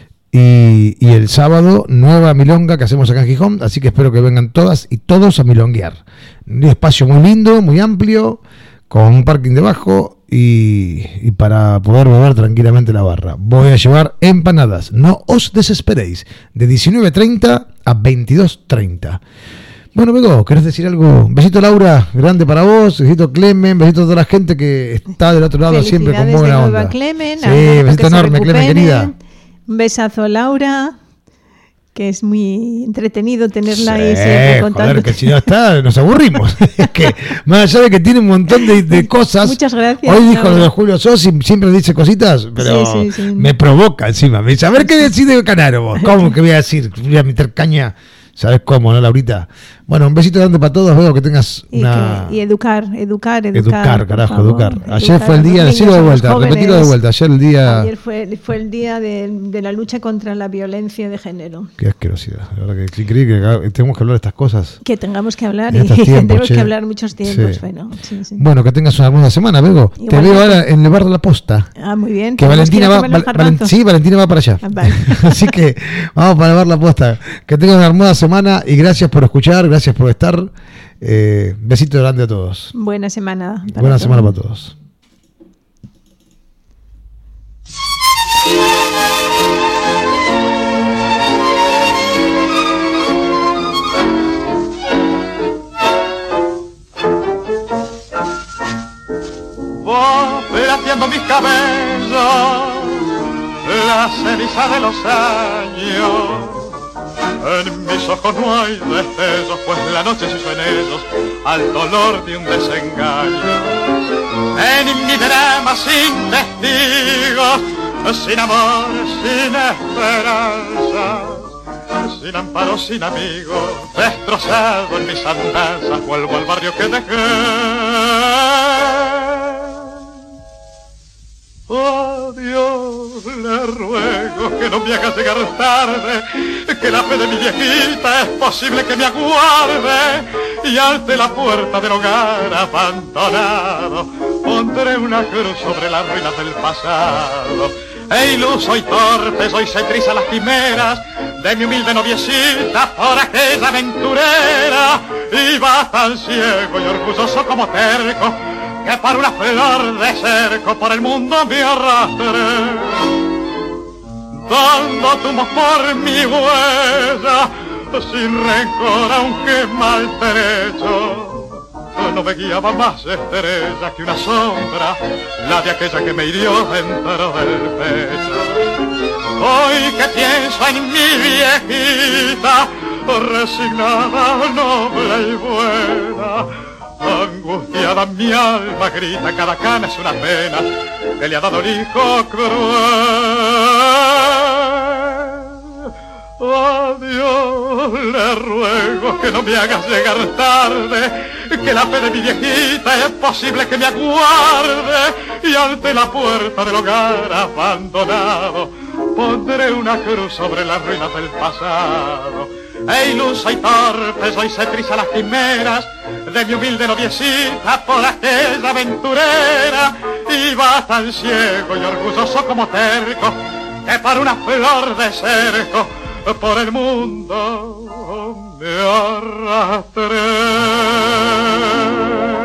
Y el sábado, nueva milonga que hacemos acá en Gijón. Así que espero que vengan todas y todos a milonguear. Un espacio muy lindo, muy amplio, con un parking debajo y para poder beber tranquilamente la barra. Voy a llevar empanadas, no os desesperéis, de 19:30 a 22:30. Bueno, Bego, ¿querés decir algo? Besito, Laura, grande para vos. Besito, Clemen. Besito a toda la gente que está del otro lado siempre con buena de onda. nuevo a Clemen, Sí, a besito que se enorme, Clemen, recuperen. querida. Un besazo a Laura, que es muy entretenido tenerla ahí Sí, siempre contando. joder, que si no está, nos aburrimos. Es que, más allá de que tiene un montón de cosas. Muchas gracias. Hoy dijo Laura. lo de Julio Sossi, siempre dice cositas, pero Sí. me provoca encima. Me dice, a ver qué decide Canaro vos. ¿Cómo que voy a decir? Voy a meter caña. ¿Sabes cómo, no, Laurita? Bueno, un besito grande para todos. Veo que tengas una... Y educar. Educar, por carajo, favor. educar. Ayer fue el a los día, decirlo de niños, a los vuelta, jóvenes. repetirlo de vuelta. Ayer el día... Ayer fue el día de la lucha contra la violencia de género. Qué asquerosidad. La verdad que increíble que tenemos que hablar de estas cosas. Que tengamos que hablar En y estos tiempos, tendremos che. que hablar muchos tiempos. Sí. Bueno, sí. Bueno, que tengas una buena semana, Bego. Te Igualmente. veo ahora en el bar de la Posta. Ah, muy bien. Que tenemos Valentina ir a va, comer los garbanzos. sí, Valentina va para allá. Ah, vale. Así que vamos para ver la posta. Que tengan una hermosa semana y gracias por escuchar, gracias por estar. Besito grande a todos. Buena semana. Buena semana para todos. Voy plateando mis cabellos, la ceniza de los años. En mis ojos no hay destellos, pues la noche se hizo en ellos al dolor de un desengaño. En mi drama sin testigos, sin amor, sin esperanza, sin amparo, sin amigos, destrozado en mis andanzas, vuelvo al barrio que dejé. Oh Dios, le ruego que no me haga llegar tarde, que la fe de mi viejita es posible que me aguarde, y ante la puerta del hogar abandonado pondré una cruz sobre las ruinas del pasado. E iluso y torpe soy se trizan las quimeras de mi humilde noviecita por aquella aventurera, y va tan ciego y orgulloso como terco, que para una flor de cerco por el mundo me arrastré, dando tumbos por mi huella, sin rencor aunque maltrecho. No me guiaba más estrella que una sombra, la de aquella que me hirió dentro del pecho. Hoy que pienso en mi viejita, resignada, noble y buena, angustiada mi alma grita, cada cana es una pena que le ha dado el hijo cruel. Adiós, le ruego que no me hagas llegar tarde, que la fe de mi viejita es posible que me aguarde, y ante la puerta del hogar abandonado pondré una cruz sobre las ruinas del pasado. E ilusa y torpe soy se triza las quimeras de mi humilde noviecita por aquella aventurera, y va tan ciego y orgulloso como terco, que para una flor de cerco por el mundo me arrastré.